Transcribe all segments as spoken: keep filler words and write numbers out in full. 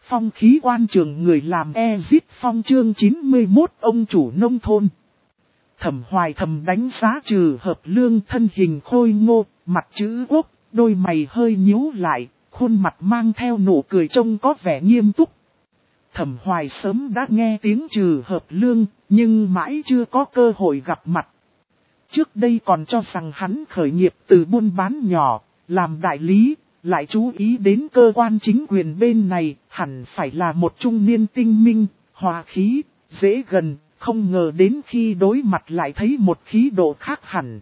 Phong khí quan trường người làm Ezit Phong chương chín mươi mốt ông chủ nông thôn. Thẩm Hoài thầm đánh giá Trừ Hợp Lương thân hình khôi ngô, mặt chữ quốc, đôi mày hơi nhíu lại, khuôn mặt mang theo nụ cười trông có vẻ nghiêm túc. Thẩm Hoài sớm đã nghe tiếng Trừ Hợp Lương, nhưng mãi chưa có cơ hội gặp mặt. Trước đây còn cho rằng hắn khởi nghiệp từ buôn bán nhỏ, làm đại lý, lại chú ý đến cơ quan chính quyền bên này, hẳn phải là một trung niên tinh minh, hòa khí, dễ gần, không ngờ đến khi đối mặt lại thấy một khí độ khác hẳn.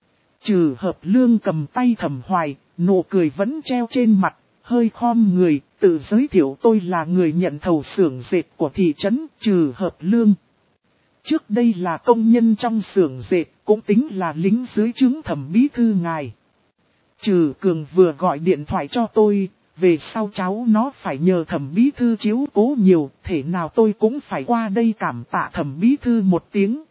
Trừ Hợp Lương cầm tay Thẩm Hoài, nụ cười vẫn treo trên mặt, hơi khom người, tự giới thiệu tôi là người nhận thầu xưởng dệt của thị trấn Trừ Hợp Lương. Trước đây là công nhân trong xưởng dệt, cũng tính là lính dưới trướng Thẩm bí thư ngài. Trừ Cường vừa gọi điện thoại cho tôi, về sau cháu nó phải nhờ Thẩm bí thư chiếu cố nhiều, thể nào tôi cũng phải qua đây cảm tạ Thẩm bí thư một tiếng.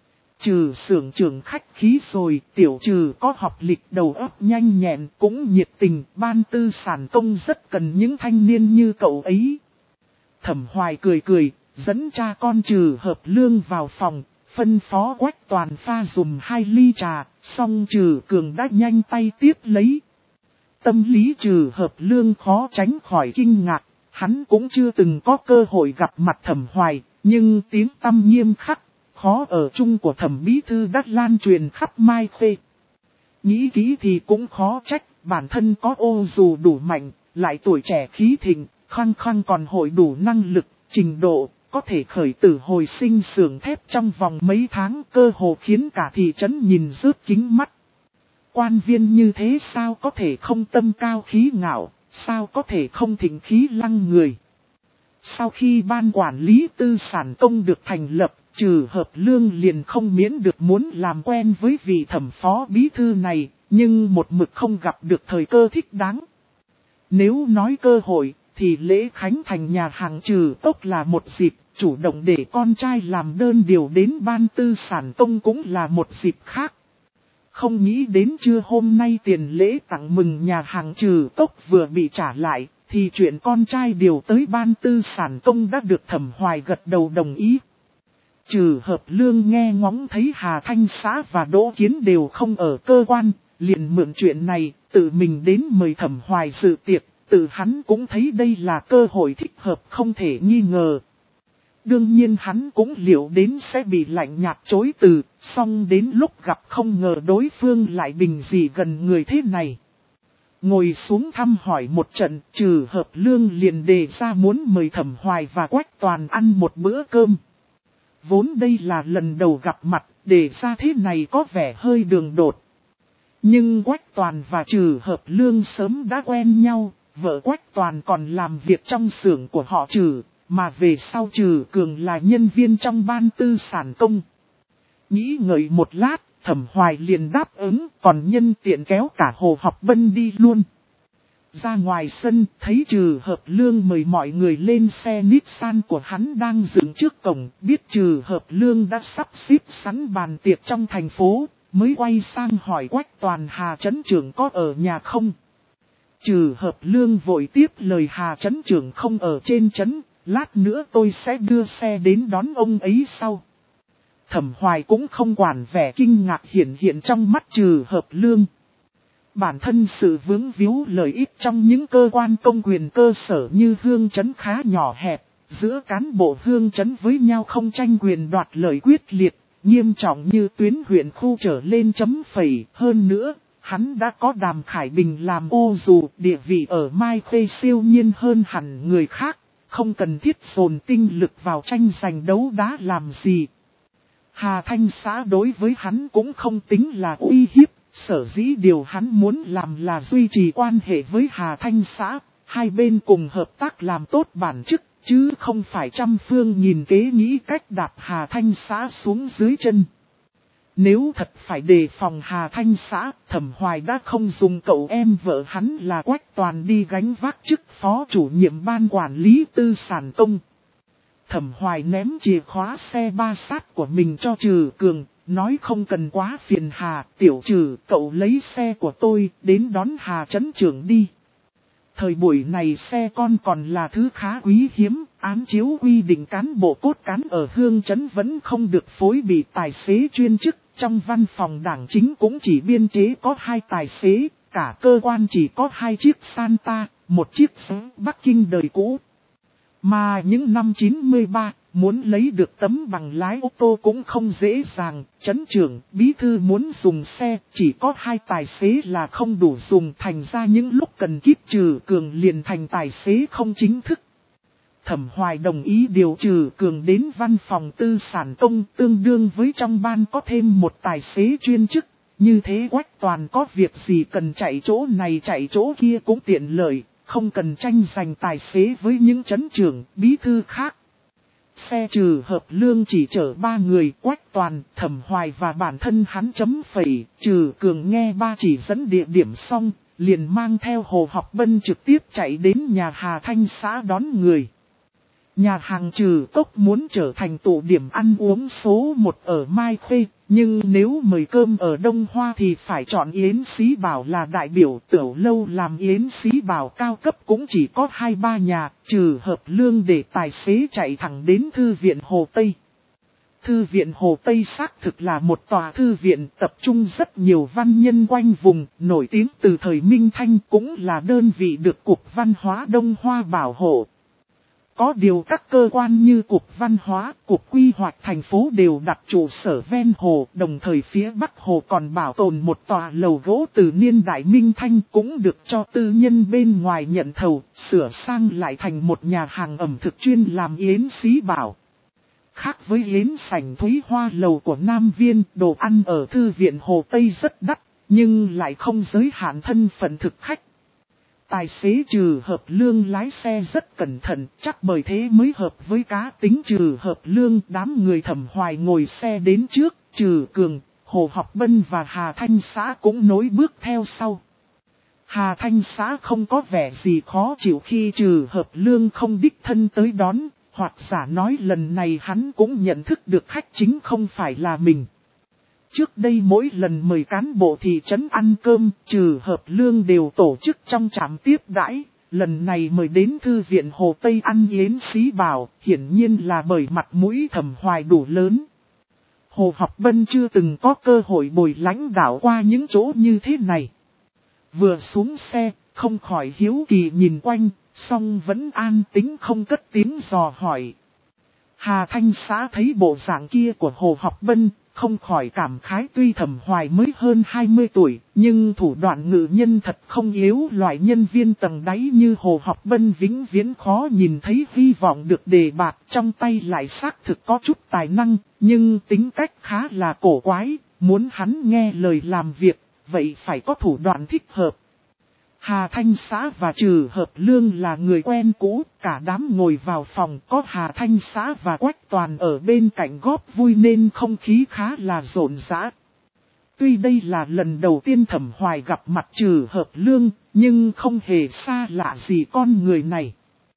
Trừ xưởng trưởng khách khí rồi, tiểu Trừ có học lịch đầu óc nhanh nhẹn, cũng nhiệt tình, ban tư sản công rất cần những thanh niên như cậu ấy. Thẩm Hoài cười cười, dẫn cha con Trừ Hợp Lương vào phòng, phân phó Quách Toàn pha dùm hai ly trà, xong Trừ Cường đã nhanh tay tiếp lấy. Tâm lý Trừ Hợp Lương khó tránh khỏi kinh ngạc, hắn cũng chưa từng có cơ hội gặp mặt Thẩm Hoài, nhưng tiếng tăm nghiêm khắc, khó ở chung của Thẩm bí thư đã lan truyền khắp Mai Khê. Nghĩ kỹ thì cũng khó trách, bản thân có ô dù đủ mạnh, lại tuổi trẻ khí thịnh, khăng khăng còn hội đủ năng lực, trình độ, có thể khởi tử hồi sinh xưởng thép trong vòng mấy tháng, cơ hồ khiến cả thị trấn nhìn rớt kính mắt. Quan viên như thế sao có thể không tâm cao khí ngạo, sao có thể không thịnh khí lăng người. Sau khi ban quản lý tư sản công được thành lập, Trừ Hợp Lương liền không miễn được muốn làm quen với vị thẩm phó bí thư này, nhưng một mực không gặp được thời cơ thích đáng. Nếu nói cơ hội, thì lễ khánh thành nhà hàng Trừ Tốc là một dịp, chủ động để con trai làm đơn điều đến ban tư sản công cũng là một dịp khác. Không nghĩ đến trưa hôm nay tiền lễ tặng mừng nhà hàng Trừ Tốc vừa bị trả lại, thì chuyện con trai điều tới ban tư sản công đã được Thẩm Hoài gật đầu đồng ý. Trừ Hợp Lương nghe ngóng thấy Hà Thanh Xã và Đỗ Kiến đều không ở cơ quan, liền mượn chuyện này, tự mình đến mời Thẩm Hoài dự tiệc, tự hắn cũng thấy đây là cơ hội thích hợp không thể nghi ngờ. Đương nhiên hắn cũng liệu đến sẽ bị lạnh nhạt chối từ, song đến lúc gặp không ngờ đối phương lại bình dị gần người thế này. Ngồi xuống thăm hỏi một trận, Trừ Hợp Lương liền đề ra muốn mời Thẩm Hoài và Quách Toàn ăn một bữa cơm. Vốn đây là lần đầu gặp mặt, đề ra thế này có vẻ hơi đường đột. Nhưng Quách Toàn và Trừ Hợp Lương sớm đã quen nhau, vợ Quách Toàn còn làm việc trong xưởng của họ Trừ, mà về sau Trừ Cường là nhân viên trong ban tư sản công. Nghĩ ngợi một lát, Thẩm Hoài liền đáp ứng, còn nhân tiện kéo cả Hồ Học Bân đi luôn. Ra ngoài sân, thấy Trừ Hợp Lương mời mọi người lên xe Nissan của hắn đang dựng trước cổng, biết Trừ Hợp Lương đã sắp xếp sẵn bàn tiệc trong thành phố, mới quay sang hỏi Quách Toàn Hà trấn trưởng có ở nhà không. Trừ Hợp Lương vội tiếp lời Hà trấn trưởng không ở trên trấn, lát nữa tôi sẽ đưa xe đến đón ông ấy sau. Thẩm Hoài cũng không quản vẻ kinh ngạc hiện hiện trong mắt Trừ Hợp Lương. Bản thân sự vướng víu lợi ích trong những cơ quan công quyền cơ sở như hương trấn khá nhỏ hẹp, giữa cán bộ hương trấn với nhau không tranh quyền đoạt lợi quyết liệt, nghiêm trọng như tuyến huyện khu trở lên chấm phẩy. Hơn nữa, hắn đã có Đàm Khải Bình làm ô dù, địa vị ở Mai Khê siêu nhiên hơn hẳn người khác, không cần thiết dồn tinh lực vào tranh giành đấu đá làm gì. Hà Thanh Xã đối với hắn cũng không tính là uy hiếp. Sở dĩ điều hắn muốn làm là duy trì quan hệ với Hà Thanh Xã, hai bên cùng hợp tác làm tốt bản chức, chứ không phải trăm phương nhìn kế nghĩ cách đạp Hà Thanh Xã xuống dưới chân. Nếu thật phải đề phòng Hà Thanh Xã, Thẩm Hoài đã không dùng cậu em vợ hắn là Quách Toàn đi gánh vác chức phó chủ nhiệm ban quản lý tư sản công. Thẩm Hoài ném chìa khóa xe ba sát của mình cho Trừ Cường. Nói không cần quá phiền Hà, tiểu Trừ, cậu lấy xe của tôi, đến đón Hà trấn trưởng đi. Thời buổi này xe con còn là thứ khá quý hiếm, án chiếu quy định cán bộ cốt cán ở hương trấn vẫn không được phối bị tài xế chuyên chức, trong văn phòng đảng chính cũng chỉ biên chế có hai tài xế, cả cơ quan chỉ có hai chiếc Santa, một chiếc Bắc Kinh đời cũ. Mà những năm chín mươi ba, muốn lấy được tấm bằng lái ô tô cũng không dễ dàng, trấn trưởng, bí thư muốn dùng xe, chỉ có hai tài xế là không đủ dùng, thành ra những lúc cần kíp Trừ Cường liền thành tài xế không chính thức. Thẩm Hoài đồng ý điều Trừ Cường đến văn phòng tư sản công, tương đương với trong ban có thêm một tài xế chuyên chức, như thế Quách Toàn có việc gì cần chạy chỗ này chạy chỗ kia cũng tiện lợi, không cần tranh giành tài xế với những trấn trưởng, bí thư khác. Xe Trừ Hợp Lương chỉ chở ba người, Quách Toàn, Thẩm Hoài và bản thân hắn chấm phẩy. Trừ Cường nghe ba chỉ dẫn địa điểm xong, liền mang theo Hồ Học Bân trực tiếp chạy đến nhà Hà Thanh xã đón người. Nhà hàng Trừ Cốc muốn trở thành tụ điểm ăn uống số một ở Mai Khê, nhưng nếu mời cơm ở Đông Hoa thì phải chọn Yến Xí Bảo là đại biểu. Tiểu lâu làm Yến Xí Bảo cao cấp cũng chỉ có hai ba nhà, Trừ Hợp Lương để tài xế chạy thẳng đến Thư viện Hồ Tây. Thư viện Hồ Tây xác thực là một tòa thư viện tập trung rất nhiều văn nhân quanh vùng, nổi tiếng từ thời Minh Thanh, cũng là đơn vị được Cục Văn hóa Đông Hoa bảo hộ. Có điều các cơ quan như Cục Văn hóa, Cục Quy hoạch thành phố đều đặt trụ sở ven hồ, đồng thời phía Bắc Hồ còn bảo tồn một tòa lầu gỗ từ niên đại Minh Thanh cũng được cho tư nhân bên ngoài nhận thầu, sửa sang lại thành một nhà hàng ẩm thực chuyên làm Yến Xí Bảo. Khác với Yến Sảnh Thúy Hoa lầu của Nam Viên, đồ ăn ở Thư viện Hồ Tây rất đắt, nhưng lại không giới hạn thân phận thực khách. Tài xế Trừ Hợp Lương lái xe rất cẩn thận, chắc bởi thế mới hợp với cá tính Trừ Hợp Lương. Đám người Thẩm Hoài ngồi xe đến trước, Trừ Cường, Hồ Học Bân và Hà Thanh xã cũng nối bước theo sau. Hà Thanh xã không có vẻ gì khó chịu khi Trừ Hợp Lương không đích thân tới đón, hoặc giả nói lần này hắn cũng nhận thức được khách chính không phải là mình. Trước đây mỗi lần mời cán bộ thị trấn ăn cơm, Trừ Hợp Lương đều tổ chức trong trạm tiếp đãi. Lần này mời đến Thư viện Hồ Tây ăn Yến Xí Bảo, hiển nhiên là bởi mặt mũi Thẩm Hoài đủ lớn. Hồ Học Bân chưa từng có cơ hội bồi lãnh đạo qua những chỗ như thế này. Vừa xuống xe, không khỏi hiếu kỳ nhìn quanh, song vẫn an tĩnh không cất tiếng dò hỏi. Hà Thanh xã thấy bộ dạng kia của Hồ Học Bân, không khỏi cảm khái tuy Thẩm Hoài mới hơn hai mươi tuổi, nhưng thủ đoạn ngự nhân thật không yếu loại nhân viên tầng đáy như Hồ Học Bân vĩnh viễn khó nhìn thấy hy vọng được đề bạt trong tay lại xác thực có chút tài năng, nhưng tính cách khá là cổ quái, muốn hắn nghe lời làm việc, vậy phải có thủ đoạn thích hợp. Hà Thanh xã và Trừ Hợp Lương là người quen cũ, cả đám ngồi vào phòng có Hà Thanh xã và Quách Toàn ở bên cạnh góp vui nên không khí khá là rộn rã. Tuy đây là lần đầu tiên Thẩm Hoài gặp mặt Trừ Hợp Lương, nhưng không hề xa lạ gì con người này.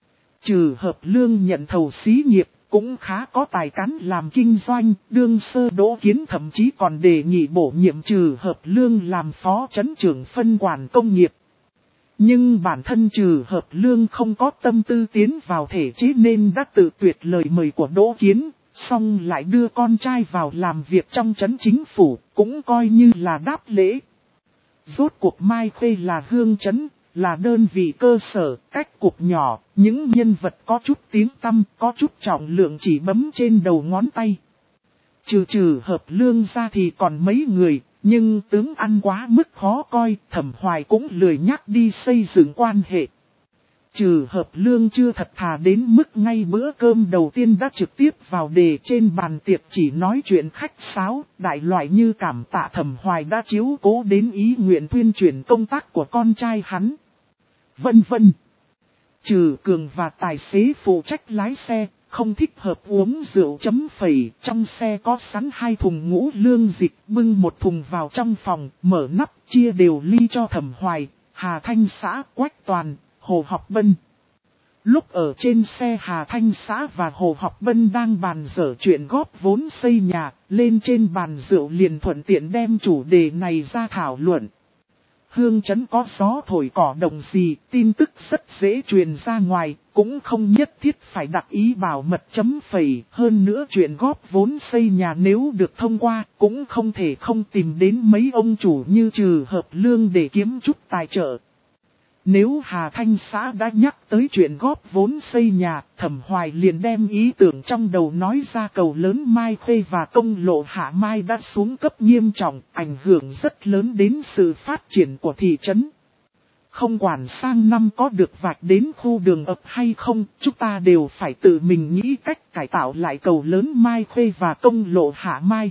Trừ Hợp Lương nhận thầu xí nghiệp, cũng khá có tài cán làm kinh doanh, đương sơ Đỗ Kiến thậm chí còn đề nghị bổ nhiệm Trừ Hợp Lương làm phó trấn trưởng phân quản công nghiệp. Nhưng bản thân Trừ Hợp Lương không có tâm tư tiến vào thể chế nên đã tự tuyệt lời mời của Đỗ Kiến, xong lại đưa con trai vào làm việc trong trấn chính phủ, cũng coi như là đáp lễ. Rốt cuộc Mai Khê là hương trấn, là đơn vị cơ sở, cách cục nhỏ, những nhân vật có chút tiếng tăm, có chút trọng lượng chỉ bấm trên đầu ngón tay. Trừ Trừ Hợp Lương ra thì còn mấy người. Nhưng tướng ăn quá mức khó coi, Thẩm Hoài cũng lười nhắc đi xây dựng quan hệ. Trừ Hợp Lương chưa thật thà đến mức ngay bữa cơm đầu tiên đã trực tiếp vào đề trên bàn tiệc chỉ nói chuyện khách sáo, đại loại như cảm tạ Thẩm Hoài đã chiếu cố đến ý nguyện tuyên truyền công tác của con trai hắn. Vân vân. Trừ Cường và tài xế phụ trách lái xe. Không thích hợp uống rượu chấm phẩy, trong xe có sẵn hai thùng ngũ lương dịch, bưng một thùng vào trong phòng, mở nắp, chia đều ly cho Thẩm Hoài, Hà Thanh xã, Quách Toàn, Hồ Học Bân. Lúc ở trên xe Hà Thanh xã và Hồ Học Bân đang bàn dở chuyện góp vốn xây nhà, lên trên bàn rượu liền thuận tiện đem chủ đề này ra thảo luận. Hương trấn có gió thổi cỏ động gì, tin tức rất dễ truyền ra ngoài, cũng không nhất thiết phải đặt ý bảo mật chấm phẩy. Hơn nữa chuyện góp vốn xây nhà nếu được thông qua, cũng không thể không tìm đến mấy ông chủ như Trừ Hợp Lương để kiếm chút tài trợ. Nếu Hà Thanh xã đã nhắc tới chuyện góp vốn xây nhà, Thẩm Hoài liền đem ý tưởng trong đầu nói ra. Cầu lớn Mai Khê và công lộ Hạ Mai đã xuống cấp nghiêm trọng, ảnh hưởng rất lớn đến sự phát triển của thị trấn. Không quản sang năm có được vạch đến khu đường ập hay không, chúng ta đều phải tự mình nghĩ cách cải tạo lại cầu lớn Mai Khê và công lộ Hạ Mai.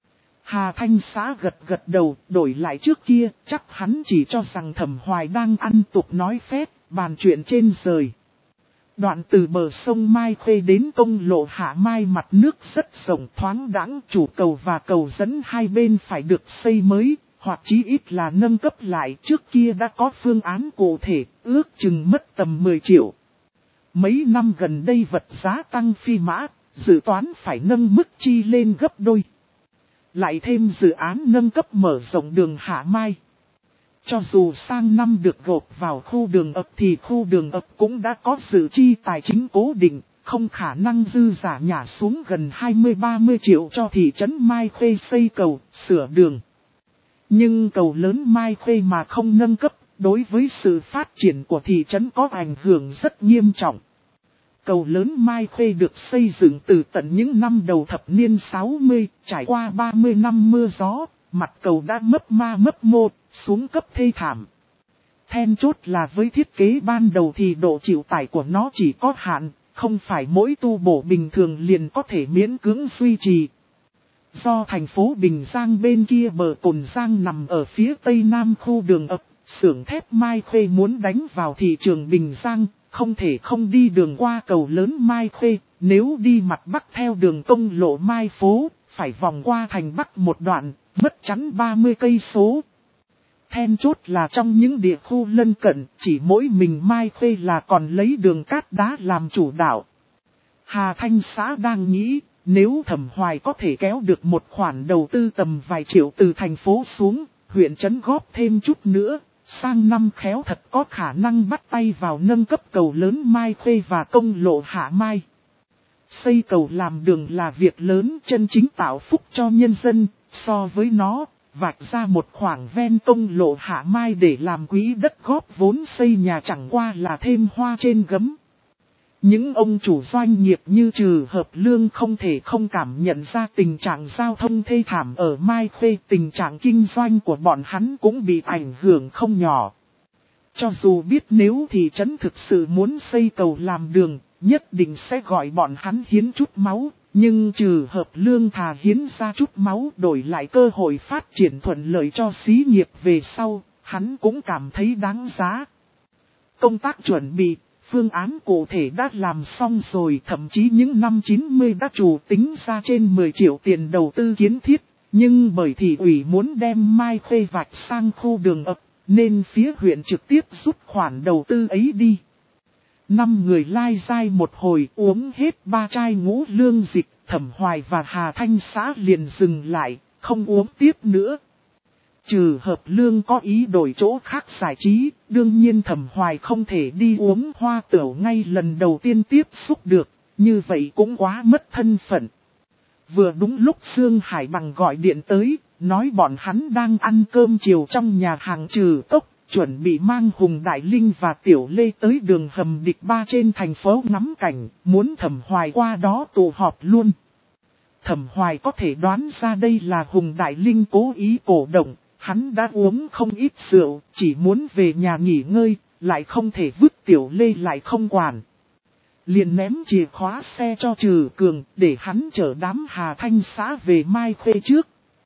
Hà Thanh xã gật gật đầu, đổi lại trước kia, chắc hắn chỉ cho rằng Thẩm Hoài đang ăn tục nói phét, bàn chuyện trên rời. Đoạn từ bờ sông Mai Khê đến công lộ Hạ Mai mặt nước rất rộng thoáng đãng, chủ cầu và cầu dẫn hai bên phải được xây mới, hoặc chí ít là nâng cấp lại. Trước kia đã có phương án cụ thể, ước chừng mất tầm mười triệu. Mấy năm gần đây vật giá tăng phi mã, dự toán phải nâng mức chi lên gấp đôi. Lại thêm dự án nâng cấp mở rộng đường Hạ Mai. Cho dù sang năm được gộp vào khu đường ập thì khu đường ập cũng đã có dự chi tài chính cố định, không khả năng dư giả nhả xuống gần hai mươi ba mươi triệu cho thị trấn Mai Khê xây cầu, sửa đường. Nhưng cầu lớn Mai Khê mà không nâng cấp, đối với sự phát triển của thị trấn có ảnh hưởng rất nghiêm trọng. Cầu lớn Mai Khê được xây dựng từ tận những năm đầu thập niên sáu mươi, trải qua ba mươi năm mưa gió, mặt cầu đã mấp ma mấp mô, xuống cấp thê thảm. Then chốt là với thiết kế ban đầu thì độ chịu tải của nó chỉ có hạn, không phải mỗi tu bổ bình thường liền có thể miễn cưỡng duy trì. Do thành phố Bình Giang bên kia bờ Cồn Giang nằm ở phía tây nam khu đường ập, xưởng thép Mai Khê muốn đánh vào thị trường Bình Giang, không thể không đi đường qua cầu lớn Mai Khê. Nếu đi mặt bắc theo đường công lộ Mai Phố, phải vòng qua thành Bắc một đoạn, mất chắn ba mươi cây số. Then chốt là trong những địa khu lân cận, chỉ mỗi mình Mai Khê là còn lấy đường cát đá làm chủ đạo. Hà Thanh xã đang nghĩ, nếu Thẩm Hoài có thể kéo được một khoản đầu tư tầm vài triệu từ thành phố xuống, huyện trấn góp thêm chút nữa, sang năm khéo thật có khả năng bắt tay vào nâng cấp cầu lớn Mai Khê và công lộ Hạ Mai. Xây cầu làm đường là việc lớn chân chính tạo phúc cho nhân dân, so với nó, vạch ra một khoảng ven công lộ Hạ Mai để làm quỹ đất góp vốn xây nhà chẳng qua là thêm hoa trên gấm. Những ông chủ doanh nghiệp như Trừ Hợp Lương không thể không cảm nhận ra tình trạng giao thông thê thảm ở Mai Khê, tình trạng kinh doanh của bọn hắn cũng bị ảnh hưởng không nhỏ. Cho dù biết nếu thị trấn thực sự muốn xây cầu làm đường, nhất định sẽ gọi bọn hắn hiến chút máu, nhưng Trừ Hợp Lương thà hiến ra chút máu đổi lại cơ hội phát triển thuận lợi cho xí nghiệp về sau, hắn cũng cảm thấy đáng giá. Công tác chuẩn bị, phương án cụ thể đã làm xong rồi, thậm chí những năm chín mươi đã chủ tính ra trên mười triệu tiền đầu tư kiến thiết, nhưng bởi thị ủy muốn đem Mai Khê vạch sang khu đường ập, nên phía huyện trực tiếp rút khoản đầu tư ấy đi. Năm người lai dai một hồi uống hết ba chai ngũ lương dịch, Thẩm Hoài và Hà Thanh xã liền dừng lại, không uống tiếp nữa. Trừ Hợp Lương có ý đổi chỗ khác giải trí, đương nhiên Thẩm Hoài không thể đi uống hoa tửu ngay lần đầu tiên tiếp xúc được, như vậy cũng quá mất thân phận. Vừa đúng lúc Sương Hải Bằng gọi điện tới, nói bọn hắn đang ăn cơm chiều trong nhà hàng Trừ Tốc, chuẩn bị mang Hùng Đại Linh và Tiểu Lê tới đường hầm địch ba trên thành phố ngắm cảnh, muốn Thẩm Hoài qua đó tụ họp luôn. Thẩm Hoài có thể đoán ra đây là Hùng Đại Linh cố ý cổ động, hắn đã uống không ít rượu, chỉ muốn về nhà nghỉ ngơi, lại không thể vứt Tiểu Lê lại không quản. Liền ném chìa khóa xe cho Trừ Cường, để hắn chở đám Hà Thanh xã về Mai Khê trước.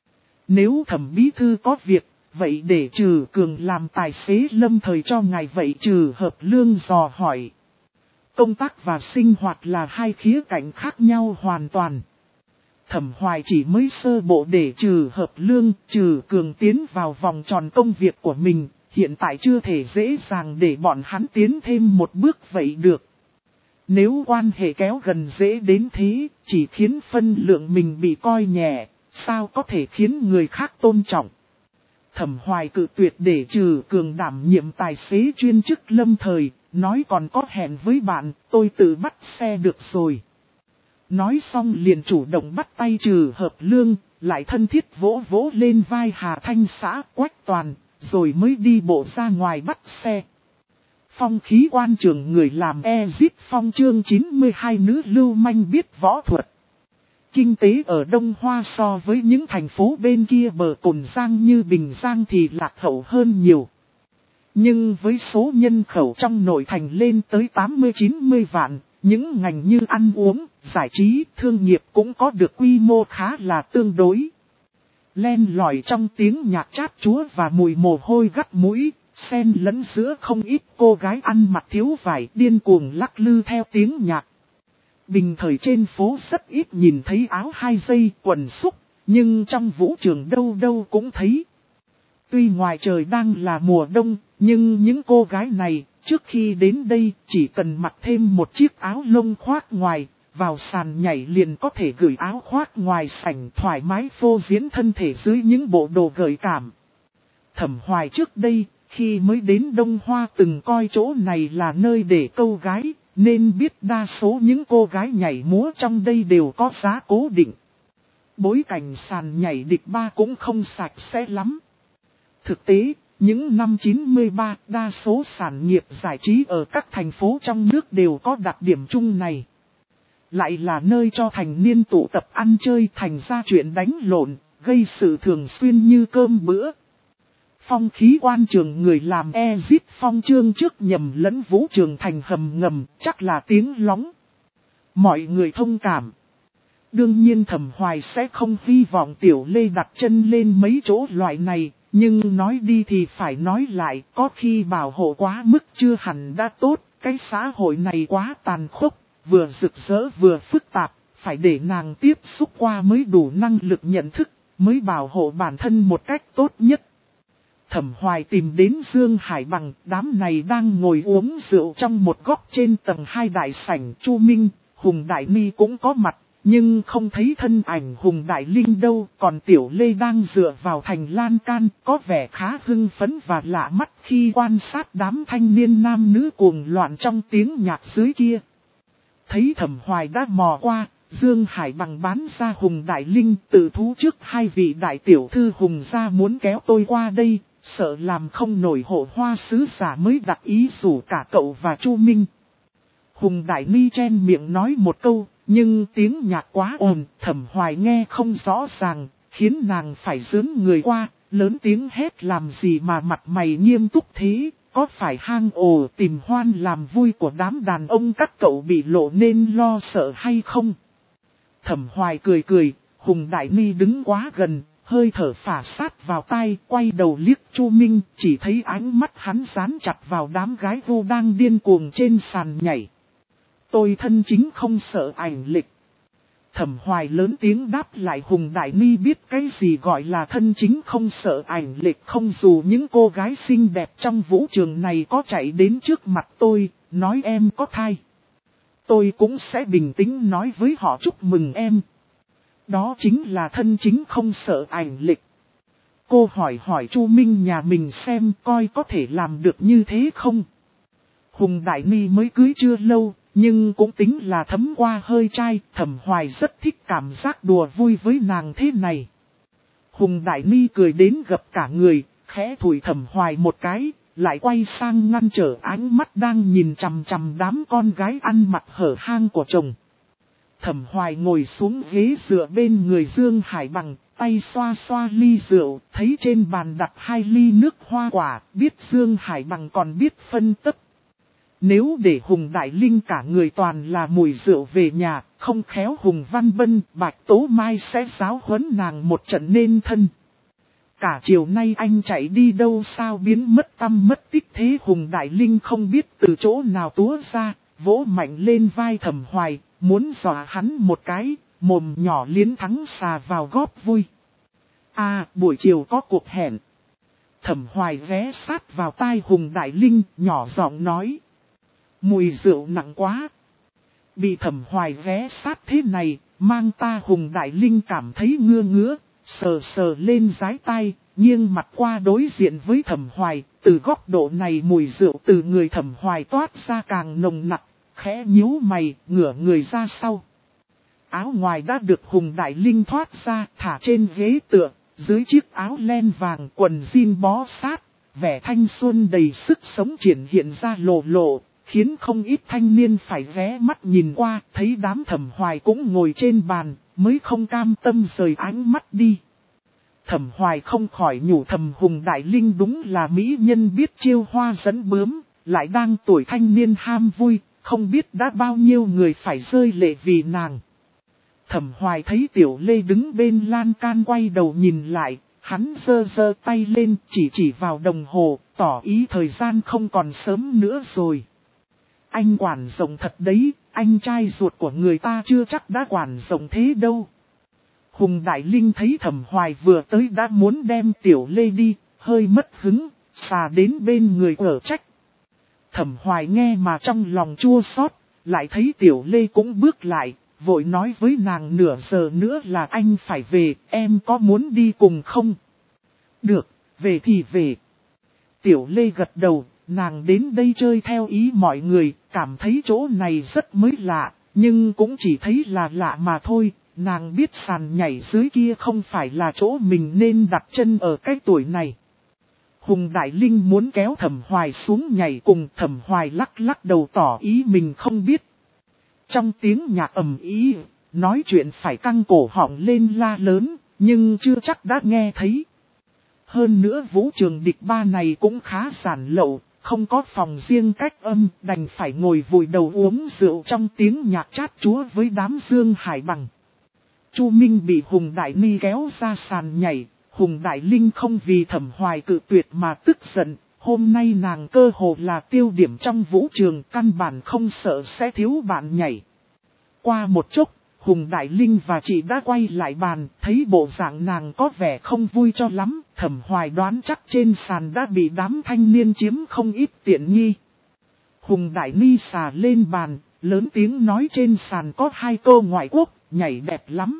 Nếu Thẩm bí thư có việc, vậy để Trừ Cường làm tài xế lâm thời cho ngài vậy. Trừ Hợp Lương dò hỏi. Công tác và sinh hoạt là hai khía cạnh khác nhau hoàn toàn. Thẩm Hoài chỉ mới sơ bộ để Trừ Hợp Lương, Trừ Cường tiến vào vòng tròn công việc của mình, hiện tại chưa thể dễ dàng để bọn hắn tiến thêm một bước vậy được. Nếu quan hệ kéo gần dễ đến thế, chỉ khiến phân lượng mình bị coi nhẹ, sao có thể khiến người khác tôn trọng. Thẩm Hoài cự tuyệt để Trừ Cường đảm nhiệm tài xế chuyên chức lâm thời, nói còn có hẹn với bạn, tôi tự bắt xe được rồi. Nói xong liền chủ động bắt tay Trừ Hợp Lương, lại thân thiết vỗ vỗ lên vai Hà Thanh xã Quách Toàn, rồi mới đi bộ ra ngoài bắt xe. Phong khí quan trường người làm Ezit Phong chương chín mươi hai nữ lưu manh biết võ thuật. Kinh tế ở Đông Hoa so với những thành phố bên kia bờ Cồn Giang như Bình Giang thì lạc hậu hơn nhiều. Nhưng với số nhân khẩu trong nội thành lên tới tám mươi chín mươi vạn, những ngành như ăn uống, giải trí, thương nghiệp cũng có được quy mô khá là tương đối. Len lỏi trong tiếng nhạc chát chúa và mùi mồ hôi gắt mũi, xen lẫn giữa không ít cô gái ăn mặc thiếu vải điên cuồng lắc lư theo tiếng nhạc. Bình thời trên phố rất ít nhìn thấy áo hai dây quần xúc, nhưng trong vũ trường đâu đâu cũng thấy. Tuy ngoài trời đang là mùa đông, nhưng những cô gái này, trước khi đến đây chỉ cần mặc thêm một chiếc áo lông khoác ngoài, vào sàn nhảy liền có thể gửi áo khoác ngoài sảnh thoải mái phô diễn thân thể dưới những bộ đồ gợi cảm. Thẩm Hoài trước đây, khi mới đến Đông Hoa từng coi chỗ này là nơi để câu gái, nên biết đa số những cô gái nhảy múa trong đây đều có giá cố định. Bối cảnh sàn nhảy địch ba cũng không sạch sẽ lắm. Thực tế, những năm chín mươi ba, đa số sản nghiệp giải trí ở các thành phố trong nước đều có đặc điểm chung này. Lại là nơi cho thành niên tụ tập ăn chơi thành ra chuyện đánh lộn, gây sự thường xuyên như cơm bữa. Phong khí quan trường người làm Ezit Phong chương trước nhầm lẫn vũ trường thành hầm ngầm, chắc là tiếng lóng. Mọi người thông cảm. Đương nhiên Thẩm Hoài sẽ không hy vọng Tiểu Lê đặt chân lên mấy chỗ loại này, nhưng nói đi thì phải nói lại, có khi bảo hộ quá mức chưa hẳn đã tốt, cái xã hội này quá tàn khốc, vừa rực rỡ vừa phức tạp, phải để nàng tiếp xúc qua mới đủ năng lực nhận thức, mới bảo hộ bản thân một cách tốt nhất. Thẩm Hoài tìm đến Dương Hải Bằng, đám này đang ngồi uống rượu trong một góc trên tầng hai đại sảnh. Chu Minh, Hùng Đại Ni cũng có mặt, nhưng không thấy thân ảnh Hùng Đại Linh đâu, còn Tiểu Lê đang dựa vào thành lan can, có vẻ khá hưng phấn và lạ mắt khi quan sát đám thanh niên nam nữ cuồng loạn trong tiếng nhạc dưới kia. Thấy Thẩm Hoài đã mò qua, Dương Hải Bằng bán ra Hùng Đại Linh tự thú trước hai vị đại tiểu thư Hùng gia muốn kéo tôi qua đây. Sợ làm không nổi hộ hoa sứ giả mới đặt ý rủ cả cậu và Chu Minh. Hùng Đại Ni chen miệng nói một câu, nhưng tiếng nhạc quá ồn, Thẩm Hoài nghe không rõ ràng, khiến nàng phải dướn người qua, lớn tiếng hét làm gì mà mặt mày nghiêm túc thế, có phải hang ồ tìm hoan làm vui của đám đàn ông các cậu bị lộ nên lo sợ hay không? Thẩm Hoài cười cười, Hùng Đại Ni đứng quá gần. Hơi thở phả sát vào tai, quay đầu liếc Chu Minh, chỉ thấy ánh mắt hắn dán chặt vào đám gái vô đang điên cuồng trên sàn nhảy. Tôi thân chính không sợ ảnh lịch. Thẩm Hoài lớn tiếng đáp lại. Hùng Đại Ni biết cái gì gọi là thân chính không sợ ảnh lịch, không dù những cô gái xinh đẹp trong vũ trường này có chạy đến trước mặt tôi, nói em có thai. Tôi cũng sẽ bình tĩnh nói với họ chúc mừng em. Đó chính là thân chính không sợ ảnh lịch. Cô hỏi hỏi Chu Minh nhà mình xem coi có thể làm được như thế không. Hùng Đại Ni mới cưới chưa lâu, nhưng cũng tính là thấm qua hơi trai. Thẩm Hoài rất thích cảm giác đùa vui với nàng thế này. Hùng Đại Ni cười đến gập cả người, khẽ thủi Thẩm Hoài một cái, lại quay sang ngăn trở ánh mắt đang nhìn chằm chằm đám con gái ăn mặc hở hang của chồng. Thẩm Hoài ngồi xuống ghế dựa bên người Dương Hải Bằng, tay xoa xoa ly rượu, thấy trên bàn đặt hai ly nước hoa quả, biết Dương Hải Bằng còn biết phân tích. Nếu để Hùng Đại Linh cả người toàn là mùi rượu về nhà, không khéo Hùng Văn Bân, Bạch Tố Mai sẽ giáo huấn nàng một trận nên thân. Cả chiều nay anh chạy đi đâu sao biến mất tăm mất tích thế? Hùng Đại Linh không biết từ chỗ nào túa ra, vỗ mạnh lên vai Thẩm Hoài, muốn dọa hắn một cái, mồm nhỏ liến thắng xà vào góp vui. À, buổi chiều có cuộc hẹn. Thẩm Hoài ghé sát vào tai Hùng Đại Linh, nhỏ giọng nói. Mùi rượu nặng quá. Bị Thẩm Hoài ghé sát thế này, mang ta Hùng Đại Linh cảm thấy ngưa ngứa, sờ sờ lên dái tai, nghiêng mặt qua đối diện với Thẩm Hoài, từ góc độ này mùi rượu từ người Thẩm Hoài toát ra càng nồng nặc, khẽ nhíu mày, ngửa người ra sau. Áo ngoài đã được Hùng Đại Linh thoát ra, thả trên ghế tựa, dưới chiếc áo len vàng quần jean bó sát, vẻ thanh xuân đầy sức sống triển hiện ra lộ lộ, khiến không ít thanh niên phải ghé mắt nhìn qua, thấy đám Thẩm Hoài cũng ngồi trên bàn, mới không cam tâm rời ánh mắt đi. Thẩm Hoài không khỏi nhủ thầm Hùng Đại Linh đúng là mỹ nhân biết chiêu hoa dẫn bướm, lại đang tuổi thanh niên ham vui, không biết đã bao nhiêu người phải rơi lệ vì nàng. Thẩm Hoài thấy Tiểu Lê đứng bên lan can quay đầu nhìn lại, hắn giơ giơ tay lên chỉ chỉ vào đồng hồ, tỏ ý thời gian không còn sớm nữa rồi. Anh quản rộng thật đấy, anh trai ruột của người ta chưa chắc đã quản rộng thế đâu. Hùng Đại Linh thấy Thẩm Hoài vừa tới đã muốn đem Tiểu Lê đi, hơi mất hứng, xà đến bên người ở trách. Thẩm Hoài nghe mà trong lòng chua xót, lại thấy Tiểu Lê cũng bước lại, vội nói với nàng nửa giờ nữa là anh phải về, em có muốn đi cùng không? Được, về thì về. Tiểu Lê gật đầu, nàng đến đây chơi theo ý mọi người, cảm thấy chỗ này rất mới lạ, nhưng cũng chỉ thấy là lạ mà thôi. Nàng biết sàn nhảy dưới kia không phải là chỗ mình nên đặt chân ở cái tuổi này. Hùng Đại Linh muốn kéo Thẩm Hoài xuống nhảy cùng, Thẩm Hoài lắc lắc đầu tỏ ý mình không biết. Trong tiếng nhạc ầm ý, nói chuyện phải căng cổ họng lên la lớn, nhưng chưa chắc đã nghe thấy. Hơn nữa vũ trường địch ba này cũng khá giản lậu, không có phòng riêng cách âm, đành phải ngồi vùi đầu uống rượu trong tiếng nhạc chát chúa với đám Dương Hải Bằng. Chu Minh bị Hùng Đại Ni kéo ra sàn nhảy, Hùng Đại Linh không vì Thẩm Hoài cự tuyệt mà tức giận, hôm nay nàng cơ hồ là tiêu điểm trong vũ trường, căn bản không sợ sẽ thiếu bạn nhảy. Qua một chốc, Hùng Đại Linh và chị đã quay lại bàn, thấy bộ dạng nàng có vẻ không vui cho lắm, Thẩm Hoài đoán chắc trên sàn đã bị đám thanh niên chiếm không ít tiện nghi. Hùng Đại Ni xà lên bàn, lớn tiếng nói trên sàn có hai cô ngoại quốc, nhảy đẹp lắm.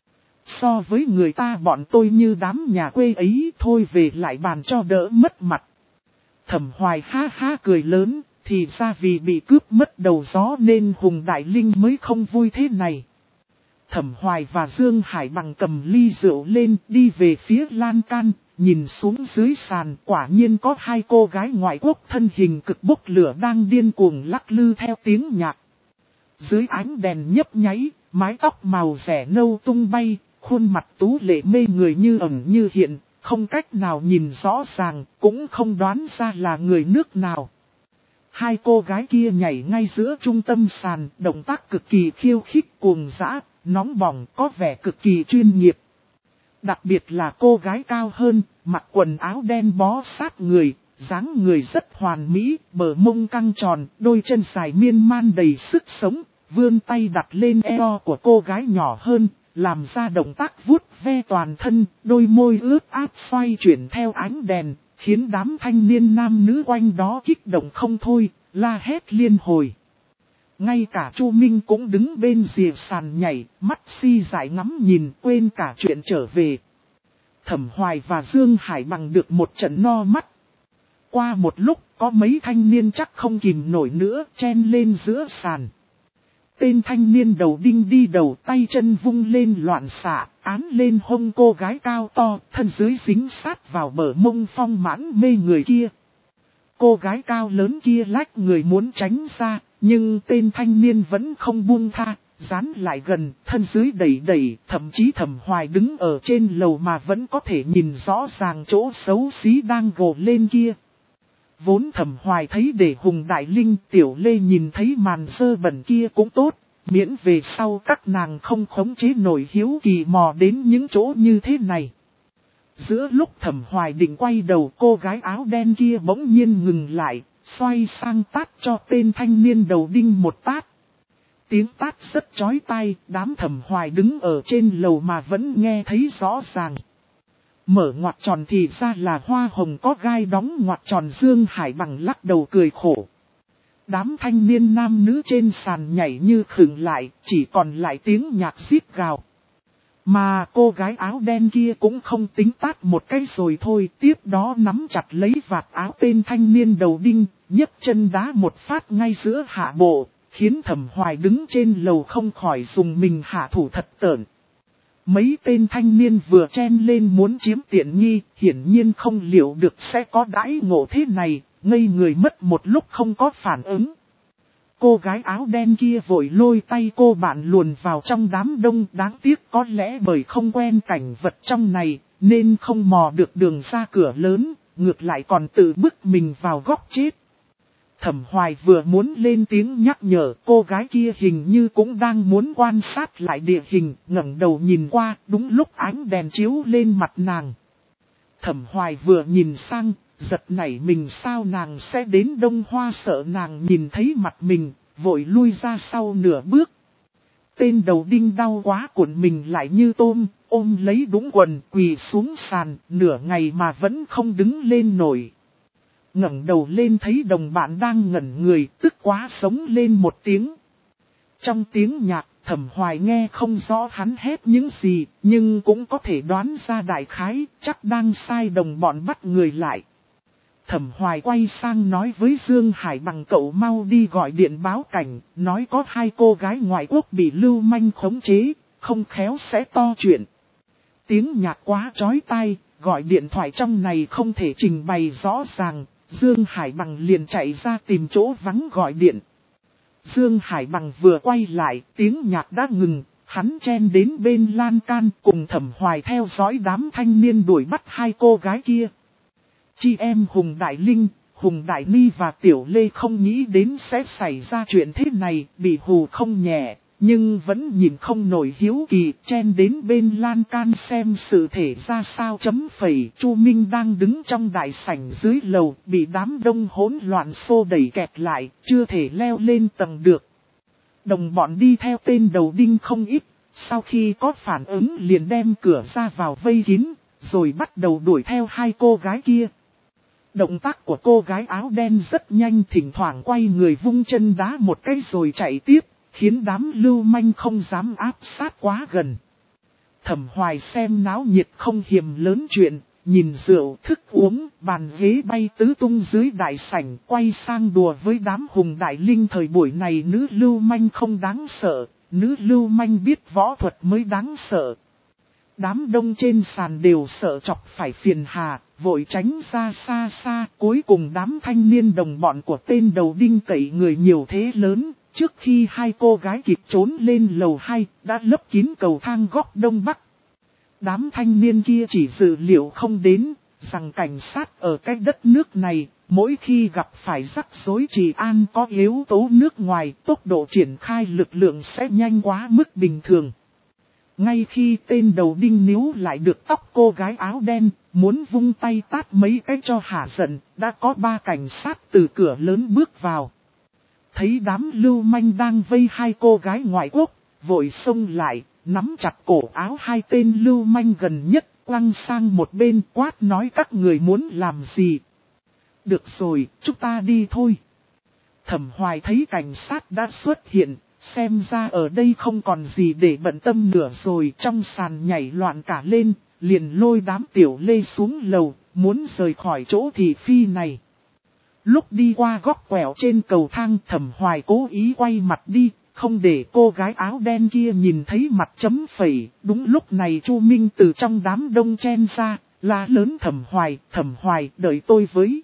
So với người ta bọn tôi như đám nhà quê ấy, thôi về lại bàn cho đỡ mất mặt. Thẩm Hoài ha ha cười lớn, thì ra vì bị cướp mất đầu gió nên Hùng Đại Linh mới không vui thế này. Thẩm Hoài và Dương Hải Bằng cầm ly rượu lên đi về phía lan can, nhìn xuống dưới sàn quả nhiên có hai cô gái ngoại quốc thân hình cực bốc lửa đang điên cuồng lắc lư theo tiếng nhạc. Dưới ánh đèn nhấp nháy, mái tóc màu rẻ nâu tung bay, khuôn mặt tú lệ mê người như ẩn như hiện, không cách nào nhìn rõ ràng, cũng không đoán ra là người nước nào. Hai cô gái kia nhảy ngay giữa trung tâm sàn, động tác cực kỳ khiêu khích cuồng dã, nóng bỏng, có vẻ cực kỳ chuyên nghiệp. Đặc biệt là cô gái cao hơn, mặc quần áo đen bó sát người, dáng người rất hoàn mỹ, bờ mông căng tròn, đôi chân dài miên man đầy sức sống, vươn tay đặt lên eo của cô gái nhỏ hơn, làm ra động tác vuốt ve toàn thân, đôi môi ướt át xoay chuyển theo ánh đèn, khiến đám thanh niên nam nữ quanh đó kích động không thôi, la hét liên hồi. Ngay cả Chu Minh cũng đứng bên rìa sàn nhảy, mắt si dại ngắm nhìn, quên cả chuyện trở về. Thẩm Hoài và Dương Hải Bằng được một trận no mắt. Qua một lúc, có mấy thanh niên chắc không kìm nổi nữa, chen lên giữa sàn. Tên thanh niên đầu đinh đi đầu, tay chân vung lên loạn xạ, án lên hông cô gái cao to, thân dưới dính sát vào bờ mông phong mãn mê người kia. Cô gái cao lớn kia lách người muốn tránh ra, nhưng tên thanh niên vẫn không buông tha, dán lại gần, thân dưới đẩy đẩy, thậm chí Thẩm Hoài đứng ở trên lầu mà vẫn có thể nhìn rõ ràng chỗ xấu xí đang gồ lên kia. Vốn Thẩm Hoài thấy để Hùng Đại Linh, Tiểu Lê nhìn thấy màn sơ bẩn kia cũng tốt, miễn về sau các nàng không khống chế nổi hiếu kỳ mò đến những chỗ như thế này. Giữa lúc Thẩm Hoài định quay đầu, cô gái áo đen kia bỗng nhiên ngừng lại, xoay sang tát cho tên thanh niên đầu đinh một tát. Tiếng tát rất chói tai, đám Thẩm Hoài đứng ở trên lầu mà vẫn nghe thấy rõ ràng. Mở ngoặt tròn thì ra là hoa hồng có gai đóng ngoặt tròn. Dương Hải Bằng lắc đầu cười khổ. Đám thanh niên nam nữ trên sàn nhảy như khựng lại, chỉ còn lại tiếng nhạc rít gào. Mà cô gái áo đen kia cũng không tính tát một cái rồi thôi, tiếp đó nắm chặt lấy vạt áo tên thanh niên đầu đinh, nhấc chân đá một phát ngay giữa hạ bộ, khiến Thẩm Hoài đứng trên lầu không khỏi dùng mình hạ thủ thật tởn. Mấy tên thanh niên vừa chen lên muốn chiếm tiện nghi, hiển nhiên không liệu được sẽ có đãi ngộ thế này, ngây người mất một lúc không có phản ứng. Cô gái áo đen kia vội lôi tay cô bạn luồn vào trong đám đông, đáng tiếc có lẽ bởi không quen cảnh vật trong này, nên không mò được đường ra cửa lớn, ngược lại còn tự bức mình vào góc chết. Thẩm Hoài vừa muốn lên tiếng nhắc nhở, cô gái kia hình như cũng đang muốn quan sát lại địa hình, ngẩng đầu nhìn qua, đúng lúc ánh đèn chiếu lên mặt nàng. Thẩm Hoài vừa nhìn sang, giật nảy mình sao nàng sẽ đến Đông Hoa, sợ nàng nhìn thấy mặt mình, vội lui ra sau nửa bước. Tên đầu đinh đau quá cuộn mình lại như tôm, ôm lấy đúng quần quỳ xuống sàn, nửa ngày mà vẫn không đứng lên nổi. Ngẩng đầu lên thấy đồng bạn đang ngẩn người, tức quá sống lên một tiếng. Trong tiếng nhạc, Thẩm Hoài nghe không rõ hắn hét những gì, nhưng cũng có thể đoán ra đại khái, chắc đang sai đồng bọn bắt người lại. Thẩm Hoài quay sang nói với Dương Hải Bằng cậu mau đi gọi điện báo cảnh, nói có hai cô gái ngoại quốc bị lưu manh khống chế, không khéo sẽ to chuyện. Tiếng nhạc quá chói tai, gọi điện thoại trong này không thể trình bày rõ ràng, Dương Hải Bằng liền chạy ra tìm chỗ vắng gọi điện. Dương Hải Bằng vừa quay lại, tiếng nhạc đã ngừng, hắn chen đến bên lan can cùng Thẩm Hoài theo dõi đám thanh niên đuổi bắt hai cô gái kia. Chị em Hùng Đại Linh, Hùng Đại Ni và Tiểu Lê không nghĩ đến sẽ xảy ra chuyện thế này, bị hù không nhẹ, nhưng vẫn nhìn không nổi hiếu kỳ, chen đến bên lan can xem sự thể ra sao chấm phẩy. Chu Minh đang đứng trong đại sảnh dưới lầu, bị đám đông hỗn loạn xô đẩy kẹt lại, chưa thể leo lên tầng được. Đồng bọn đi theo tên đầu đinh không ít, sau khi có phản ứng liền đem cửa ra vào vây kín, rồi bắt đầu đuổi theo hai cô gái kia. Động tác của cô gái áo đen rất nhanh, thỉnh thoảng quay người vung chân đá một cái rồi chạy tiếp, khiến đám lưu manh không dám áp sát quá gần. Thẩm Hoài xem náo nhiệt không hiềm lớn chuyện, nhìn rượu, thức uống, bàn ghế bay tứ tung dưới đại sảnh, quay sang đùa với đám Hùng Đại Linh. Thời buổi này nữ lưu manh không đáng sợ, nữ lưu manh biết võ thuật mới đáng sợ. Đám đông trên sàn đều sợ chọc phải phiền hà, vội tránh ra xa xa. Cuối cùng đám thanh niên đồng bọn của tên đầu đinh cậy người nhiều thế lớn, trước khi hai cô gái kịp trốn lên lầu hai, đã lấp kín cầu thang góc đông bắc. Đám thanh niên kia chỉ dự liệu không đến, rằng cảnh sát ở cái đất nước này, mỗi khi gặp phải rắc rối trị an có yếu tố nước ngoài, tốc độ triển khai lực lượng sẽ nhanh quá mức bình thường. Ngay khi tên đầu đinh níu lại được tóc cô gái áo đen, muốn vung tay tát mấy cái cho hả giận, đã có ba cảnh sát từ cửa lớn bước vào. Thấy đám lưu manh đang vây hai cô gái ngoại quốc, vội xông lại, nắm chặt cổ áo hai tên lưu manh gần nhất, quăng sang một bên quát nói các người muốn làm gì. Được rồi, chúng ta đi thôi. Thẩm Hoài thấy cảnh sát đã xuất hiện, xem ra ở đây không còn gì để bận tâm nữa rồi, trong sàn nhảy loạn cả lên, liền lôi đám Tiểu Lê xuống lầu, muốn rời khỏi chỗ thị phi này. Lúc đi qua góc quẹo trên cầu thang, Thẩm Hoài cố ý quay mặt đi, không để cô gái áo đen kia nhìn thấy mặt chấm phẩy. Đúng lúc này Chu Minh từ trong đám đông chen ra, la lớn Thẩm Hoài, Thẩm Hoài đợi tôi với.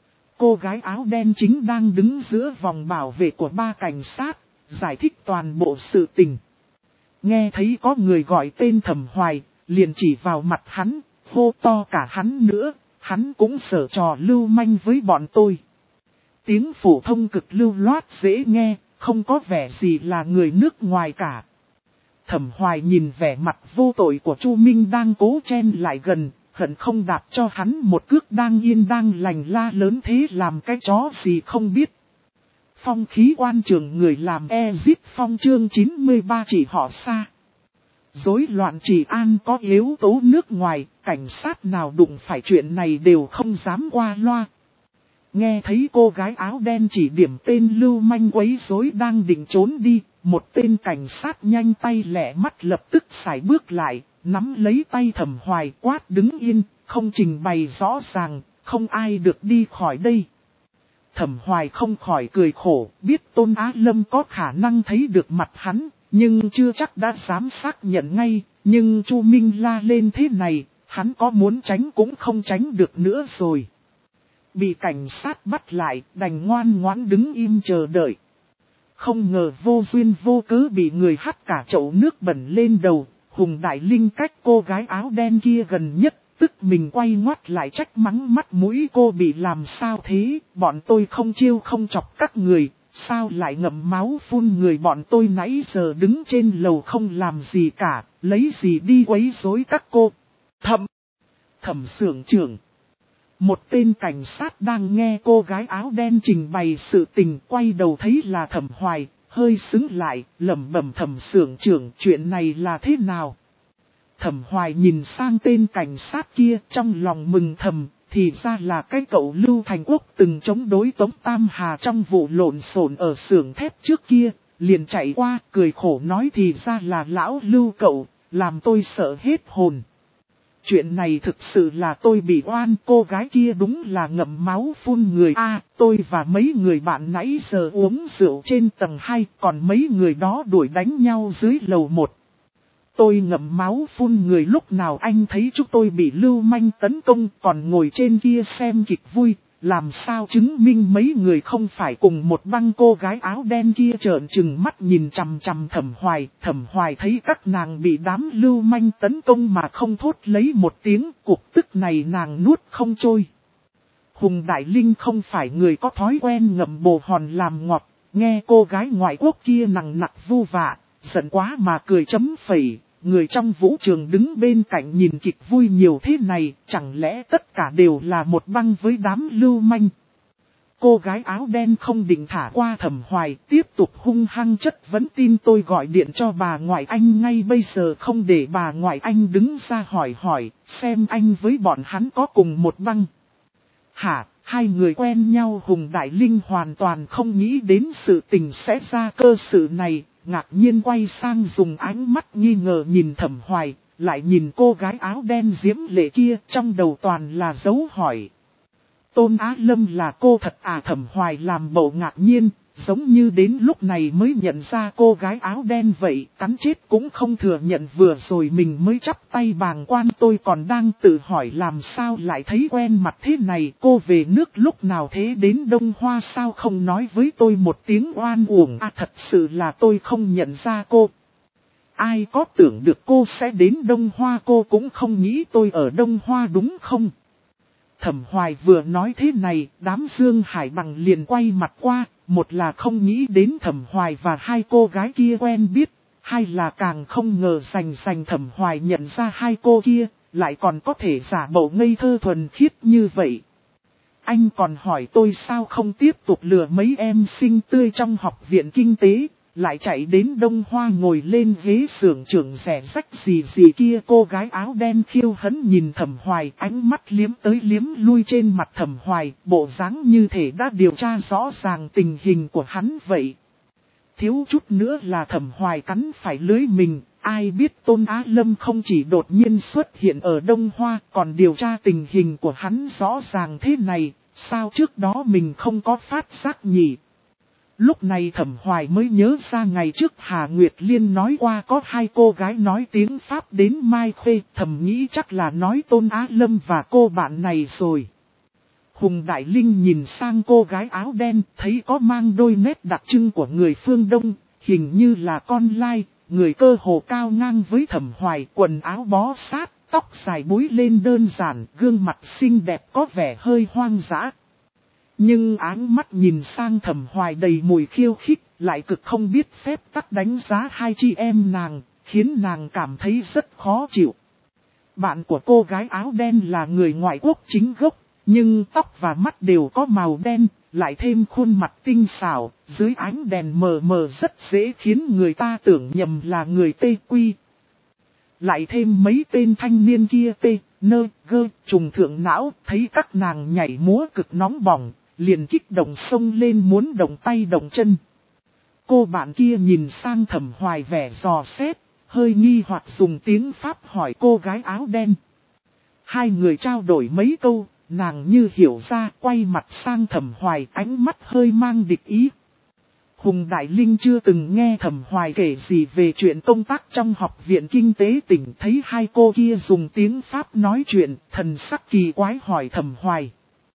Cô gái áo đen chính đang đứng giữa vòng bảo vệ của ba cảnh sát, giải thích toàn bộ sự tình. Nghe thấy có người gọi tên Thẩm Hoài, liền chỉ vào mặt hắn, hô to cả hắn nữa, hắn cũng sở trò lưu manh với bọn tôi. Tiếng phổ thông cực lưu loát dễ nghe, không có vẻ gì là người nước ngoài cả. Thẩm Hoài nhìn vẻ mặt vô tội của Chu Minh đang cố chen lại gần, hận không đạp cho hắn một cước đang yên đang lành, la lớn thế làm cái chó gì không biết. Phong khí quan trường người làm Exit Phong chương chín mươi ba chỉ họ xa. Rối loạn trị an có yếu tố nước ngoài, cảnh sát nào đụng phải chuyện này đều không dám qua loa. Nghe thấy cô gái áo đen chỉ điểm tên lưu manh quấy rối đang định trốn đi, một tên cảnh sát nhanh tay lẹ mắt lập tức sải bước lại, nắm lấy tay Thẩm Hoài quát đứng yên, không trình bày rõ ràng, không ai được đi khỏi đây. Thẩm Hoài không khỏi cười khổ, biết Tôn Á Lâm có khả năng thấy được mặt hắn, nhưng chưa chắc đã dám xác nhận ngay, nhưng Chu Minh la lên thế này, hắn có muốn tránh cũng không tránh được nữa rồi. Bị cảnh sát bắt lại, đành ngoan ngoãn đứng im chờ đợi. Không ngờ vô duyên vô cớ bị người hắt cả chậu nước bẩn lên đầu, Hùng Đại Linh cách cô gái áo đen kia gần nhất, tức mình quay ngoắt lại trách mắng mắt mũi cô bị làm sao thế, bọn tôi không chiêu không chọc các người, sao lại ngậm máu phun người, bọn tôi nãy giờ đứng trên lầu không làm gì cả, lấy gì đi quấy rối các cô. Thẩm, thẩm xưởng trưởng. Một tên cảnh sát đang nghe cô gái áo đen trình bày sự tình, quay đầu thấy là Thẩm Hoài, hơi sững lại, lẩm bẩm Thẩm xưởng trưởng, chuyện này là thế nào? Thẩm Hoài nhìn sang tên cảnh sát kia, trong lòng mừng thầm, thì ra là cái cậu Lưu Thành Quốc từng chống đối Tống Tam Hà trong vụ lộn xộn ở xưởng thép trước kia, liền chạy qua, cười khổ nói thì ra là lão Lưu cậu, làm tôi sợ hết hồn. Chuyện này thực sự là tôi bị oan, cô gái kia đúng là ngậm máu phun người a. Tôi và mấy người bạn nãy giờ uống rượu trên tầng hai, còn mấy người đó đuổi đánh nhau dưới lầu một. Tôi ngậm máu phun người lúc nào anh thấy chúng tôi bị lưu manh tấn công, còn ngồi trên kia xem kịch vui, làm sao chứng minh mấy người không phải cùng một băng. Cô gái áo đen kia trợn trừng mắt nhìn chằm chằm Thẩm Hoài, Thẩm Hoài thấy các nàng bị đám lưu manh tấn công mà không thốt lấy một tiếng, cuộc tức này nàng nuốt không trôi. Hùng Đại Linh không phải người có thói quen ngậm bồ hòn làm ngọt, nghe cô gái ngoại quốc kia nằng nặc vu vạ, giận quá mà cười chấm phẩy. Người trong vũ trường đứng bên cạnh nhìn kịch vui nhiều thế này, chẳng lẽ tất cả đều là một băng với đám lưu manh. Cô gái áo đen không định thả qua Thẩm Hoài, tiếp tục hung hăng chất vấn, tin tôi gọi điện cho bà ngoại anh ngay bây giờ, không để bà ngoại anh đứng ra hỏi hỏi, xem anh với bọn hắn có cùng một băng. Hả, hai người quen nhau? Hùng Đại Linh hoàn toàn không nghĩ đến sự tình sẽ ra cơ sự này. Ngạc nhiên quay sang dùng ánh mắt nghi ngờ nhìn Thẩm Hoài, lại nhìn cô gái áo đen diễm lệ kia, trong đầu toàn là dấu hỏi. Tôn Á Lâm là cô thật à? Thẩm Hoài làm bộ ngạc nhiên, giống như đến lúc này mới nhận ra cô gái áo đen vậy, cắn chết cũng không thừa nhận vừa rồi mình mới chắp tay bàng quan. Tôi còn đang tự hỏi làm sao lại thấy quen mặt thế này, cô về nước lúc nào thế, đến Đông Hoa sao không nói với tôi một tiếng oan uổng à? Thật sự là tôi không nhận ra cô. Ai có tưởng được cô sẽ đến Đông Hoa, cô cũng không nghĩ tôi ở Đông Hoa đúng không? Thẩm Hoài vừa nói thế này, đám Dương Hải Bằng liền quay mặt qua, một là không nghĩ đến Thẩm Hoài và hai cô gái kia quen biết, hai là càng không ngờ rành rành Thẩm Hoài nhận ra hai cô kia, lại còn có thể giả bộ ngây thơ thuần khiết như vậy. Anh còn hỏi tôi sao không tiếp tục lừa mấy em xinh tươi trong học viện kinh tế, lại chạy đến Đông Hoa ngồi lên ghế xưởng trưởng rẻ rách gì gì kia. Cô gái áo đen khiêu hấn nhìn Thẩm Hoài, ánh mắt liếm tới liếm lui trên mặt Thẩm Hoài, bộ dáng như thể đã điều tra rõ ràng tình hình của hắn vậy. Thiếu chút nữa là Thẩm Hoài cắn phải lưới mình, ai biết Tôn Á Lâm không chỉ đột nhiên xuất hiện ở Đông Hoa, còn điều tra tình hình của hắn rõ ràng thế này, sao trước đó mình không có phát giác nhỉ? Lúc này Thẩm Hoài mới nhớ ra ngày trước Hà Nguyệt Liên nói qua có hai cô gái nói tiếng Pháp đến Mai Khê, thầm nghĩ chắc là nói Tôn Á Lâm và cô bạn này rồi. Hùng Đại Linh nhìn sang cô gái áo đen, thấy có mang đôi nét đặc trưng của người phương Đông, hình như là con lai, người cơ hồ cao ngang với Thẩm Hoài, quần áo bó sát, tóc dài búi lên đơn giản, gương mặt xinh đẹp có vẻ hơi hoang dã. Nhưng áng mắt nhìn sang Thẩm Hoài đầy mùi khiêu khích, lại cực không biết phép tắc đánh giá hai chị em nàng, khiến nàng cảm thấy rất khó chịu. Bạn của cô gái áo đen là người ngoại quốc chính gốc, nhưng tóc và mắt đều có màu đen, lại thêm khuôn mặt tinh xảo, dưới ánh đèn mờ mờ rất dễ khiến người ta tưởng nhầm là người Tây Quy. Lại thêm mấy tên thanh niên kia tê, nơ, gơ, trùng thượng não, thấy các nàng nhảy múa cực nóng bỏng, liền kích động xông lên muốn động tay động chân. Cô bạn kia nhìn sang Thẩm Hoài vẻ dò xét, hơi nghi hoặc dùng tiếng Pháp hỏi cô gái áo đen. Hai người trao đổi mấy câu, nàng như hiểu ra, quay mặt sang Thẩm Hoài, ánh mắt hơi mang địch ý. Hùng Đại Linh chưa từng nghe Thẩm Hoài kể gì về chuyện công tác trong học viện kinh tế tỉnh, thấy hai cô kia dùng tiếng Pháp nói chuyện, thần sắc kỳ quái hỏi Thẩm Hoài.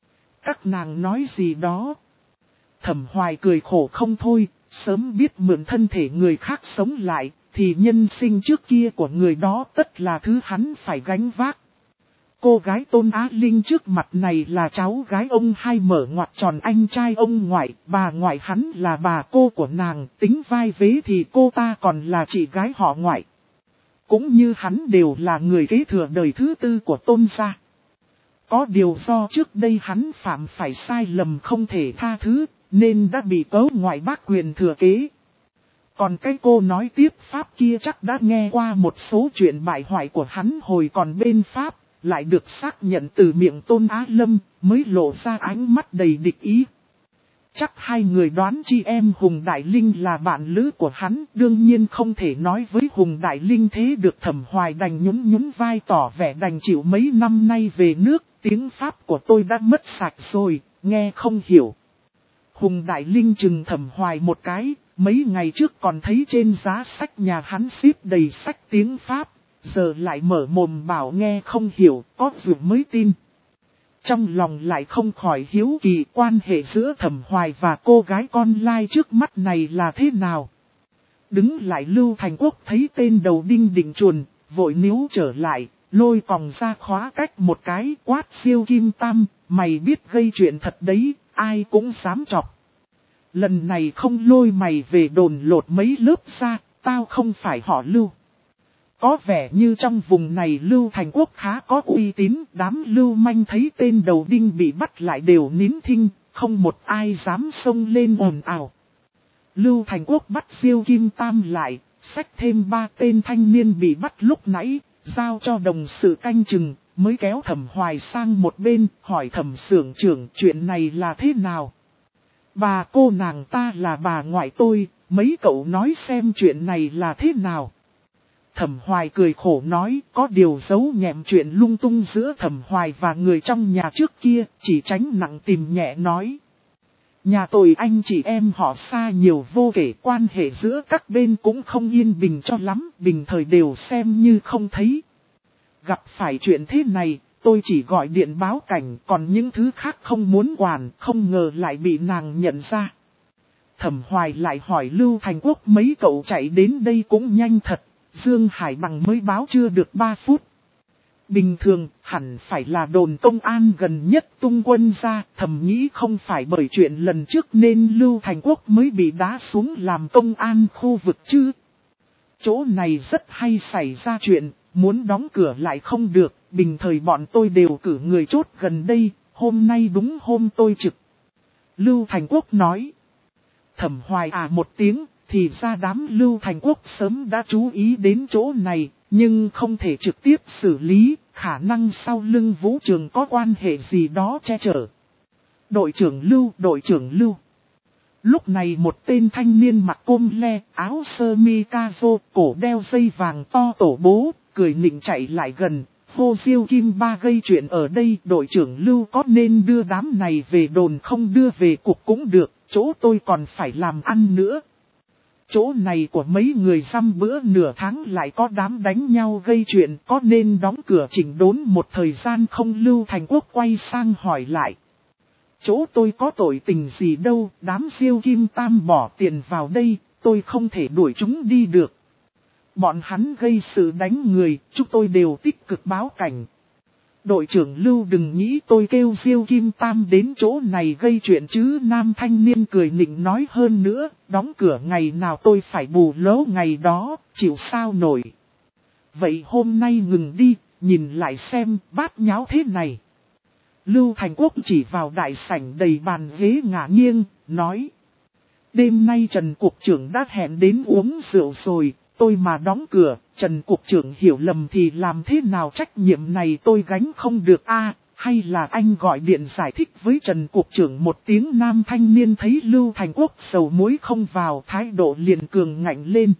Các nàng nói gì đó? Thẩm Hoài cười khổ không thôi, sớm biết mượn thân thể người khác sống lại, thì nhân sinh trước kia của người đó tất là thứ hắn phải gánh vác. Cô gái Tôn Á Linh trước mặt này là cháu gái ông hai mở ngoặt tròn anh trai ông ngoại, bà ngoại hắn là bà cô của nàng, tính vai vế thì cô ta còn là chị gái họ ngoại. Cũng như hắn đều là người kế thừa đời thứ tư của Tôn gia. Có điều do trước đây hắn phạm phải sai lầm không thể tha thứ, nên đã bị cấu ngoại bác quyền thừa kế. Còn cái cô nói tiếp Pháp kia chắc đã nghe qua một số chuyện bại hoại của hắn hồi còn bên Pháp, lại được xác nhận từ miệng Tôn Á Lâm, mới lộ ra ánh mắt đầy địch ý. Chắc hai người đoán chi em Hùng Đại Linh là bạn lữ của hắn, đương nhiên không thể nói với Hùng Đại Linh thế được. Thẩm Hoài đành nhún nhún vai tỏ vẻ đành chịu, mấy năm nay về nước, tiếng Pháp của tôi đã mất sạch rồi, nghe không hiểu. Hùng Đại Linh chừng Thẩm Hoài một cái, mấy ngày trước còn thấy trên giá sách nhà hắn xếp đầy sách tiếng Pháp, giờ lại mở mồm bảo nghe không hiểu, có dù mới tin. Trong lòng lại không khỏi hiếu kỳ quan hệ giữa Thẩm Hoài và cô gái con lai trước mắt này là thế nào. Đứng lại Lưu Thành Quốc thấy tên đầu đinh định chuồn, vội níu trở lại, lôi còng ra khóa cách một cái quát Siêu Kim Tam, mày biết gây chuyện thật đấy, ai cũng dám chọc. Lần này không lôi mày về đồn lột mấy lớp ra, tao không phải họ Lưu. Có vẻ như trong vùng này Lưu Thành Quốc khá có uy tín, đám lưu manh thấy tên đầu đinh bị bắt lại đều nín thinh, không một ai dám xông lên ồn ào. Lưu Thành Quốc bắt Siêu Kim Tam lại, xách thêm ba tên thanh niên bị bắt lúc nãy, giao cho đồng sự canh chừng, mới kéo Thẩm Hoài sang một bên, hỏi Thẩm xưởng trưởng chuyện này là thế nào. Bà cô nàng ta là bà ngoại tôi, mấy cậu nói xem chuyện này là thế nào. Thẩm Hoài cười khổ nói, có điều giấu nhẹm chuyện lung tung giữa Thẩm Hoài và người trong nhà trước kia, chỉ tránh nặng tìm nhẹ nói. Nhà tôi anh chị em họ xa nhiều vô kể, quan hệ giữa các bên cũng không yên bình cho lắm, bình thời đều xem như không thấy. Gặp phải chuyện thế này, tôi chỉ gọi điện báo cảnh, còn những thứ khác không muốn quản, không ngờ lại bị nàng nhận ra. Thẩm Hoài lại hỏi Lưu Thành Quốc mấy cậu chạy đến đây cũng nhanh thật. Dương Hải Bằng mới báo chưa được ba phút. Bình thường, hẳn phải là đồn công an gần nhất tung quân ra, thầm nghĩ không phải bởi chuyện lần trước nên Lưu Thành Quốc mới bị đá xuống làm công an khu vực chứ. Chỗ này rất hay xảy ra chuyện, muốn đóng cửa lại không được, bình thời bọn tôi đều cử người chốt gần đây, hôm nay đúng hôm tôi trực. Lưu Thành Quốc nói. Thẩm Hoài à một tiếng. Thì ra đám Lưu Thành Quốc sớm đã chú ý đến chỗ này, nhưng không thể trực tiếp xử lý, khả năng sau lưng Vũ Trường có quan hệ gì đó che chở. Đội trưởng Lưu, đội trưởng Lưu. Lúc này một tên thanh niên mặc côm le, áo sơ mi ca vô, cổ đeo dây vàng to tổ bố, cười nịnh chạy lại gần. Hô Siêu Kim Ba gây chuyện ở đây, đội trưởng Lưu có nên đưa đám này về đồn không đưa về cục cũng được, chỗ tôi còn phải làm ăn nữa. Chỗ này của mấy người dăm bữa nửa tháng lại có đám đánh nhau gây chuyện, có nên đóng cửa chỉnh đốn một thời gian không? Lưu Thành Quốc quay sang hỏi lại. Chỗ tôi có tội tình gì đâu, đám Siêu Kim Tam bỏ tiền vào đây, tôi không thể đuổi chúng đi được. Bọn hắn gây sự đánh người, chúng tôi đều tích cực báo cảnh. Đội trưởng Lưu đừng nghĩ tôi kêu Siêu Kim Tam đến chỗ này gây chuyện chứ. Nam thanh niên cười nịnh nói, hơn nữa, đóng cửa ngày nào tôi phải bù lỗ ngày đó, chịu sao nổi. Vậy hôm nay ngừng đi, nhìn lại xem bát nháo thế này. Lưu Thành Quốc chỉ vào đại sảnh đầy bàn ghế ngả nghiêng, nói. Đêm nay Trần Cục trưởng đã hẹn đến uống rượu rồi. Tôi mà đóng cửa, Trần Cục trưởng hiểu lầm thì làm thế nào, trách nhiệm này tôi gánh không được a. hay là anh gọi điện giải thích với Trần Cục trưởng một tiếng. Nam thanh niên thấy Lưu Thành Quốc sầu muối không vào, thái độ liền cường ngạnh lên.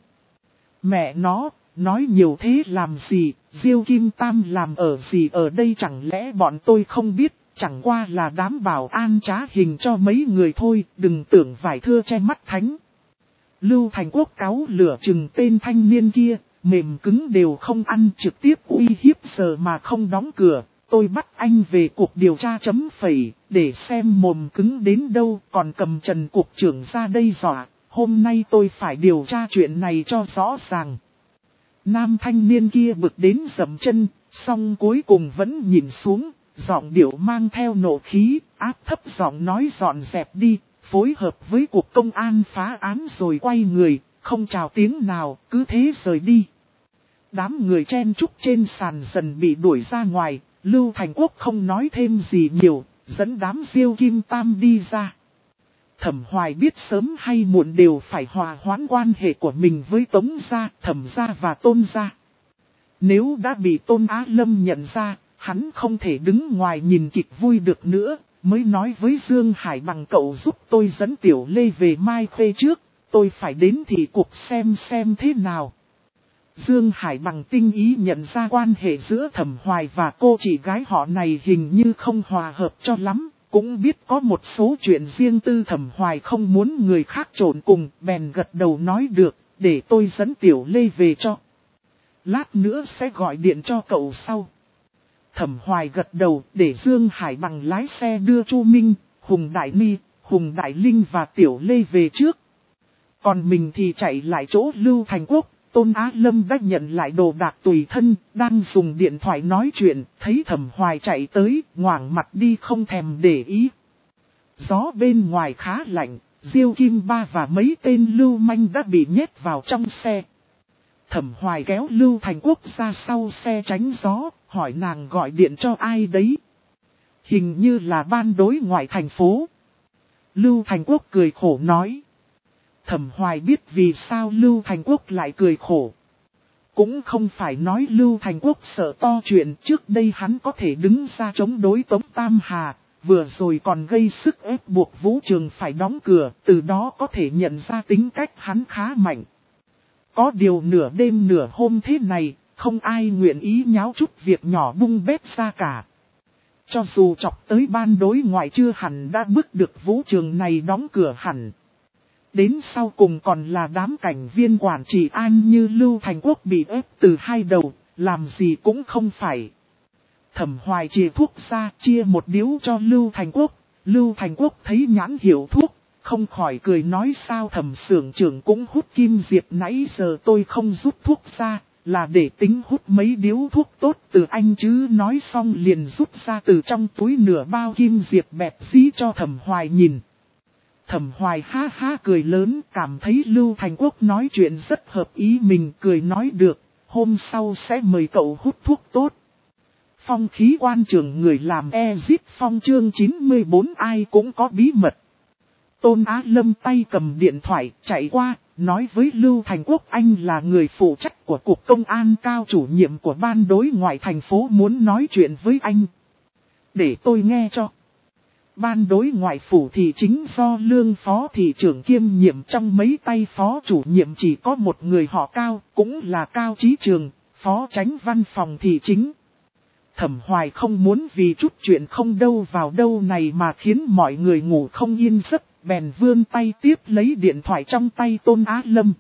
Mẹ nó, nói nhiều thế làm gì, Diêu Kim Tam làm ở gì ở đây, chẳng lẽ bọn tôi không biết, chẳng qua là đám bảo an trá hình cho mấy người thôi, đừng tưởng vải thưa che mắt thánh. Lưu Thành Quốc cáu lửa chừng tên thanh niên kia, mềm cứng đều không ăn, trực tiếp uy hiếp giờ mà không đóng cửa. Tôi bắt anh về cuộc điều tra chấm phẩy, để xem mồm cứng đến đâu, còn cầm Trần Cục trưởng ra đây dọa. Hôm nay tôi phải điều tra chuyện này cho rõ ràng. Nam thanh niên kia bực đến dậm chân, song cuối cùng vẫn nhìn xuống, giọng điệu mang theo nộ khí, áp thấp giọng nói dọn dẹp đi, phối hợp với cuộc công an phá án rồi quay người, không chào tiếng nào, cứ thế rời đi. Đám người chen chúc trên sàn dần bị đuổi ra ngoài, Lưu Thành Quốc không nói thêm gì nhiều, dẫn đám Diêu Kim Tam đi ra. Thẩm Hoài biết sớm hay muộn đều phải hòa hoãn quan hệ của mình với Tống gia, Thẩm gia và Tôn gia. Nếu đã bị Tôn Á Lâm nhận ra, hắn không thể đứng ngoài nhìn kịch vui được nữa, mới nói với Dương Hải Bằng cậu giúp tôi dẫn Tiểu Lê về Mai Khê trước, tôi phải đến thị cục xem xem thế nào. Dương Hải Bằng tinh ý nhận ra quan hệ giữa Thẩm Hoài và cô chị gái họ này hình như không hòa hợp cho lắm. Cũng biết có một số chuyện riêng tư Thẩm Hoài không muốn người khác trộn cùng, bèn gật đầu nói được, để tôi dẫn Tiểu Lê về cho. Lát nữa sẽ gọi điện cho cậu sau. Thẩm Hoài gật đầu, để Dương Hải Bằng lái xe đưa Chu Minh, Hùng Đại Ni, Hùng Đại Linh và Tiểu Lê về trước. Còn mình thì chạy lại chỗ Lưu Thành Quốc. Tôn Á Lâm đã nhận lại đồ đạc tùy thân, đang dùng điện thoại nói chuyện, thấy Thẩm Hoài chạy tới, ngoảng mặt đi không thèm để ý. Gió bên ngoài khá lạnh, Diêu Kim Ba và mấy tên lưu manh đã bị nhét vào trong xe. Thẩm Hoài kéo Lưu Thành Quốc ra sau xe tránh gió, hỏi nàng gọi điện cho ai đấy. Hình như là ban đối ngoại thành phố. Lưu Thành Quốc cười khổ nói. Thẩm Hoài biết vì sao Lưu Thành Quốc lại cười khổ. Cũng không phải nói Lưu Thành Quốc sợ to chuyện, trước đây hắn có thể đứng ra chống đối Tống Tam Hà, vừa rồi còn gây sức ép buộc Vũ Trường phải đóng cửa, từ đó có thể nhận ra tính cách hắn khá mạnh. Có điều nửa đêm nửa hôm thế này, không ai nguyện ý nháo chút việc nhỏ bung bét ra cả. Cho dù chọc tới ban đối ngoại chưa hẳn đã bức được Vũ Trường này đóng cửa hẳn. Đến sau cùng còn là đám cảnh viên quản trị an như Lưu Thành Quốc bị ép từ hai đầu, làm gì cũng không phải. Thẩm Hoài chia thuốc ra, chia một điếu cho Lưu Thành Quốc. Lưu Thành Quốc thấy nhãn hiệu thuốc, không khỏi cười nói sao Thẩm xưởng trưởng cũng hút kim diệp, nãy giờ tôi không rút thuốc ra, là để tính hút mấy điếu thuốc tốt từ anh chứ. Nói xong liền rút ra từ trong túi nửa bao kim diệp bẹp dí cho Thẩm Hoài nhìn. Thẩm Hoài ha ha cười lớn, cảm thấy Lưu Thành Quốc nói chuyện rất hợp ý mình, cười nói được, hôm sau sẽ mời cậu hút thuốc tốt. Phong khí quan trường người làm Exit Phong chương chín mươi bốn ai cũng có bí mật. Tôn Á Lâm tay cầm điện thoại chạy qua, nói với Lưu Thành Quốc anh là người phụ trách của Cục Công an cao, chủ nhiệm của ban đối ngoại thành phố muốn nói chuyện với anh. Để tôi nghe cho. Ban đối ngoại phủ thị chính do Lương phó thị trưởng kiêm nhiệm, trong mấy tay phó chủ nhiệm chỉ có một người họ Cao, cũng là Cao Chí Trường, phó chánh văn phòng thị chính. Thẩm Hoài không muốn vì chút chuyện không đâu vào đâu này mà khiến mọi người ngủ không yên giấc, bèn vươn tay tiếp lấy điện thoại trong tay Tôn Á Lâm.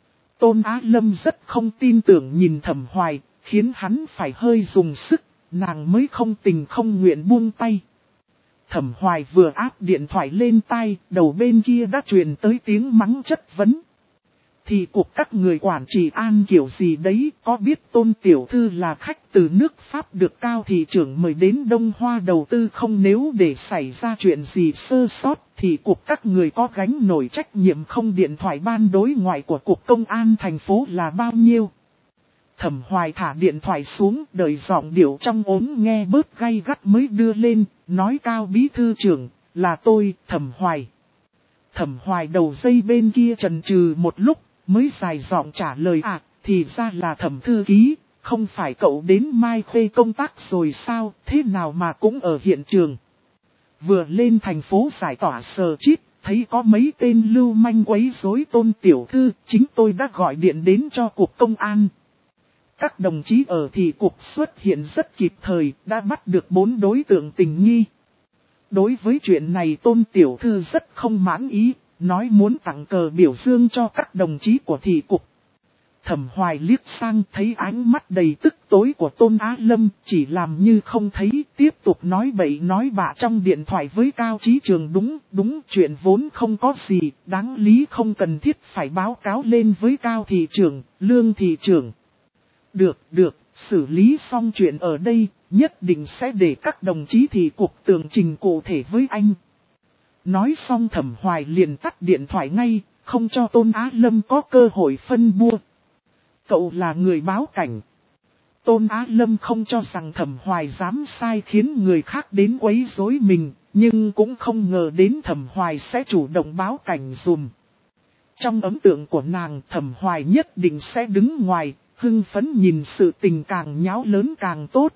Tôn Á Lâm rất không tin tưởng nhìn Thẩm Hoài, khiến hắn phải hơi dùng sức, nàng mới không tình không nguyện buông tay. Thẩm Hoài vừa áp điện thoại lên tai, đầu bên kia đã truyền tới tiếng mắng chất vấn. Thì cuộc các người quản trị an kiểu gì đấy, có biết Tôn tiểu thư là khách từ nước Pháp được Cao thị trưởng mời đến Đông Hoa đầu tư không, nếu để xảy ra chuyện gì sơ sót thì cuộc các người có gánh nổi trách nhiệm không. Điện thoại ban đối ngoại của Cục Công an thành phố là bao nhiêu? Thẩm Hoài thả điện thoại xuống, đợi giọng điệu trong ốm nghe bớt gay gắt mới đưa lên, nói Cao bí thư trưởng, là tôi, Thẩm Hoài. Thẩm Hoài đầu dây bên kia chần chừ một lúc, mới dài giọng trả lời à, thì ra là Thẩm thư ký, không phải cậu đến Mai Khê công tác rồi sao, thế nào mà cũng ở hiện trường. Vừa lên thành phố giải tỏa Sở Chít, thấy có mấy tên lưu manh quấy rối Tôn tiểu thư, chính tôi đã gọi điện đến cho cục công an. Các đồng chí ở thị cục xuất hiện rất kịp thời, đã bắt được bốn đối tượng tình nghi. Đối với chuyện này Tôn tiểu thư rất không mãn ý, nói muốn tặng cờ biểu dương cho các đồng chí của thị cục. Thẩm Hoài liếc sang thấy ánh mắt đầy tức tối của Tôn Á Lâm, chỉ làm như không thấy, tiếp tục nói bậy nói bạ trong điện thoại với Cao Chí Trường. Đúng, đúng, chuyện vốn không có gì, đáng lý không cần thiết phải báo cáo lên với Cao thị trưởng, Lương thị trưởng. Được, được, xử lý xong chuyện ở đây, nhất định sẽ để các đồng chí thị cục tường trình cụ thể với anh. Nói xong Thẩm Hoài liền tắt điện thoại ngay, không cho Tôn Á Lâm có cơ hội phân bua. Cậu là người báo cảnh. Tôn Á Lâm không cho rằng Thẩm Hoài dám sai khiến người khác đến quấy rối mình, nhưng cũng không ngờ đến Thẩm Hoài sẽ chủ động báo cảnh dùm. Trong ấn tượng của nàng, Thẩm Hoài nhất định sẽ đứng ngoài, hưng phấn nhìn sự tình càng nháo lớn càng tốt.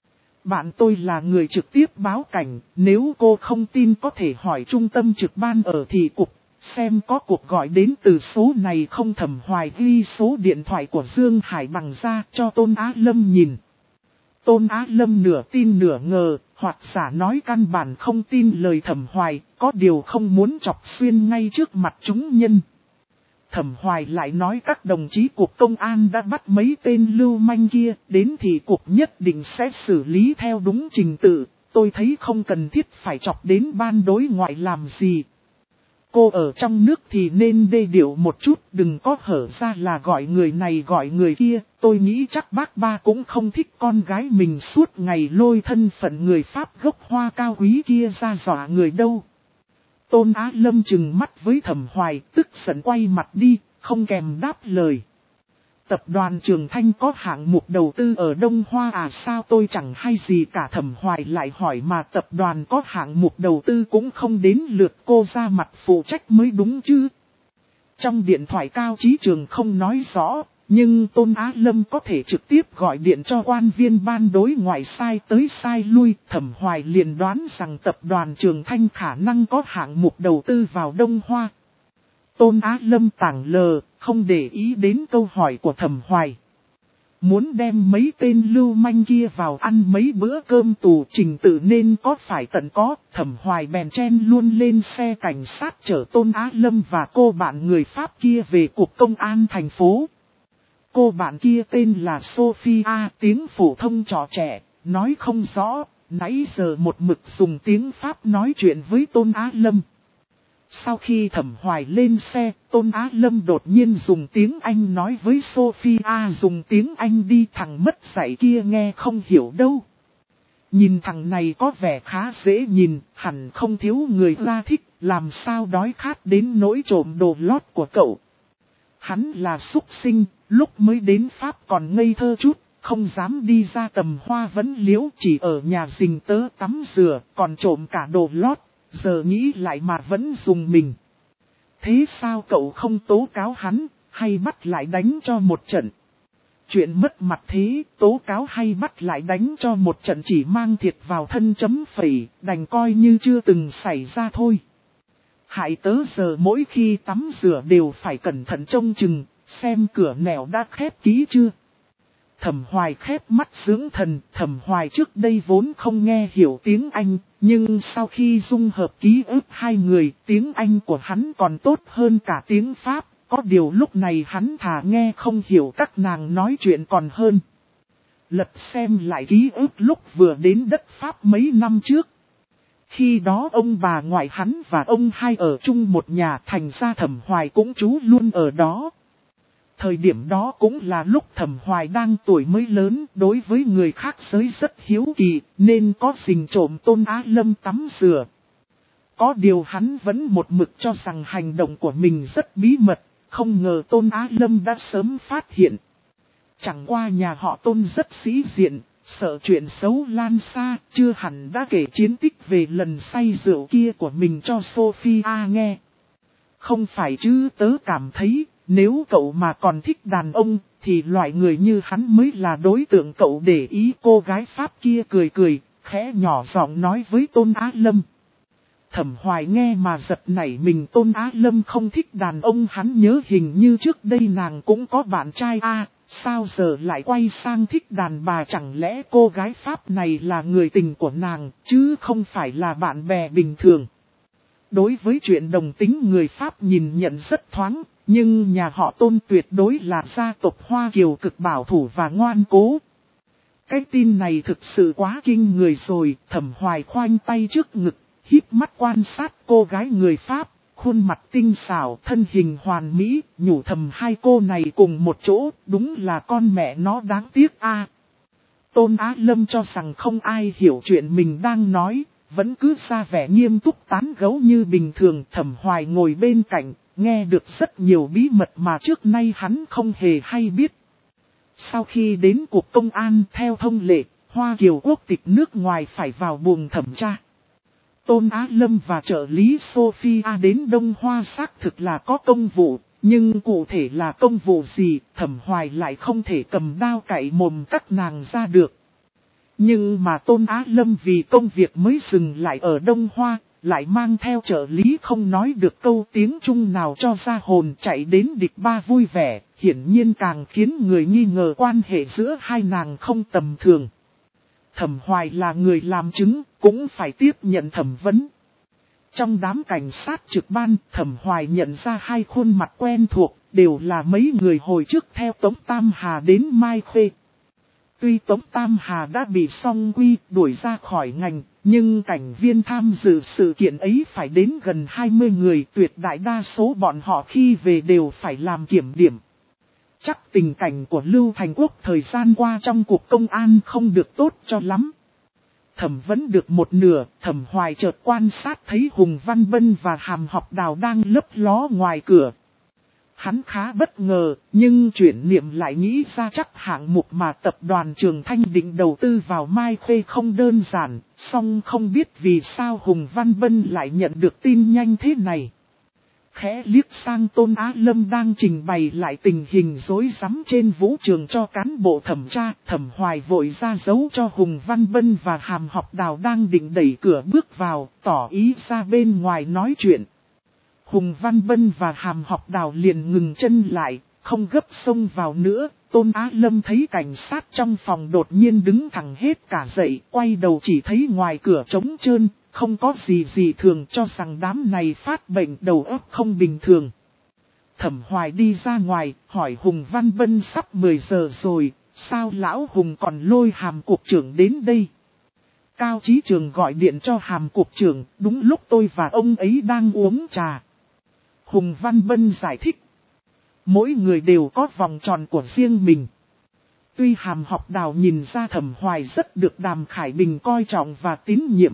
Bạn tôi là người trực tiếp báo cảnh, nếu cô không tin có thể hỏi trung tâm trực ban ở thị cục, xem có cuộc gọi đến từ số này không. Thẩm Hoài ghi số điện thoại của Dương Hải Bằng ra cho Tôn Á Lâm nhìn. Tôn Á Lâm nửa tin nửa ngờ, hoặc giả nói căn bản không tin lời Thẩm Hoài, có điều không muốn chọc xuyên ngay trước mặt chúng nhân. Thẩm Hoài lại nói các đồng chí cục công an đã bắt mấy tên lưu manh kia, đến thì cục nhất định sẽ xử lý theo đúng trình tự, tôi thấy không cần thiết phải chọc đến ban đối ngoại làm gì. Cô ở trong nước thì nên đê điệu một chút, đừng có hở ra là gọi người này gọi người kia, tôi nghĩ chắc bác ba cũng không thích con gái mình suốt ngày lôi thân phận người Pháp gốc Hoa cao quý kia ra dọa người đâu. Tôn Á Lâm trừng mắt với Thẩm Hoài, tức giận quay mặt đi, không kèm đáp lời. Tập đoàn Trường Thanh có hạng mục đầu tư ở Đông Hoa à, sao tôi chẳng hay gì cả. Thẩm Hoài lại hỏi, mà tập đoàn có hạng mục đầu tư cũng không đến lượt cô ra mặt phụ trách mới đúng chứ. Trong điện thoại Cao Chí Trường không nói rõ, nhưng Tôn Á Lâm có thể trực tiếp gọi điện cho quan viên ban đối ngoại sai tới sai lui. Thẩm Hoài liền đoán rằng tập đoàn Trường Thanh khả năng có hạng mục đầu tư vào Đông Hoa. Tôn Á Lâm tảng lờ, không để ý đến câu hỏi của Thẩm Hoài. Muốn đem mấy tên lưu manh kia vào ăn mấy bữa cơm tù, trình tự nên có phải tận có. Thẩm Hoài bèn chen luôn lên xe cảnh sát chở Tôn Á Lâm và cô bạn người Pháp kia về cục công an thành phố. Cô bạn kia tên là Sophia, tiếng phổ thông trò trẻ, nói không rõ, nãy giờ một mực dùng tiếng Pháp nói chuyện với Tôn Á Lâm. Sau khi Thẩm Hoài lên xe, Tôn Á Lâm đột nhiên dùng tiếng Anh nói với Sophia, dùng tiếng Anh đi, thằng mất dạy kia nghe không hiểu đâu. Nhìn thằng này có vẻ khá dễ nhìn, hẳn không thiếu người ra thích, làm sao đói khát đến nỗi trộm đồ lót của cậu. Hắn là súc sinh, lúc mới đến Pháp còn ngây thơ chút, không dám đi ra tầm hoa vấn liễu, chỉ ở nhà rình tớ tắm rửa, còn trộm cả đồ lót. Giờ nghĩ lại mà vẫn dùng mình. Thế sao cậu không tố cáo hắn, hay bắt lại đánh cho một trận? Chuyện mất mặt thế, tố cáo hay bắt lại đánh cho một trận chỉ mang thiệt vào thân chấm phẩy, đành coi như chưa từng xảy ra thôi. Hại tớ giờ mỗi khi tắm rửa đều phải cẩn thận trông chừng, xem cửa nẻo đã khép kỹ chưa. Thẩm Hoài khép mắt dưỡng thần. Thẩm Hoài trước đây vốn không nghe hiểu tiếng Anh, nhưng sau khi dung hợp ký ức hai người, tiếng Anh của hắn còn tốt hơn cả tiếng Pháp. Có điều lúc này hắn thà nghe không hiểu các nàng nói chuyện còn hơn. Lật xem lại ký ức lúc vừa đến đất Pháp mấy năm trước. Khi đó ông bà ngoại hắn và ông hai ở chung một nhà, thành ra Thẩm Hoài cũng trú luôn ở đó. Thời điểm đó cũng là lúc Thẩm Hoài đang tuổi mới lớn, đối với người khác giới rất hiếu kỳ, nên có rình trộm Tôn Á Lâm tắm rửa. Có điều hắn vẫn một mực cho rằng hành động của mình rất bí mật, không ngờ Tôn Á Lâm đã sớm phát hiện. Chẳng qua nhà họ Tôn rất sĩ diện, sợ chuyện xấu lan xa, chưa hẳn đã kể chiến tích về lần say rượu kia của mình cho Sophia nghe. Không phải chứ, tớ cảm thấy nếu cậu mà còn thích đàn ông, thì loại người như hắn mới là đối tượng cậu để ý. Cô gái Pháp kia cười cười, khẽ nhỏ giọng nói với Tôn Á Lâm. Thẩm Hoài nghe mà giật nảy mình, Tôn Á Lâm không thích đàn ông, hắn nhớ hình như trước đây nàng cũng có bạn trai a, sao giờ lại quay sang thích đàn bà, chẳng lẽ cô gái Pháp này là người tình của nàng, chứ không phải là bạn bè bình thường. Đối với chuyện đồng tính, người Pháp nhìn nhận rất thoáng, nhưng nhà họ Tôn tuyệt đối là gia tộc Hoa Kiều cực bảo thủ và ngoan cố. Cái tin này thực sự quá kinh người rồi. Thẩm Hoài khoanh tay trước ngực, híp mắt quan sát cô gái người Pháp, khuôn mặt tinh xảo, thân hình hoàn mỹ, nhủ thầm hai cô này cùng một chỗ, đúng là con mẹ nó đáng tiếc a. Tôn Á Lâm cho rằng không ai hiểu chuyện mình đang nói, vẫn cứ ra vẻ nghiêm túc tán gẫu như bình thường. Thẩm Hoài ngồi bên cạnh, nghe được rất nhiều bí mật mà trước nay hắn không hề hay biết. Sau khi đến cuộc công an, theo thông lệ, Hoa Kiều quốc tịch nước ngoài phải vào buồng thẩm tra. Tôn Á Lâm và trợ lý Sophia đến Đông Hoa xác thực là có công vụ, nhưng cụ thể là công vụ gì, Thẩm Hoài lại không thể cầm đao cạy mồm các nàng ra được. Nhưng mà Tôn Á Lâm vì công việc mới dừng lại ở Đông Hoa, lại mang theo trợ lý không nói được câu tiếng Trung nào cho ra hồn, chạy đến địch ba vui vẻ, hiển nhiên càng khiến người nghi ngờ quan hệ giữa hai nàng không tầm thường. Thẩm Hoài là người làm chứng, cũng phải tiếp nhận thẩm vấn. Trong đám cảnh sát trực ban, Thẩm Hoài nhận ra hai khuôn mặt quen thuộc, đều là mấy người hồi trước theo Tống Tam Hà đến Mai Khê. Tuy Tống Tam Hà đã bị song quy đuổi ra khỏi ngành, nhưng cảnh viên tham dự sự kiện ấy phải đến gần hai mươi người, tuyệt đại đa số bọn họ khi về đều phải làm kiểm điểm. Chắc tình cảnh của Lưu Thành Quốc thời gian qua trong cuộc công an không được tốt cho lắm. Thẩm vấn được một nửa, Thẩm Hoài chợt quan sát thấy Hùng Văn Bân và Hàm Học Đào đang lấp ló ngoài cửa. Hắn khá bất ngờ, nhưng chuyển niệm lại nghĩ ra chắc hạng mục mà tập đoàn Trường Thanh định đầu tư vào Mai Khê không đơn giản, song không biết vì sao Hùng Văn Bân lại nhận được tin nhanh thế này. Khẽ liếc sang Tôn Á Lâm đang trình bày lại tình hình rối rắm trên vũ trường cho cán bộ thẩm tra, Thẩm Hoài vội ra dấu cho Hùng Văn Bân và Hàm Học Đào đang định đẩy cửa bước vào, tỏ ý ra bên ngoài nói chuyện. Hùng Văn Bân và Hàm Học Đào liền ngừng chân lại, không gấp xông vào nữa. Tôn Á Lâm thấy cảnh sát trong phòng đột nhiên đứng thẳng hết cả dậy, quay đầu chỉ thấy ngoài cửa trống trơn, không có gì gì thường, cho rằng đám này phát bệnh đầu óc không bình thường. Thẩm Hoài đi ra ngoài, hỏi Hùng Văn Bân sắp mười giờ rồi, sao lão Hùng còn lôi Hàm cục trưởng đến đây? Cao Chí Trường gọi điện cho Hàm cục trưởng, đúng lúc tôi và ông ấy đang uống trà. Hùng Văn Bân giải thích. Mỗi người đều có vòng tròn của riêng mình. Tuy Hàm Học Đào nhìn ra Thẩm Hoài rất được Đàm Khải Bình coi trọng và tín nhiệm.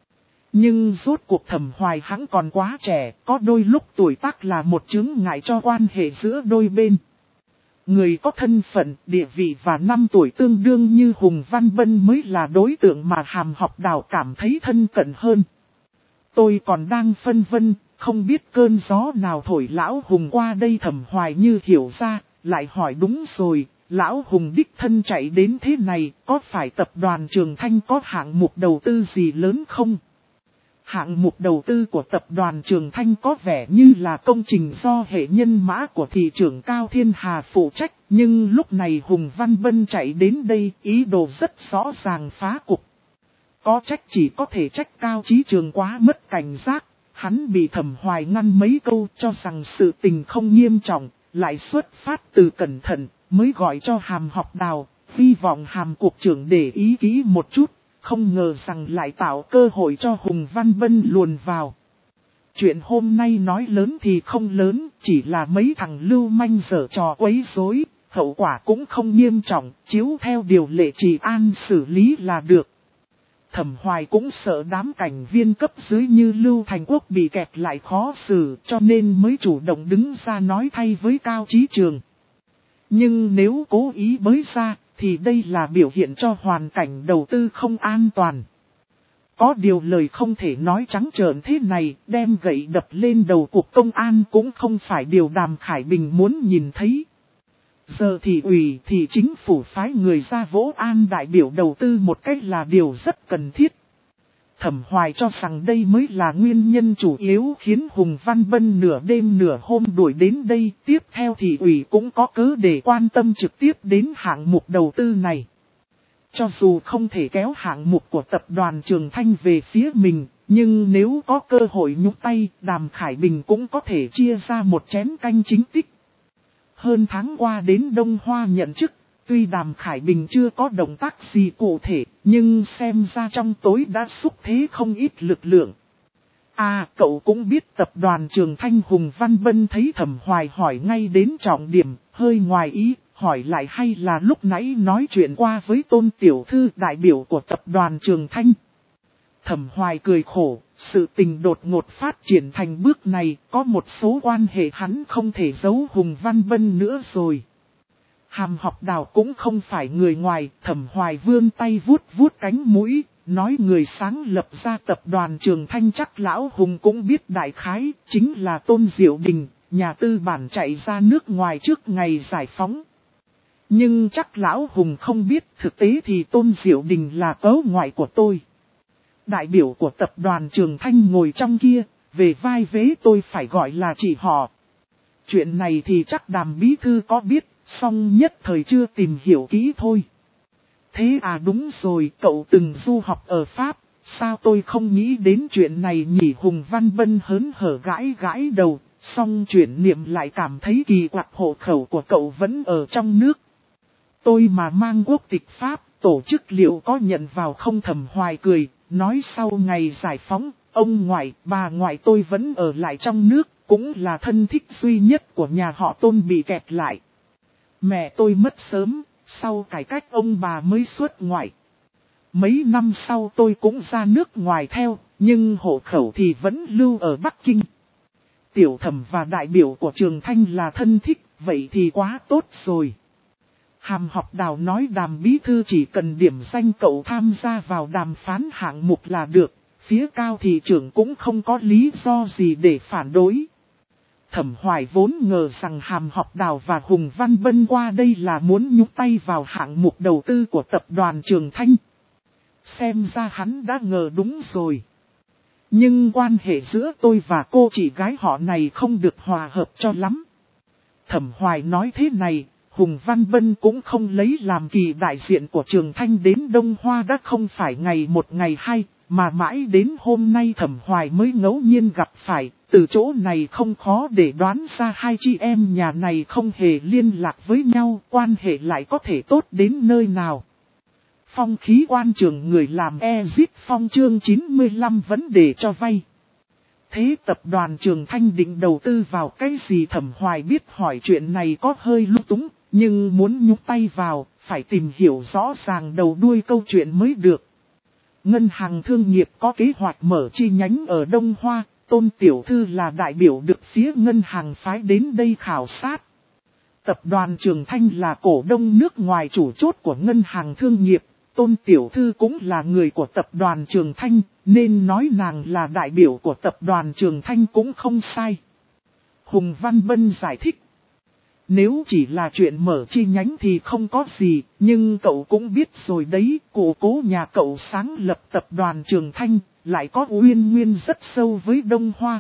Nhưng rốt cuộc Thẩm Hoài hắn còn quá trẻ, có đôi lúc tuổi tác là một chướng ngại cho quan hệ giữa đôi bên. Người có thân phận, địa vị và năm tuổi tương đương như Hùng Văn Bân mới là đối tượng mà Hàm Học Đào cảm thấy thân cận hơn. Tôi còn đang phân vân, không biết cơn gió nào thổi lão Hùng qua đây. Thẩm Hoài như hiểu ra, lại hỏi đúng rồi, lão Hùng đích thân chạy đến thế này, có phải tập đoàn Trường Thanh có hạng mục đầu tư gì lớn không? Hạng mục đầu tư của tập đoàn Trường Thanh có vẻ như là công trình do hệ nhân mã của thị trưởng Cao Thiên Hà phụ trách, nhưng lúc này Hùng Văn Bân chạy đến đây, ý đồ rất rõ ràng phá cục. Có trách chỉ có thể trách Cao Chí Trường quá mất cảnh giác, hắn bị Thẩm Hoài ngăn mấy câu cho rằng sự tình không nghiêm trọng, lại xuất phát từ cẩn thận, mới gọi cho Hàm Học Đào, hy vọng Hàm cục trưởng để ý kỹ một chút. Không ngờ rằng lại tạo cơ hội cho Hùng Văn Bân luồn vào. Chuyện hôm nay nói lớn thì không lớn, chỉ là mấy thằng lưu manh giở trò quấy rối, hậu quả cũng không nghiêm trọng, chiếu theo điều lệ trì an xử lý là được. Thẩm Hoài cũng sợ đám cảnh viên cấp dưới như Lưu Thành Quốc bị kẹt lại khó xử, cho nên mới chủ động đứng ra nói thay với Cao Chí Trường. Nhưng nếu cố ý bới ra, thì đây là biểu hiện cho hoàn cảnh đầu tư không an toàn. Có điều lời không thể nói trắng trợn thế này, đem gậy đập lên đầu cuộc công an cũng không phải điều Đàm Khải Bình muốn nhìn thấy. Giờ thì ủy thì chính phủ phái người ra vỗ an đại biểu đầu tư một cách là điều rất cần thiết. Thẩm Hoài cho rằng đây mới là nguyên nhân chủ yếu khiến Hùng Văn Bân nửa đêm nửa hôm đuổi đến đây. Tiếp theo thì ủy cũng có cớ để quan tâm trực tiếp đến hạng mục đầu tư này. Cho dù không thể kéo hạng mục của tập đoàn Trường Thanh về phía mình, nhưng nếu có cơ hội nhúc tay, Đàm Khải Bình cũng có thể chia ra một chén canh chính tích. Hơn tháng qua đến Đông Hoa nhận chức, tuy Đàm Khải Bình chưa có động tác gì cụ thể, nhưng xem ra trong tối đã xúc thế không ít lực lượng. À, cậu cũng biết tập đoàn Trường Thanh. Hùng Văn Bân thấy Thẩm Hoài hỏi ngay đến trọng điểm, hơi ngoài ý, hỏi lại hay là lúc nãy nói chuyện qua với Tôn Tiểu Thư đại biểu của tập đoàn Trường Thanh. Thẩm Hoài cười khổ, sự tình đột ngột phát triển thành bước này, có một số quan hệ hắn không thể giấu Hùng Văn Bân nữa rồi. Hàm Học Đào cũng không phải người ngoài, Thẩm Hoài vươn tay vuốt vuốt cánh mũi, nói người sáng lập ra tập đoàn Trường Thanh chắc lão Hùng cũng biết đại khái, chính là Tôn Diệu Đình, nhà tư bản chạy ra nước ngoài trước ngày giải phóng. Nhưng chắc lão Hùng không biết, thực tế thì Tôn Diệu Đình là cấu ngoại của tôi. Đại biểu của tập đoàn Trường Thanh ngồi trong kia, về vai vế tôi phải gọi là chị họ. Chuyện này thì chắc Đàm bí thư có biết, song nhất thời chưa tìm hiểu kỹ thôi. Thế à, đúng rồi, cậu từng du học ở Pháp, sao tôi không nghĩ đến chuyện này nhỉ? Hùng Văn Bân hớn hở gãi gãi đầu, song chuyển niệm lại cảm thấy kỳ quặc, hộ khẩu của cậu vẫn ở trong nước. Tôi mà mang quốc tịch Pháp, tổ chức liệu có nhận vào không? Thẩm Hoài cười, nói sau ngày giải phóng, ông ngoại, bà ngoại tôi vẫn ở lại trong nước, cũng là thân thích duy nhất của nhà họ Tôn bị kẹt lại. Mẹ tôi mất sớm, sau cải cách ông bà mới xuất ngoại. Mấy năm sau tôi cũng ra nước ngoài theo, nhưng hộ khẩu thì vẫn lưu ở Bắc Kinh. Tiểu Thẩm và đại biểu của Trường Thanh là thân thích, vậy thì quá tốt rồi. Hàm Học Đào nói Đàm bí thư chỉ cần điểm danh cậu tham gia vào đàm phán hạng mục là được, phía Cao thị trưởng cũng không có lý do gì để phản đối. Thẩm Hoài vốn ngờ rằng Hàm Học Đào và Hùng Văn Bân qua đây là muốn nhúc tay vào hạng mục đầu tư của tập đoàn Trường Thanh. Xem ra hắn đã ngờ đúng rồi. Nhưng quan hệ giữa tôi và cô chị gái họ này không được hòa hợp cho lắm. Thẩm Hoài nói thế này, Hùng Văn Bân cũng không lấy làm kỳ. Đại diện của Trường Thanh đến Đông Hoa đã không phải ngày một ngày hai, mà mãi đến hôm nay Thẩm Hoài mới ngẫu nhiên gặp phải. Từ chỗ này không khó để đoán ra hai chị em nhà này không hề liên lạc với nhau, quan hệ lại có thể tốt đến nơi nào. Phong khí quan trường người làm Exit Phong chương chín mươi lăm vấn đề cho vay. Thế tập đoàn Trường Thanh định đầu tư vào cái gì? Thẩm Hoài biết hỏi chuyện này có hơi lung túng, nhưng muốn nhúc tay vào, phải tìm hiểu rõ ràng đầu đuôi câu chuyện mới được. Ngân hàng thương nghiệp có kế hoạch mở chi nhánh ở Đông Hoa, Tôn Tiểu Thư là đại biểu được phía ngân hàng phái đến đây khảo sát. Tập đoàn Trường Thanh là cổ đông nước ngoài chủ chốt của ngân hàng thương nghiệp, Tôn Tiểu Thư cũng là người của tập đoàn Trường Thanh, nên nói nàng là đại biểu của tập đoàn Trường Thanh cũng không sai. Hùng Văn Bân giải thích. Nếu chỉ là chuyện mở chi nhánh thì không có gì, nhưng cậu cũng biết rồi đấy, cụ cố nhà cậu sáng lập tập đoàn Trường Thanh, lại có uyên nguyên rất sâu với Đông Hoa.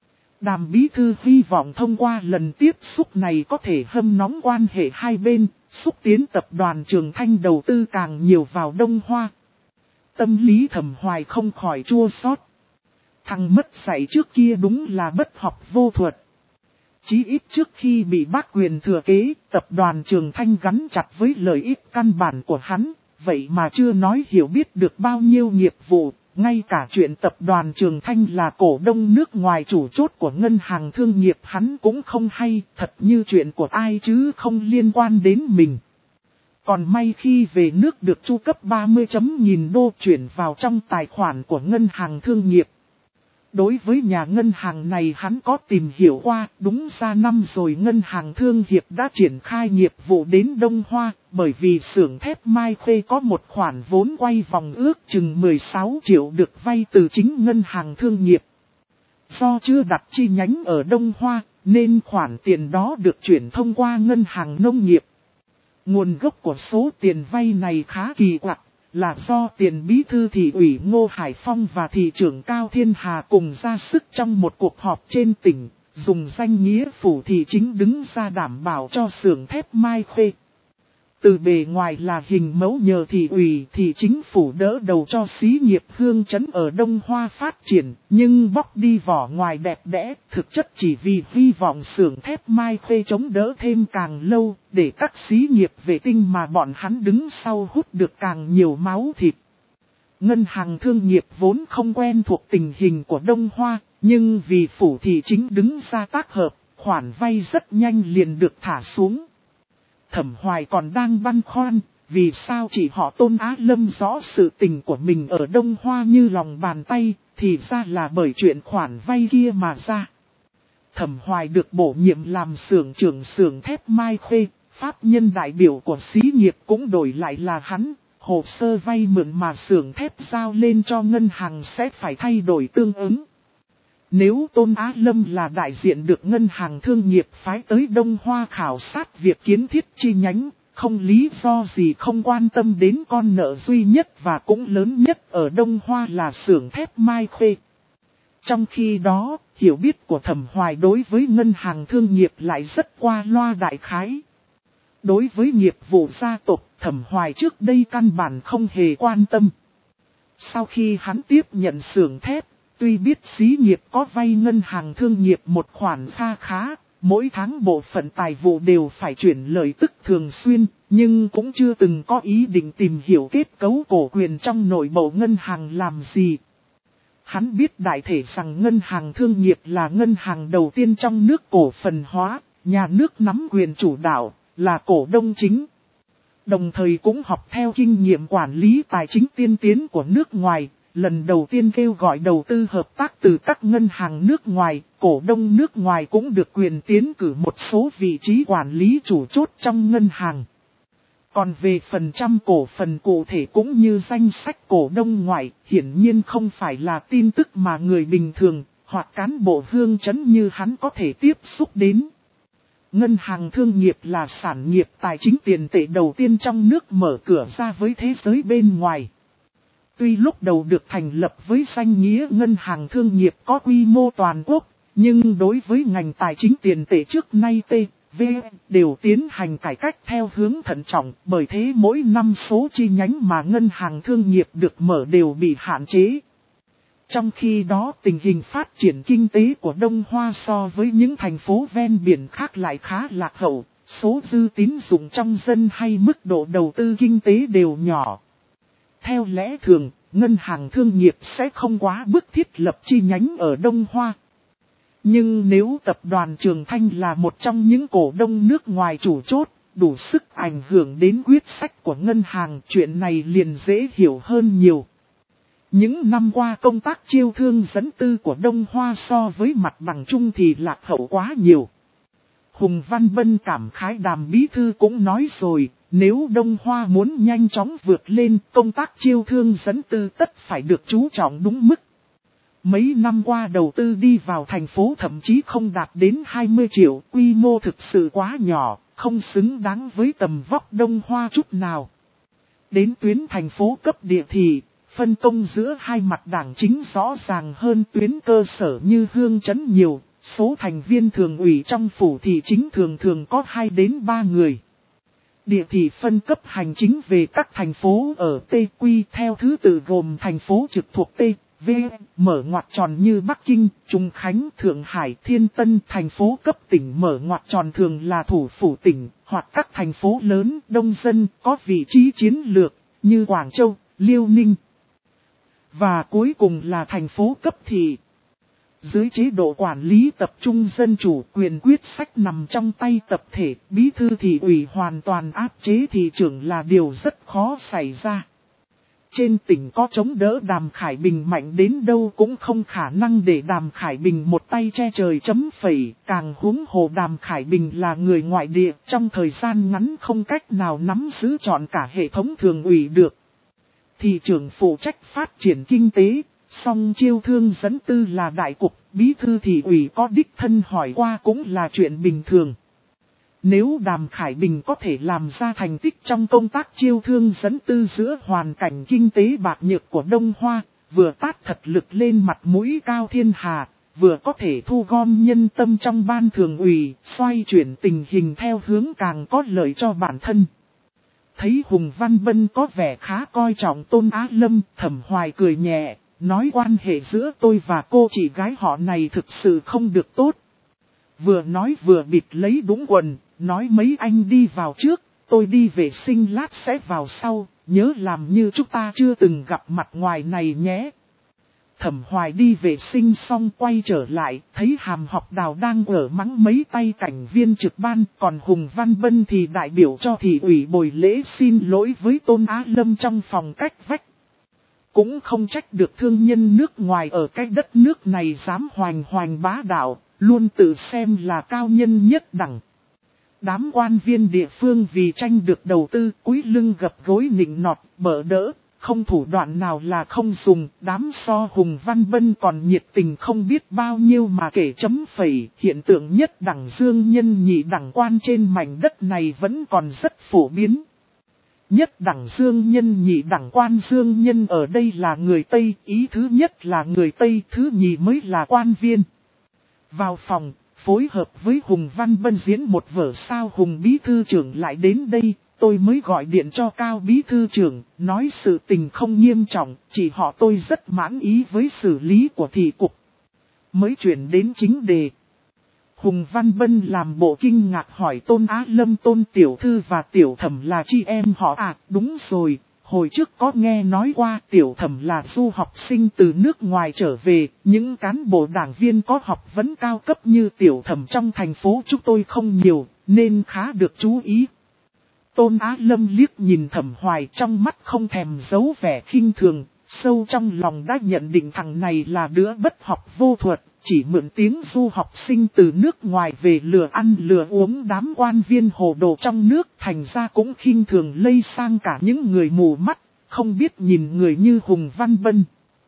Đàm bí thư hy vọng thông qua lần tiếp xúc này có thể hâm nóng quan hệ hai bên, xúc tiến tập đoàn Trường Thanh đầu tư càng nhiều vào Đông Hoa. Tâm lý Thẩm Hoài không khỏi chua xót. Thằng mất dạy trước kia đúng là bất học vô thuật. Chí ít trước khi bị bác quyền thừa kế, tập đoàn Trường Thanh gắn chặt với lợi ích căn bản của hắn, vậy mà chưa nói hiểu biết được bao nhiêu nghiệp vụ, ngay cả chuyện tập đoàn Trường Thanh là cổ đông nước ngoài chủ chốt của ngân hàng thương nghiệp hắn cũng không hay, thật như chuyện của ai chứ không liên quan đến mình. Còn may khi về nước được chu cấp ba mươi chấm nghìn đô chuyển vào trong tài khoản của ngân hàng thương nghiệp. Đối với nhà ngân hàng này hắn có tìm hiểu qua, đúng ra năm rồi ngân hàng Thương Hiệp đã triển khai nghiệp vụ đến Đông Hoa, bởi vì xưởng thép Mai Khê có một khoản vốn quay vòng ước chừng mười sáu triệu được vay từ chính ngân hàng Thương Nghiệp. Do chưa đặt chi nhánh ở Đông Hoa, nên khoản tiền đó được chuyển thông qua ngân hàng nông nghiệp. Nguồn gốc của số tiền vay này khá kỳ quặc, là do tiền bí thư thị ủy Ngô Hải Phong và thị trưởng Cao Thiên Hà cùng ra sức trong một cuộc họp trên tỉnh, dùng danh nghĩa phủ thị chính đứng ra đảm bảo cho xưởng thép Mai Khê. Từ bề ngoài là hình mẫu nhờ thị ủy thì chính phủ đỡ đầu cho xí nghiệp hương trấn ở Đông Hoa phát triển, nhưng bóc đi vỏ ngoài đẹp đẽ, thực chất chỉ vì hy vọng xưởng thép Mai Khê chống đỡ thêm càng lâu, để các xí nghiệp vệ tinh mà bọn hắn đứng sau hút được càng nhiều máu thịt. Ngân hàng Thương Nghiệp vốn không quen thuộc tình hình của Đông Hoa, nhưng vì phủ thị chính đứng ra tác hợp, khoản vay rất nhanh liền được thả xuống. Thẩm Hoài còn đang băn khoăn, vì sao chỉ họ Tôn Á Lâm rõ sự tình của mình ở Đông Hoa như lòng bàn tay, thì ra là bởi chuyện khoản vay kia mà ra. Thẩm Hoài được bổ nhiệm làm xưởng trưởng xưởng thép Mai Khê, pháp nhân đại biểu của xí nghiệp cũng đổi lại là hắn, hồ sơ vay mượn mà xưởng thép giao lên cho ngân hàng sẽ phải thay đổi tương ứng. Nếu Tôn Á Lâm là đại diện được ngân hàng Thương Nghiệp phái tới Đông Hoa khảo sát việc kiến thiết chi nhánh, không lý do gì không quan tâm đến con nợ duy nhất và cũng lớn nhất ở Đông Hoa là xưởng thép Mai Khê. Trong khi đó, hiểu biết của Thẩm Hoài đối với ngân hàng Thương Nghiệp lại rất qua loa đại khái. Đối với nghiệp vụ gia tộc, Thẩm Hoài trước đây căn bản không hề quan tâm. Sau khi hắn tiếp nhận xưởng thép, tuy biết xí nghiệp có vay ngân hàng Thương Nghiệp một khoản kha khá, mỗi tháng bộ phận tài vụ đều phải chuyển lợi tức thường xuyên, nhưng cũng chưa từng có ý định tìm hiểu kết cấu cổ quyền trong nội bộ ngân hàng làm gì. Hắn biết đại thể rằng ngân hàng Thương Nghiệp là ngân hàng đầu tiên trong nước cổ phần hóa, nhà nước nắm quyền chủ đạo, là cổ đông chính. Đồng thời cũng học theo kinh nghiệm quản lý tài chính tiên tiến của nước ngoài. Lần đầu tiên kêu gọi đầu tư hợp tác từ các ngân hàng nước ngoài, cổ đông nước ngoài cũng được quyền tiến cử một số vị trí quản lý chủ chốt trong ngân hàng. Còn về phần trăm cổ phần cụ thể cũng như danh sách cổ đông ngoại, hiển nhiên không phải là tin tức mà người bình thường, hoặc cán bộ hương trấn như hắn có thể tiếp xúc đến. Ngân hàng Thương Nghiệp là sản nghiệp tài chính tiền tệ đầu tiên trong nước mở cửa ra với thế giới bên ngoài. Tuy lúc đầu được thành lập với danh nghĩa ngân hàng Thương Nghiệp có quy mô toàn quốc, nhưng đối với ngành tài chính tiền tệ trước nay T, V đều tiến hành cải cách theo hướng thận trọng, bởi thế mỗi năm số chi nhánh mà ngân hàng Thương Nghiệp được mở đều bị hạn chế. Trong khi đó tình hình phát triển kinh tế của Đông Hoa so với những thành phố ven biển khác lại khá lạc hậu, số dư tín dụng trong dân hay mức độ đầu tư kinh tế đều nhỏ. Theo lẽ thường, ngân hàng Thương Nghiệp sẽ không quá bức thiết lập chi nhánh ở Đông Hoa. Nhưng nếu tập đoàn Trường Thanh là một trong những cổ đông nước ngoài chủ chốt, đủ sức ảnh hưởng đến quyết sách của ngân hàng, chuyện này liền dễ hiểu hơn nhiều. Những năm qua công tác chiêu thương dẫn tư của Đông Hoa so với mặt bằng chung thì lạc hậu quá nhiều. Hùng Văn Bân cảm khái Đàm bí thư cũng nói rồi, nếu Đông Hoa muốn nhanh chóng vượt lên, công tác chiêu thương dẫn tư tất phải được chú trọng đúng mức. Mấy năm qua đầu tư đi vào thành phố thậm chí không đạt đến hai mươi triệu, quy mô thực sự quá nhỏ, không xứng đáng với tầm vóc Đông Hoa chút nào. Đến tuyến thành phố cấp địa thì, phân công giữa hai mặt đảng chính rõ ràng hơn tuyến cơ sở như hương trấn nhiều, số thành viên thường ủy trong phủ thị chính thường thường có hai đến ba người. Địa thị phân cấp hành chính về các thành phố ở T Q theo thứ tự gồm thành phố trực thuộc T, V, mở ngoặc tròn như Bắc Kinh, Trung Khánh, Thượng Hải, Thiên Tân. Thành phố cấp tỉnh mở ngoặc tròn thường là thủ phủ tỉnh, hoặc các thành phố lớn, đông dân, có vị trí chiến lược, như Quảng Châu, Liêu Ninh. Và cuối cùng là thành phố cấp thị. Dưới chế độ quản lý tập trung dân chủ, quyền quyết sách nằm trong tay tập thể, bí thư thị ủy hoàn toàn áp chế thị trưởng là điều rất khó xảy ra. Trên tỉnh có chống đỡ Đàm Khải Bình mạnh đến đâu cũng không khả năng để Đàm Khải Bình một tay che trời chấm phẩy, càng huống hồ Đàm Khải Bình là người ngoại địa, trong thời gian ngắn không cách nào nắm giữ trọn cả hệ thống thường ủy được. Thị trưởng phụ trách phát triển kinh tế, song chiêu thương dẫn tư là đại cục, bí thư thị ủy có đích thân hỏi qua cũng là chuyện bình thường. Nếu Đàm Khải Bình có thể làm ra thành tích trong công tác chiêu thương dẫn tư giữa hoàn cảnh kinh tế bạc nhược của Đông Hoa, vừa tát thật lực lên mặt mũi cao thiên hà, vừa có thể thu gom nhân tâm trong ban thường ủy, xoay chuyển tình hình theo hướng càng có lợi cho bản thân. Thấy Hùng Văn Bân có vẻ khá coi trọng Tôn Á Lâm, Thẩm Hoài cười nhẹ, nói quan hệ giữa tôi và cô chị gái họ này thực sự không được tốt. Vừa nói vừa bịt lấy đúng quần, nói mấy anh đi vào trước, tôi đi vệ sinh lát sẽ vào sau, nhớ làm như chúng ta chưa từng gặp mặt ngoài này nhé. Thẩm Hoài đi vệ sinh xong quay trở lại, thấy Hàm Học Đào đang ở mắng mấy tay cảnh viên trực ban, còn Hùng Văn Bân thì đại biểu cho thị ủy bồi lễ xin lỗi với Tôn Á Lâm trong phòng cách vách. Cũng không trách được thương nhân nước ngoài ở cái đất nước này dám hoành hoành bá đạo, luôn tự xem là cao nhân nhất đẳng. Đám quan viên địa phương vì tranh được đầu tư, cúi lưng gập gối nịnh nọt, bỡ đỡ, không thủ đoạn nào là không dùng, đám so Hùng Văn Bân còn nhiệt tình không biết bao nhiêu mà kể chấm phẩy, hiện tượng nhất đẳng dương nhân nhị đẳng quan trên mảnh đất này vẫn còn rất phổ biến. Nhất đẳng dương nhân nhị đẳng quan dương nhân ở đây là người Tây, ý thứ nhất là người Tây, thứ nhì mới là quan viên. Vào phòng, phối hợp với Hùng Văn Bân diễn một vở sao Hùng Bí Thư trưởng lại đến đây, tôi mới gọi điện cho Cao Bí Thư trưởng, nói sự tình không nghiêm trọng, chỉ họ tôi rất mãn ý với xử lý của thị cục. Mới chuyển đến chính đề. Hùng Văn Bân làm bộ kinh ngạc hỏi Tôn Á Lâm Tôn Tiểu Thư và Tiểu Thẩm là chị em họ à, đúng rồi. Hồi trước có nghe nói qua Tiểu Thẩm là du học sinh từ nước ngoài trở về, những cán bộ đảng viên có học vấn cao cấp như Tiểu Thẩm trong thành phố chúng tôi không nhiều, nên khá được chú ý. Tôn Á Lâm liếc nhìn Thẩm Hoài trong mắt không thèm giấu vẻ khinh thường, sâu trong lòng đã nhận định thằng này là đứa bất học vô thuật, chỉ mượn tiếng du học sinh từ nước ngoài về lừa ăn lừa uống đám quan viên hồ đồ trong nước, thành ra cũng khinh thường lây sang cả những người mù mắt, không biết nhìn người như Hùng Văn Bân.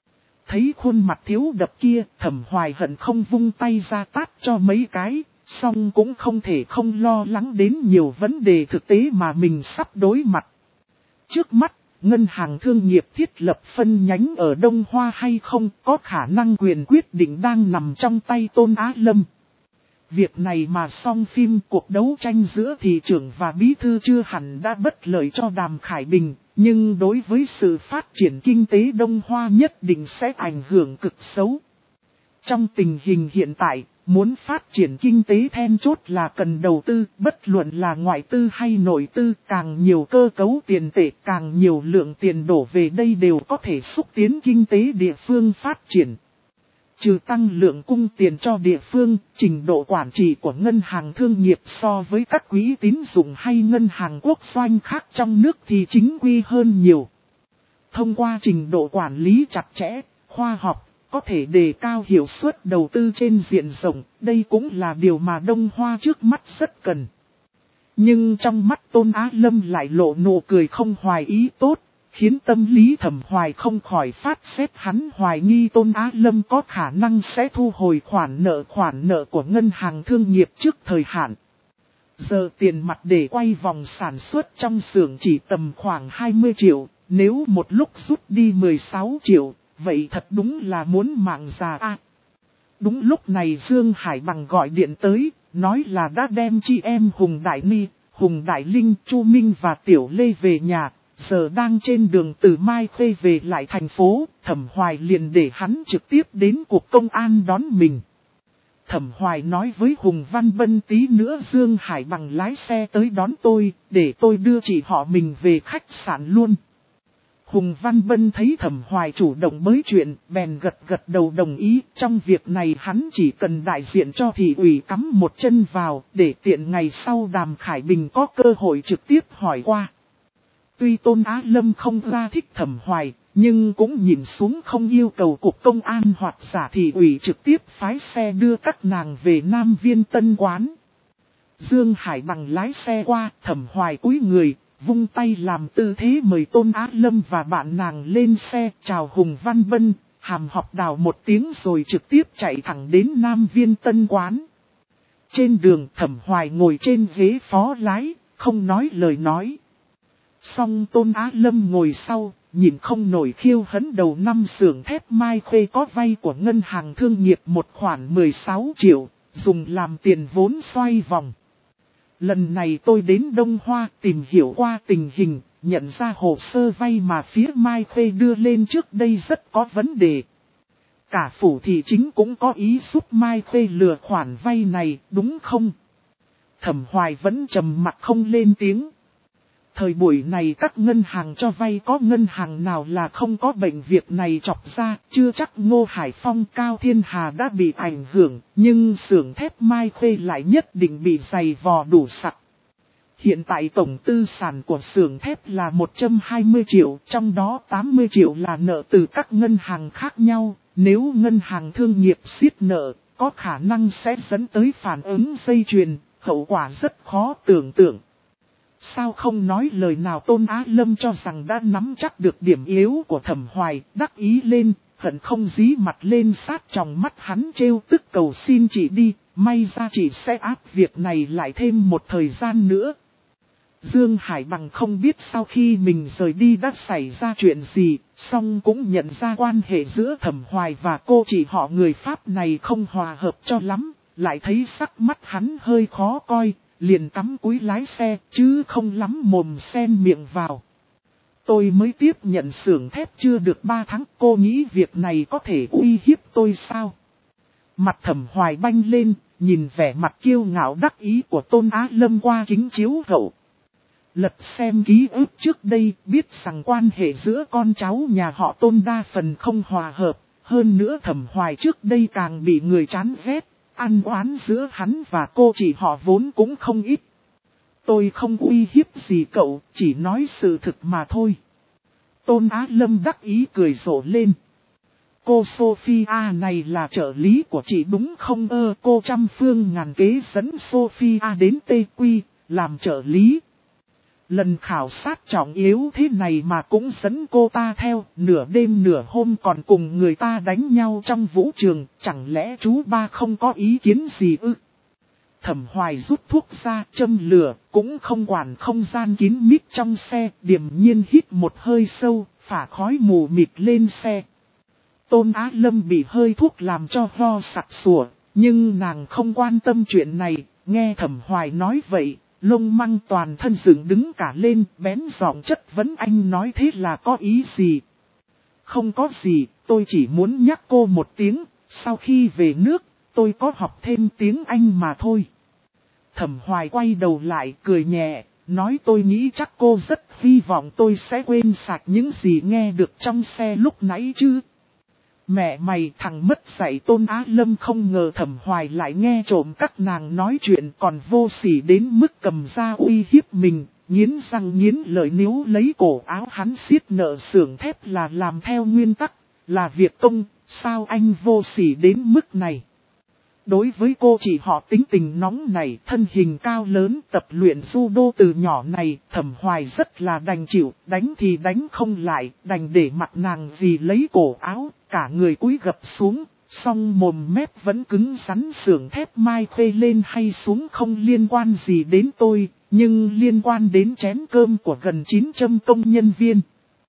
Thấy khuôn mặt thiếu đập kia, Thẩm Hoài hận không vung tay ra tát cho mấy cái, song cũng không thể không lo lắng đến nhiều vấn đề thực tế mà mình sắp đối mặt. Trước mắt, Ngân hàng thương nghiệp thiết lập phân nhánh ở Đông Hoa hay không có khả năng quyền quyết định đang nằm trong tay Tôn Á Lâm. Việc này mà xong phim cuộc đấu tranh giữa thị trưởng và bí thư chưa hẳn đã bất lợi cho Đàm Khải Bình, nhưng đối với sự phát triển kinh tế Đông Hoa nhất định sẽ ảnh hưởng cực xấu. Trong tình hình hiện tại, muốn phát triển kinh tế then chốt là cần đầu tư, bất luận là ngoại tư hay nội tư, càng nhiều cơ cấu tiền tệ, càng nhiều lượng tiền đổ về đây đều có thể xúc tiến kinh tế địa phương phát triển. Trừ tăng lượng cung tiền cho địa phương, trình độ quản trị của ngân hàng thương nghiệp so với các quỹ tín dụng hay ngân hàng quốc doanh khác trong nước thì chính quy hơn nhiều. Thông qua trình độ quản lý chặt chẽ, khoa học, có thể đề cao hiệu suất đầu tư trên diện rộng, đây cũng là điều mà Đông Hoa trước mắt rất cần. Nhưng trong mắt Tôn Á Lâm lại lộ nụ cười không hoài ý tốt, khiến tâm lý Thẩm Hoài không khỏi phát xét hắn hoài nghi Tôn Á Lâm có khả năng sẽ thu hồi khoản nợ khoản nợ của ngân hàng thương nghiệp trước thời hạn. Giờ tiền mặt để quay vòng sản xuất trong xưởng chỉ tầm khoảng hai mươi triệu, nếu một lúc rút đi mười sáu triệu. Vậy thật đúng là muốn mạng già a. À, đúng lúc này Dương Hải Bằng gọi điện tới, nói là đã đem chị em Hùng Đại Ni, Hùng Đại Linh, Chu Minh và Tiểu Lê về nhà, giờ đang trên đường từ Mai Khê về lại thành phố, Thẩm Hoài liền để hắn trực tiếp đến cục công an đón mình. Thẩm Hoài nói với Hùng Văn Bân tí nữa Dương Hải Bằng lái xe tới đón tôi, để tôi đưa chị họ mình về khách sạn luôn. Hùng Văn Bân thấy Thẩm Hoài chủ động bới chuyện, bèn gật gật đầu đồng ý, trong việc này hắn chỉ cần đại diện cho thị ủy cắm một chân vào, để tiện ngày sau Đàm Khải Bình có cơ hội trực tiếp hỏi qua. Tuy Tôn Á Lâm không ra thích Thẩm Hoài, nhưng cũng nhìn xuống không yêu cầu cục công an hoặc giả thị ủy trực tiếp phái xe đưa các nàng về Nam Viên Tân Quán. Dương Hải bằng lái xe qua, Thẩm Hoài cúi người, vung tay làm tư thế mời Tôn Á Lâm và bạn nàng lên xe, chào Hùng Văn Bân, Hàm Học Đào một tiếng rồi trực tiếp chạy thẳng đến Nam Viên Tân Quán. Trên đường Thẩm Hoài ngồi trên ghế phó lái, không nói lời nói. Song Tôn Á Lâm ngồi sau, nhìn không nổi khiêu hấn đầu năm xưởng thép Mai Khuê có vay của ngân hàng thương nghiệp một khoản mười sáu triệu, dùng làm tiền vốn xoay vòng. Lần này tôi đến Đông Hoa tìm hiểu qua tình hình, nhận ra hồ sơ vay mà phía Mai Khuê đưa lên trước đây rất có vấn đề. Cả phủ thị chính cũng có ý giúp Mai Khuê lừa khoản vay này, đúng không? Thẩm Hoài vẫn trầm mặc không lên tiếng. Thời buổi này các ngân hàng cho vay có ngân hàng nào là không có bệnh việc này chọc ra, chưa chắc Ngô Hải Phong Cao Thiên Hà đã bị ảnh hưởng, nhưng xưởng thép Mai Khuê lại nhất định bị dày vò đủ sặc. Hiện tại tổng tư sản của xưởng thép là một trăm hai mươi triệu, trong đó tám mươi triệu là nợ từ các ngân hàng khác nhau, nếu ngân hàng thương nghiệp siết nợ, có khả năng sẽ dẫn tới phản ứng dây chuyền, hậu quả rất khó tưởng tượng. Sao không nói lời nào? Tôn Á Lâm cho rằng đã nắm chắc được điểm yếu của Thẩm Hoài, đắc ý lên, hận không dí mặt lên sát trong mắt hắn trêu tức cầu xin chị đi, may ra chị sẽ áp việc này lại thêm một thời gian nữa. Dương Hải bằng không biết sau khi mình rời đi đã xảy ra chuyện gì, song cũng nhận ra quan hệ giữa Thẩm Hoài và cô chị họ người Pháp này không hòa hợp cho lắm, lại thấy sắc mắt hắn hơi khó coi. Liền cắm cúi lái xe, chứ không lắm mồm xen miệng vào. Tôi mới tiếp nhận xưởng thép chưa được ba tháng, cô nghĩ việc này có thể uy hiếp tôi sao? Mặt Thẩm Hoài banh lên, nhìn vẻ mặt kiêu ngạo đắc ý của Tôn Á Lâm qua kính chiếu hậu. Lật xem ký ức trước đây, biết rằng quan hệ giữa con cháu nhà họ Tôn đa phần không hòa hợp, hơn nữa Thẩm Hoài trước đây càng bị người chán ghét. Ăn oán giữa hắn và cô chị họ vốn cũng không ít. Tôi không uy hiếp gì cậu, chỉ nói sự thực mà thôi. Tôn Á Lâm đắc ý cười rộ lên. Cô Sophia này là trợ lý của chị đúng không ơ? Cô trăm phương ngàn kế dẫn Sophia đến Tây Quy, làm trợ lý. Lần khảo sát trọng yếu thế này mà cũng dẫn cô ta theo, nửa đêm nửa hôm còn cùng người ta đánh nhau trong vũ trường, chẳng lẽ chú ba không có ý kiến gì ư? Thẩm Hoài rút thuốc ra, châm lửa, cũng không quản không gian kín mít trong xe, điềm nhiên hít một hơi sâu, phả khói mù mịt lên xe. Tôn Á Lâm bị hơi thuốc làm cho ho sặc sủa, nhưng nàng không quan tâm chuyện này, nghe Thẩm Hoài nói vậy. Lông măng toàn thân dựng đứng cả lên, bén giọng chất vấn anh nói thế là có ý gì? Không có gì, tôi chỉ muốn nhắc cô một tiếng, sau khi về nước, tôi có học thêm tiếng Anh mà thôi. Thẩm Hoài quay đầu lại cười nhẹ, nói tôi nghĩ chắc cô rất hy vọng tôi sẽ quên sạch những gì nghe được trong xe lúc nãy chứ. Mẹ mày, thằng mất dạy. Tôn Á Lâm không ngờ Thẩm Hoài lại nghe trộm các nàng nói chuyện, còn vô sỉ đến mức cầm ra uy hiếp mình, nghiến răng nghiến lợi nếu lấy cổ áo hắn siết nợ xưởng thép là làm theo nguyên tắc, là việc công, sao anh vô sỉ đến mức này. Đối với cô chị họ tính tình nóng này, thân hình cao lớn, tập luyện judo từ nhỏ này, Thẩm Hoài rất là đành chịu, đánh thì đánh không lại, đành để mặt nàng vì lấy cổ áo, cả người cúi gập xuống, song mồm mép vẫn cứng rắn. Xưởng thép Mai Khuê lên hay xuống không liên quan gì đến tôi, nhưng liên quan đến chén cơm của gần chín trăm công nhân viên.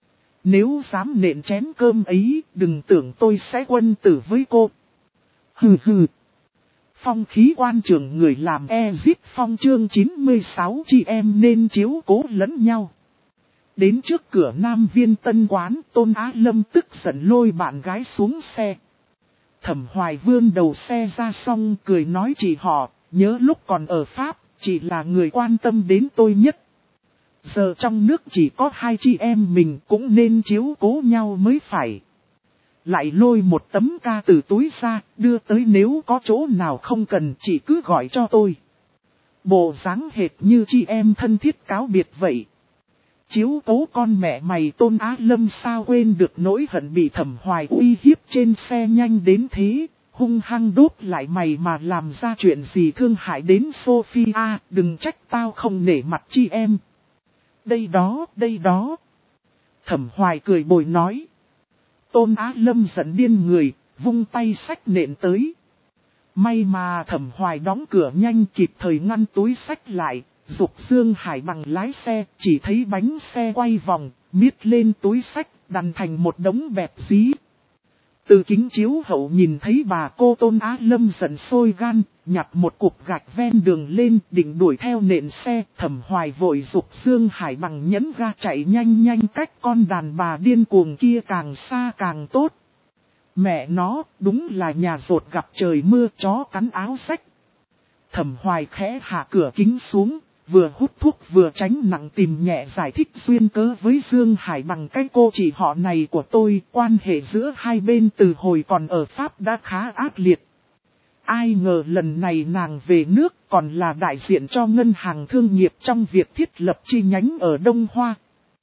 Nếu dám nện chén cơm ấy, đừng tưởng tôi sẽ quân tử với cô. Hừ hừ. Phong khí quan trường người làm Exit Phong chương chín mươi sáu chị em nên chiếu cố lẫn nhau. Đến trước cửa Nam Viên Tân Quán, Tôn Á Lâm tức giận lôi bạn gái xuống xe. Thẩm Hoài vươn đầu xe ra xong cười nói chị họ, nhớ lúc còn ở Pháp, chị là người quan tâm đến tôi nhất. Giờ trong nước chỉ có hai chị em mình cũng nên chiếu cố nhau mới phải. Lại lôi một tấm ca từ túi ra, đưa tới nếu có chỗ nào không cần chị cứ gọi cho tôi. Bộ dáng hệt như chị em thân thiết cáo biệt vậy. chiếu cố con mẹ mày Tôn Á Lâm sao quên được nỗi hận bị Thẩm Hoài uy hiếp trên xe nhanh đến thế, hung hăng đốt lại mày mà làm ra chuyện gì thương hại đến Sophia, đừng trách tao không nể mặt chi em. Đây đó, đây đó. Thẩm Hoài cười bồi nói. Tôn Á Lâm giận điên người, vung tay xách nện tới. May mà Thẩm Hoài đóng cửa nhanh kịp thời ngăn túi xách lại, dục Dương Hải Bằng lái xe, chỉ thấy bánh xe quay vòng, miết lên túi xách, đằn thành một đống bẹp dí. Từ kính chiếu hậu nhìn thấy bà cô Tôn Á Lâm giận sôi gan, nhặt một cục gạch ven đường lên định đuổi theo nện xe. Thẩm Hoài vội dục Dương Hải Bằng nhấn ga chạy nhanh nhanh cách con đàn bà điên cuồng kia càng xa càng tốt. Mẹ nó, đúng là nhà rột gặp trời mưa chó cắn áo xách. Thẩm Hoài khẽ hạ cửa kính xuống, vừa hút thuốc vừa tránh nặng tìm nhẹ giải thích duyên cớ với Dương Hải Bằng cái cô chị họ này của tôi. Quan hệ giữa hai bên từ hồi còn ở Pháp đã khá ác liệt. Ai ngờ lần này nàng về nước còn là đại diện cho ngân hàng thương nghiệp trong việc thiết lập chi nhánh ở Đông Hoa.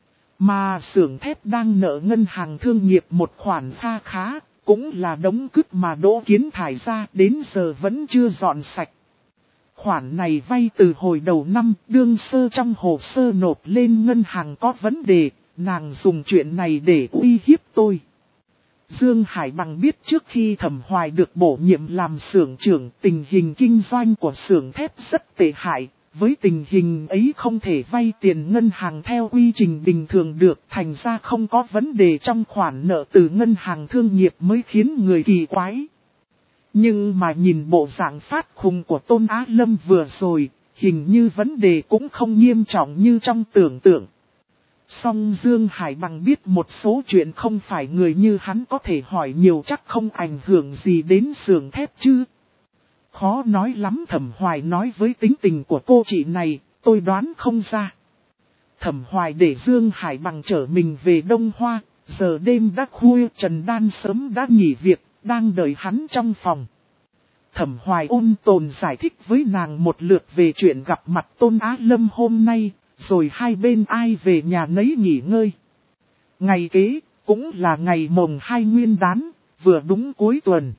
Mà xưởng thép đang nợ ngân hàng thương nghiệp một khoản kha khá, cũng là đống cứt mà Đỗ Kiến thải ra đến giờ vẫn chưa dọn sạch. Khoản này vay từ hồi đầu năm, đương sơ trong hồ sơ nộp lên ngân hàng có vấn đề, nàng dùng chuyện này để uy hiếp tôi. Dương Hải Bằng biết trước khi Thẩm Hoài được bổ nhiệm làm xưởng trưởng, tình hình kinh doanh của xưởng thép rất tệ hại. Với tình hình ấy không thể vay tiền ngân hàng theo quy trình bình thường được, thành ra không có vấn đề trong khoản nợ từ ngân hàng thương nghiệp mới khiến người kỳ quái. Nhưng mà nhìn bộ dạng phát khùng của Tôn Á Lâm vừa rồi, hình như vấn đề cũng không nghiêm trọng như trong tưởng tượng. Song Dương Hải Bằng biết một số chuyện không phải người như hắn có thể hỏi nhiều, chắc không ảnh hưởng gì đến xưởng thép chứ. Khó nói lắm. Thẩm Hoài nói với tính tình của cô chị này, tôi đoán không ra. Thẩm Hoài để Dương Hải Bằng chở mình về Đông Hoa, giờ đêm đã khuya, Trần Đan sớm đã nghỉ việc, đang đợi hắn trong phòng. Thẩm Hoài ôn tồn giải thích với nàng một lượt về chuyện gặp mặt Tôn Á Lâm hôm nay, rồi hai bên ai về nhà nấy nghỉ ngơi. Ngày kế, cũng là ngày mồng hai Nguyên Đán, vừa đúng cuối tuần.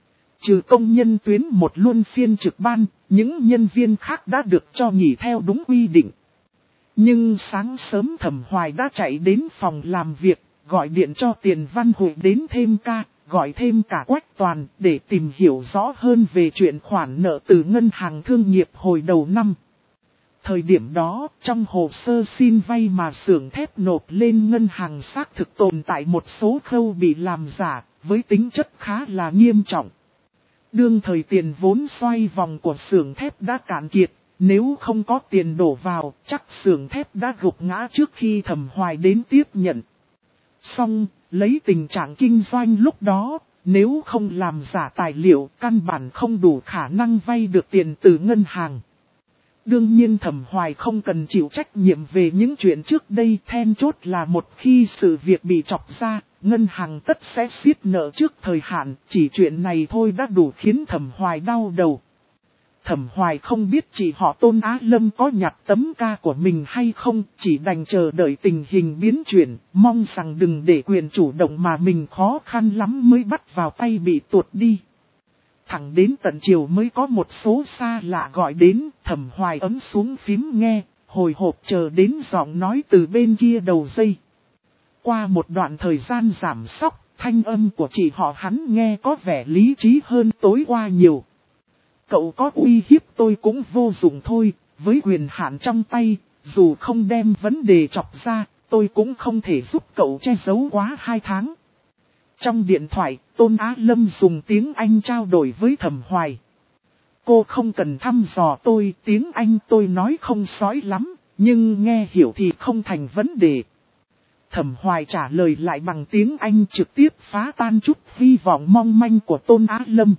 Trừ công nhân tuyến một luân phiên trực ban, những nhân viên khác đã được cho nghỉ theo đúng quy định. Nhưng sáng sớm Thẩm Hoài đã chạy đến phòng làm việc, gọi điện cho Tiền Văn Hội đến thêm ca, gọi thêm cả Quách Toàn để tìm hiểu rõ hơn về chuyện khoản nợ từ ngân hàng thương nghiệp hồi đầu năm. Thời điểm đó, trong hồ sơ xin vay mà xưởng thép nộp lên ngân hàng xác thực tồn tại một số khâu bị làm giả, với tính chất khá là nghiêm trọng. Đương thời tiền vốn xoay vòng của xưởng thép đã cạn kiệt, nếu không có tiền đổ vào, chắc xưởng thép đã gục ngã trước khi Thẩm Hoài đến tiếp nhận. Song, lấy tình trạng kinh doanh lúc đó, nếu không làm giả tài liệu, căn bản không đủ khả năng vay được tiền từ ngân hàng. Đương nhiên Thẩm Hoài không cần chịu trách nhiệm về những chuyện trước đây, then chốt là một khi sự việc bị chọc ra, ngân hàng tất sẽ siết nợ trước thời hạn, chỉ chuyện này thôi đã đủ khiến Thẩm Hoài đau đầu. Thẩm Hoài không biết chị họ Tôn Á Lâm có nhặt tấm ca của mình hay không, chỉ đành chờ đợi tình hình biến chuyển, mong rằng đừng để quyền chủ động mà mình khó khăn lắm mới bắt vào tay bị tuột đi. Thẳng đến tận chiều mới có một số xa lạ gọi đến, Thẩm Hoài ấm xuống phím nghe, hồi hộp chờ đến giọng nói từ bên kia đầu dây. Qua một đoạn thời gian giảm sóc, thanh âm của chị họ hắn nghe có vẻ lý trí hơn tối qua nhiều. Cậu có uy hiếp tôi cũng vô dụng thôi, với quyền hạn trong tay, dù không đem vấn đề chọc ra, tôi cũng không thể giúp cậu che giấu quá hai tháng. Trong điện thoại, Tôn Á Lâm dùng tiếng Anh trao đổi với Thẩm Hoài. Cô không cần thăm dò tôi, tiếng Anh tôi nói không sói lắm, nhưng nghe hiểu thì không thành vấn đề. Thẩm Hoài trả lời lại bằng tiếng Anh trực tiếp phá tan chút hy vọng mong manh của Tôn Á Lâm.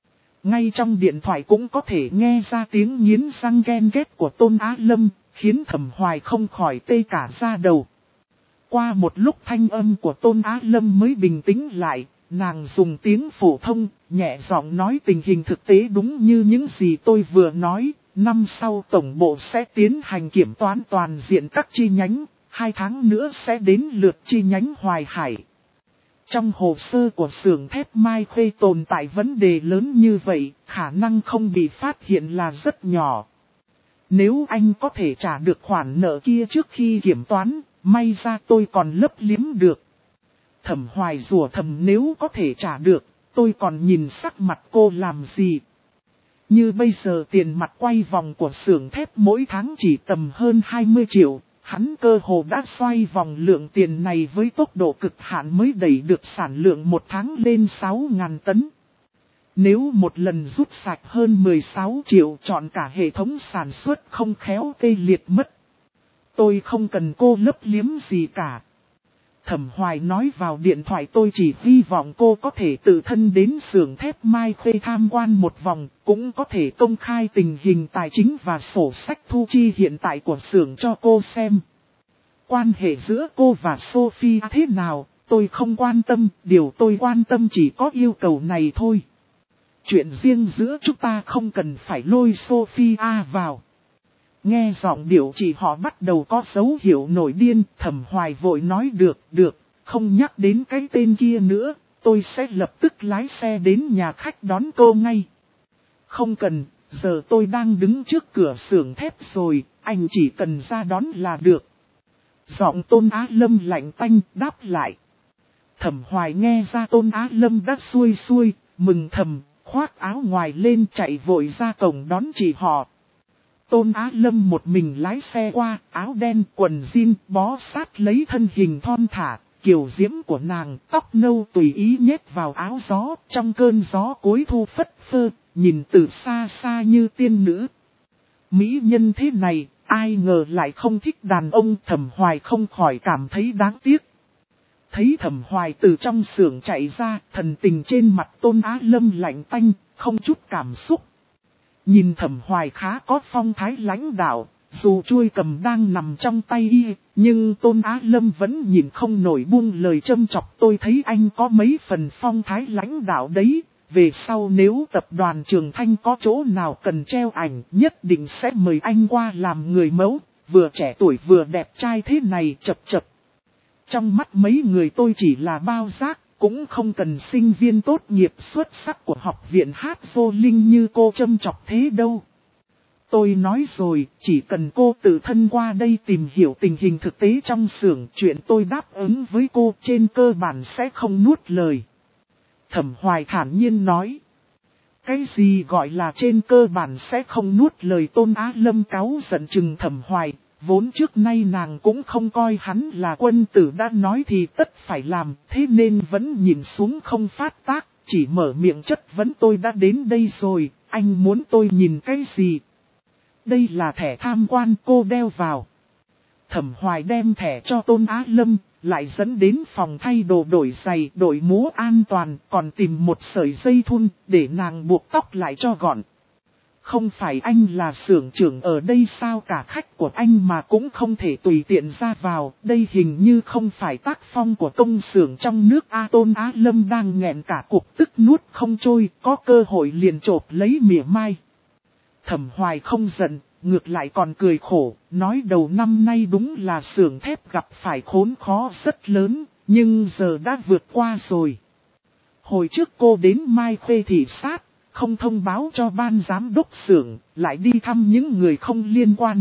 Ngay trong điện thoại cũng có thể nghe ra tiếng nghiến răng ghen ghét của Tôn Á Lâm, khiến Thẩm Hoài không khỏi tê cả da đầu. Qua một lúc thanh âm của Tôn Á Lâm mới bình tĩnh lại, nàng dùng tiếng phổ thông, nhẹ giọng nói tình hình thực tế đúng như những gì tôi vừa nói. Năm sau tổng bộ sẽ tiến hành kiểm toán toàn diện các chi nhánh, hai tháng nữa sẽ đến lượt chi nhánh Hoài Hải. Trong hồ sơ của xưởng thép Mai Khê tồn tại vấn đề lớn như vậy, khả năng không bị phát hiện là rất nhỏ. Nếu anh có thể trả được khoản nợ kia trước khi kiểm toán, may ra tôi còn lấp liếm được. Thẩm Hoài rủa thầm nếu có thể trả được, tôi còn nhìn sắc mặt cô làm gì. Như bây giờ tiền mặt quay vòng của xưởng thép mỗi tháng chỉ tầm hơn hai mươi triệu, hắn cơ hồ đã xoay vòng lượng tiền này với tốc độ cực hạn mới đẩy được sản lượng một tháng lên sáu nghìn tấn. Nếu một lần rút sạch hơn mười sáu triệu chọn cả hệ thống sản xuất không khéo tê liệt mất. Tôi không cần cô lấp liếm gì cả. Thẩm Hoài nói vào điện thoại tôi chỉ hy vọng cô có thể tự thân đến xưởng thép Mai Khê tham quan một vòng, cũng có thể công khai tình hình tài chính và sổ sách thu chi hiện tại của xưởng cho cô xem. Quan hệ giữa cô và Sophia thế nào, tôi không quan tâm, điều tôi quan tâm chỉ có yêu cầu này thôi. Chuyện riêng giữa chúng ta không cần phải lôi Sophia vào. Nghe giọng điệu chị họ bắt đầu có dấu hiệu nổi điên, Thẩm Hoài vội nói được, được, không nhắc đến cái tên kia nữa, tôi sẽ lập tức lái xe đến nhà khách đón cô ngay. Không cần, giờ tôi đang đứng trước cửa xưởng thép rồi, anh chỉ cần ra đón là được. Giọng Tôn Á Lâm lạnh tanh đáp lại. Thẩm Hoài nghe ra Tôn Á Lâm đã xuôi xuôi, mừng thầm, khoác áo ngoài lên chạy vội ra cổng đón chị họ. Tôn Á Lâm một mình lái xe qua, áo đen, quần jean, bó sát lấy thân hình thon thả, kiều diễm của nàng, tóc nâu tùy ý nhét vào áo gió, trong cơn gió cuối thu phất phơ, nhìn từ xa xa như tiên nữ. Mỹ nhân thế này, ai ngờ lại không thích đàn ông, Thẩm Hoài không khỏi cảm thấy đáng tiếc. Thấy Thẩm Hoài từ trong xưởng chạy ra, thần tình trên mặt Tôn Á Lâm lạnh tanh, không chút cảm xúc. Nhìn Thẩm Hoài khá có phong thái lãnh đạo, dù chuôi cầm đang nằm trong tay y, nhưng Tôn Á Lâm vẫn nhìn không nổi buông lời châm chọc. Tôi thấy anh có mấy phần phong thái lãnh đạo đấy, về sau nếu tập đoàn Trường Thanh có chỗ nào cần treo ảnh nhất định sẽ mời anh qua làm người mẫu, vừa trẻ tuổi vừa đẹp trai thế này chập chập. Trong mắt mấy người tôi chỉ là bao giác. Cũng không cần sinh viên tốt nghiệp xuất sắc của học viện hát vô linh như cô châm chọc thế đâu. Tôi nói rồi, chỉ cần cô tự thân qua đây tìm hiểu tình hình thực tế trong xưởng, chuyện tôi đáp ứng với cô trên cơ bản sẽ không nuốt lời. Thẩm Hoài thản nhiên nói. Cái gì gọi là trên cơ bản sẽ không nuốt lời? Tôn Á Lâm cáu giận chừng Thẩm Hoài. Vốn trước nay nàng cũng không coi hắn là quân tử, đã nói thì tất phải làm, thế nên vẫn nhìn xuống không phát tác, chỉ mở miệng chất vấn tôi đã đến đây rồi, anh muốn tôi nhìn cái gì? Đây là thẻ tham quan cô đeo vào. Thẩm Hoài đem thẻ cho Tôn Á Lâm, lại dẫn đến phòng thay đồ đổi giày, đổi mũ an toàn, còn tìm một sợi dây thun để nàng buộc tóc lại cho gọn. Không phải anh là xưởng trưởng ở đây sao, cả khách của anh mà cũng không thể tùy tiện ra vào, đây hình như không phải tác phong của công xưởng trong nước A. Tôn Á Lâm đang nghẹn cả cục tức nuốt không trôi, có cơ hội liền chộp lấy mỉa mai. Thẩm Hoài không giận, ngược lại còn cười khổ, nói đầu năm nay đúng là xưởng thép gặp phải khốn khó rất lớn, nhưng giờ đã vượt qua rồi. Hồi trước cô đến Mai Khê thị sát, không thông báo cho ban giám đốc xưởng, lại đi thăm những người không liên quan.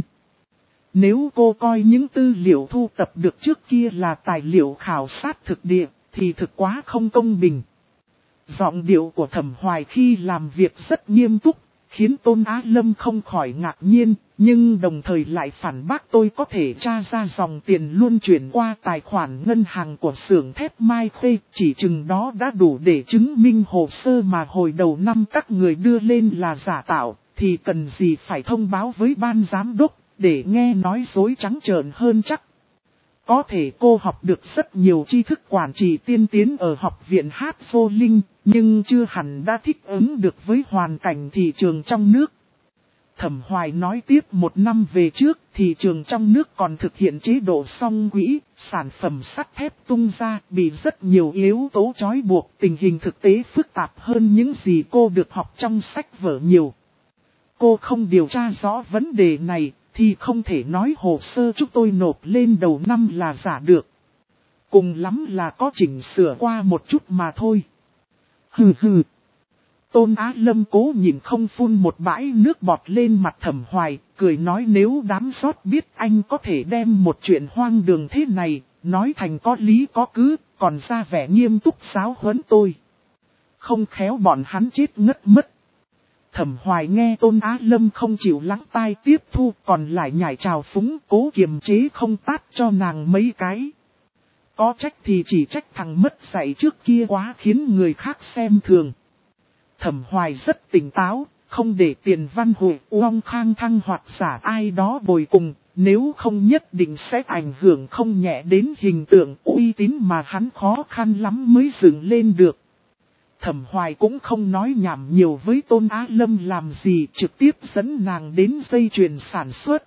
Nếu cô coi những tư liệu thu tập được trước kia là tài liệu khảo sát thực địa, thì thực quá không công bình. Giọng điệu của Thẩm Hoài khi làm việc rất nghiêm túc, khiến Tôn Á Lâm không khỏi ngạc nhiên, nhưng đồng thời lại phản bác tôi có thể tra ra dòng tiền luôn chuyển qua tài khoản ngân hàng của xưởng thép Mai Khê, chỉ chừng đó đã đủ để chứng minh hồ sơ mà hồi đầu năm các người đưa lên là giả tạo, thì cần gì phải thông báo với ban giám đốc, để nghe nói dối trắng trợn hơn chắc. Có thể cô học được rất nhiều tri thức quản trị tiên tiến ở học viện hát vô linh, nhưng chưa hẳn đã thích ứng được với hoàn cảnh thị trường trong nước. Thẩm Hoài nói tiếp, một năm về trước, thị trường trong nước còn thực hiện chế độ song quỹ, sản phẩm sắt thép tung ra, bị rất nhiều yếu tố trói buộc, tình hình thực tế phức tạp hơn những gì cô được học trong sách vở nhiều. Cô không điều tra rõ vấn đề này, thì không thể nói hồ sơ chúng tôi nộp lên đầu năm là giả được. Cùng lắm là có chỉnh sửa qua một chút mà thôi. Hừ hừ. Tôn Á Lâm cố nhìn không phun một bãi nước bọt lên mặt Thẩm Hoài, cười nói nếu đám sót biết anh có thể đem một chuyện hoang đường thế này, nói thành có lý có cứ, còn ra vẻ nghiêm túc giáo huấn tôi. Không khéo bọn hắn chết ngất mất. Thẩm Hoài nghe Tôn Á Lâm không chịu lắng tai tiếp thu, còn lại nhảy trào phúng, cố kiềm chế không tát cho nàng mấy cái. Có trách thì chỉ trách thằng mất dạy trước kia quá khiến người khác xem thường. Thẩm Hoài rất tỉnh táo, không để Tiền Văn Hội uong khang thăng hoặc giả ai đó bồi cùng, nếu không nhất định sẽ ảnh hưởng không nhẹ đến hình tượng uy tín mà hắn khó khăn lắm mới dựng lên được. Thẩm Hoài cũng không nói nhảm nhiều với Tôn Á Lâm làm gì, trực tiếp dẫn nàng đến dây chuyền sản xuất.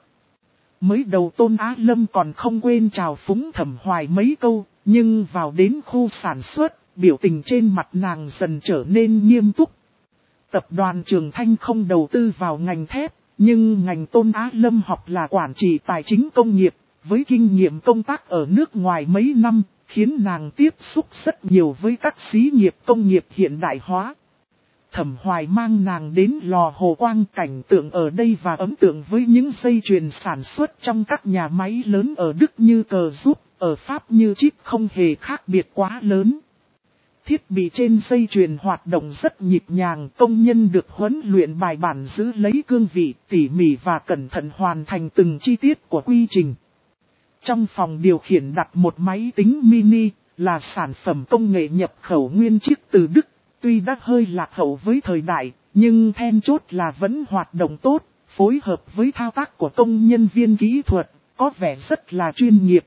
Mới đầu Tôn Á Lâm còn không quên chào phúng Thẩm Hoài mấy câu, nhưng vào đến khu sản xuất, biểu tình trên mặt nàng dần trở nên nghiêm túc. Tập đoàn Trường Thanh không đầu tư vào ngành thép, nhưng ngành Tôn Á Lâm học là quản trị tài chính công nghiệp, với kinh nghiệm công tác ở nước ngoài mấy năm, khiến nàng tiếp xúc rất nhiều với các xí nghiệp công nghiệp hiện đại hóa. Thẩm Hoài mang nàng đến lò hồ quang, cảnh tượng ở đây và ấn tượng với những dây chuyền sản xuất trong các nhà máy lớn ở Đức như Cờ Giúp, ở Pháp như Chip không hề khác biệt quá lớn. Thiết bị trên dây chuyền hoạt động rất nhịp nhàng, công nhân được huấn luyện bài bản giữ lấy cương vị tỉ mỉ và cẩn thận hoàn thành từng chi tiết của quy trình. Trong phòng điều khiển đặt một máy tính mini, là sản phẩm công nghệ nhập khẩu nguyên chiếc từ Đức, tuy đã hơi lạc hậu với thời đại, nhưng then chốt là vẫn hoạt động tốt, phối hợp với thao tác của công nhân viên kỹ thuật, có vẻ rất là chuyên nghiệp.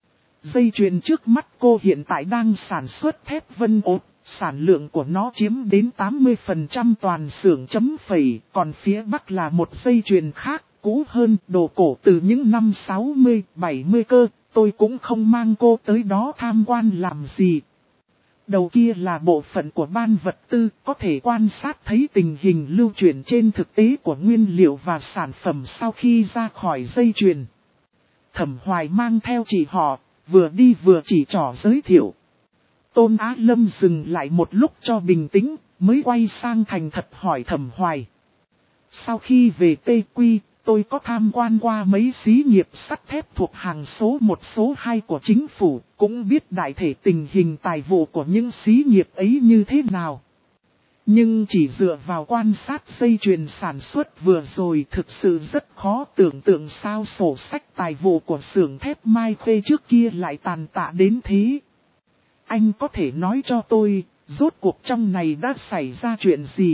Dây chuyền trước mắt cô hiện tại đang sản xuất thép vân ốp, sản lượng của nó chiếm đến tám mươi phần trăm toàn xưởng chấm phẩy, còn phía bắc là một dây chuyền khác, cũ hơn, đồ cổ từ những năm sáu mươi, bảy mươi cơ, tôi cũng không mang cô tới đó tham quan làm gì. Đầu kia là bộ phận của ban vật tư, có thể quan sát thấy tình hình lưu chuyển trên thực tế của nguyên liệu và sản phẩm sau khi ra khỏi dây chuyền. Thẩm Hoài mang theo chị họ, vừa đi vừa chỉ trỏ giới thiệu. Tôn Á Lâm dừng lại một lúc cho bình tĩnh, mới quay sang thành thật hỏi Thẩm Hoài. Sau khi về Tây Quy, tôi có tham quan qua mấy xí nghiệp sắt thép thuộc hàng số một số hai của chính phủ, cũng biết đại thể tình hình tài vụ của những xí nghiệp ấy như thế nào. Nhưng chỉ dựa vào quan sát dây chuyền sản xuất vừa rồi thực sự rất khó tưởng tượng sao sổ sách tài vụ của xưởng thép Mai Khê trước kia lại tàn tạ đến thế. Anh có thể nói cho tôi, rốt cuộc trong này đã xảy ra chuyện gì?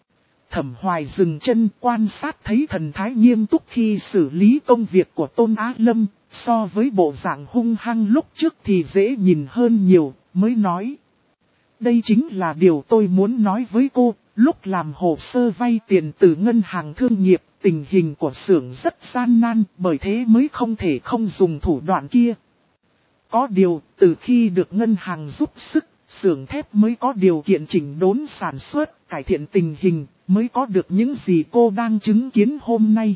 Thẩm Hoài dừng chân quan sát thấy thần thái nghiêm túc khi xử lý công việc của Tôn Á Lâm, so với bộ dạng hung hăng lúc trước thì dễ nhìn hơn nhiều, mới nói. Đây chính là điều tôi muốn nói với cô, lúc làm hồ sơ vay tiền từ ngân hàng thương nghiệp, tình hình của xưởng rất gian nan, bởi thế mới không thể không dùng thủ đoạn kia. Có điều, từ khi được ngân hàng giúp sức, xưởng thép mới có điều kiện chỉnh đốn sản xuất, cải thiện tình hình, mới có được những gì cô đang chứng kiến hôm nay.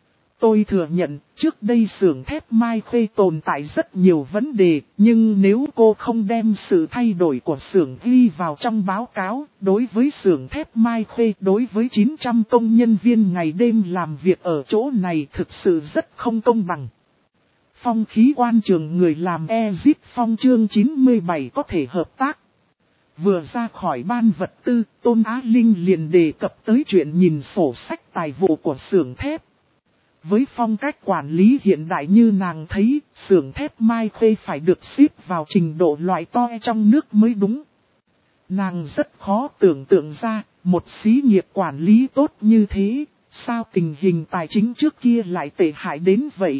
Tôi thừa nhận, trước đây xưởng thép Mai Khê tồn tại rất nhiều vấn đề, nhưng nếu cô không đem sự thay đổi của xưởng ghi vào trong báo cáo, đối với xưởng thép Mai Khê, đối với chín trăm công nhân viên ngày đêm làm việc ở chỗ này thực sự rất không công bằng. Phong khí quan trường người làm Exit Phong chương chín mươi bảy có thể hợp tác. Vừa ra khỏi ban vật tư, Tôn Á Linh liền đề cập tới chuyện nhìn sổ sách tài vụ của xưởng thép. Với phong cách quản lý hiện đại như nàng thấy, xưởng thép Mai Khê phải được xếp vào trình độ loại to trong nước mới đúng. Nàng rất khó tưởng tượng ra, một xí nghiệp quản lý tốt như thế, sao tình hình tài chính trước kia lại tệ hại đến vậy?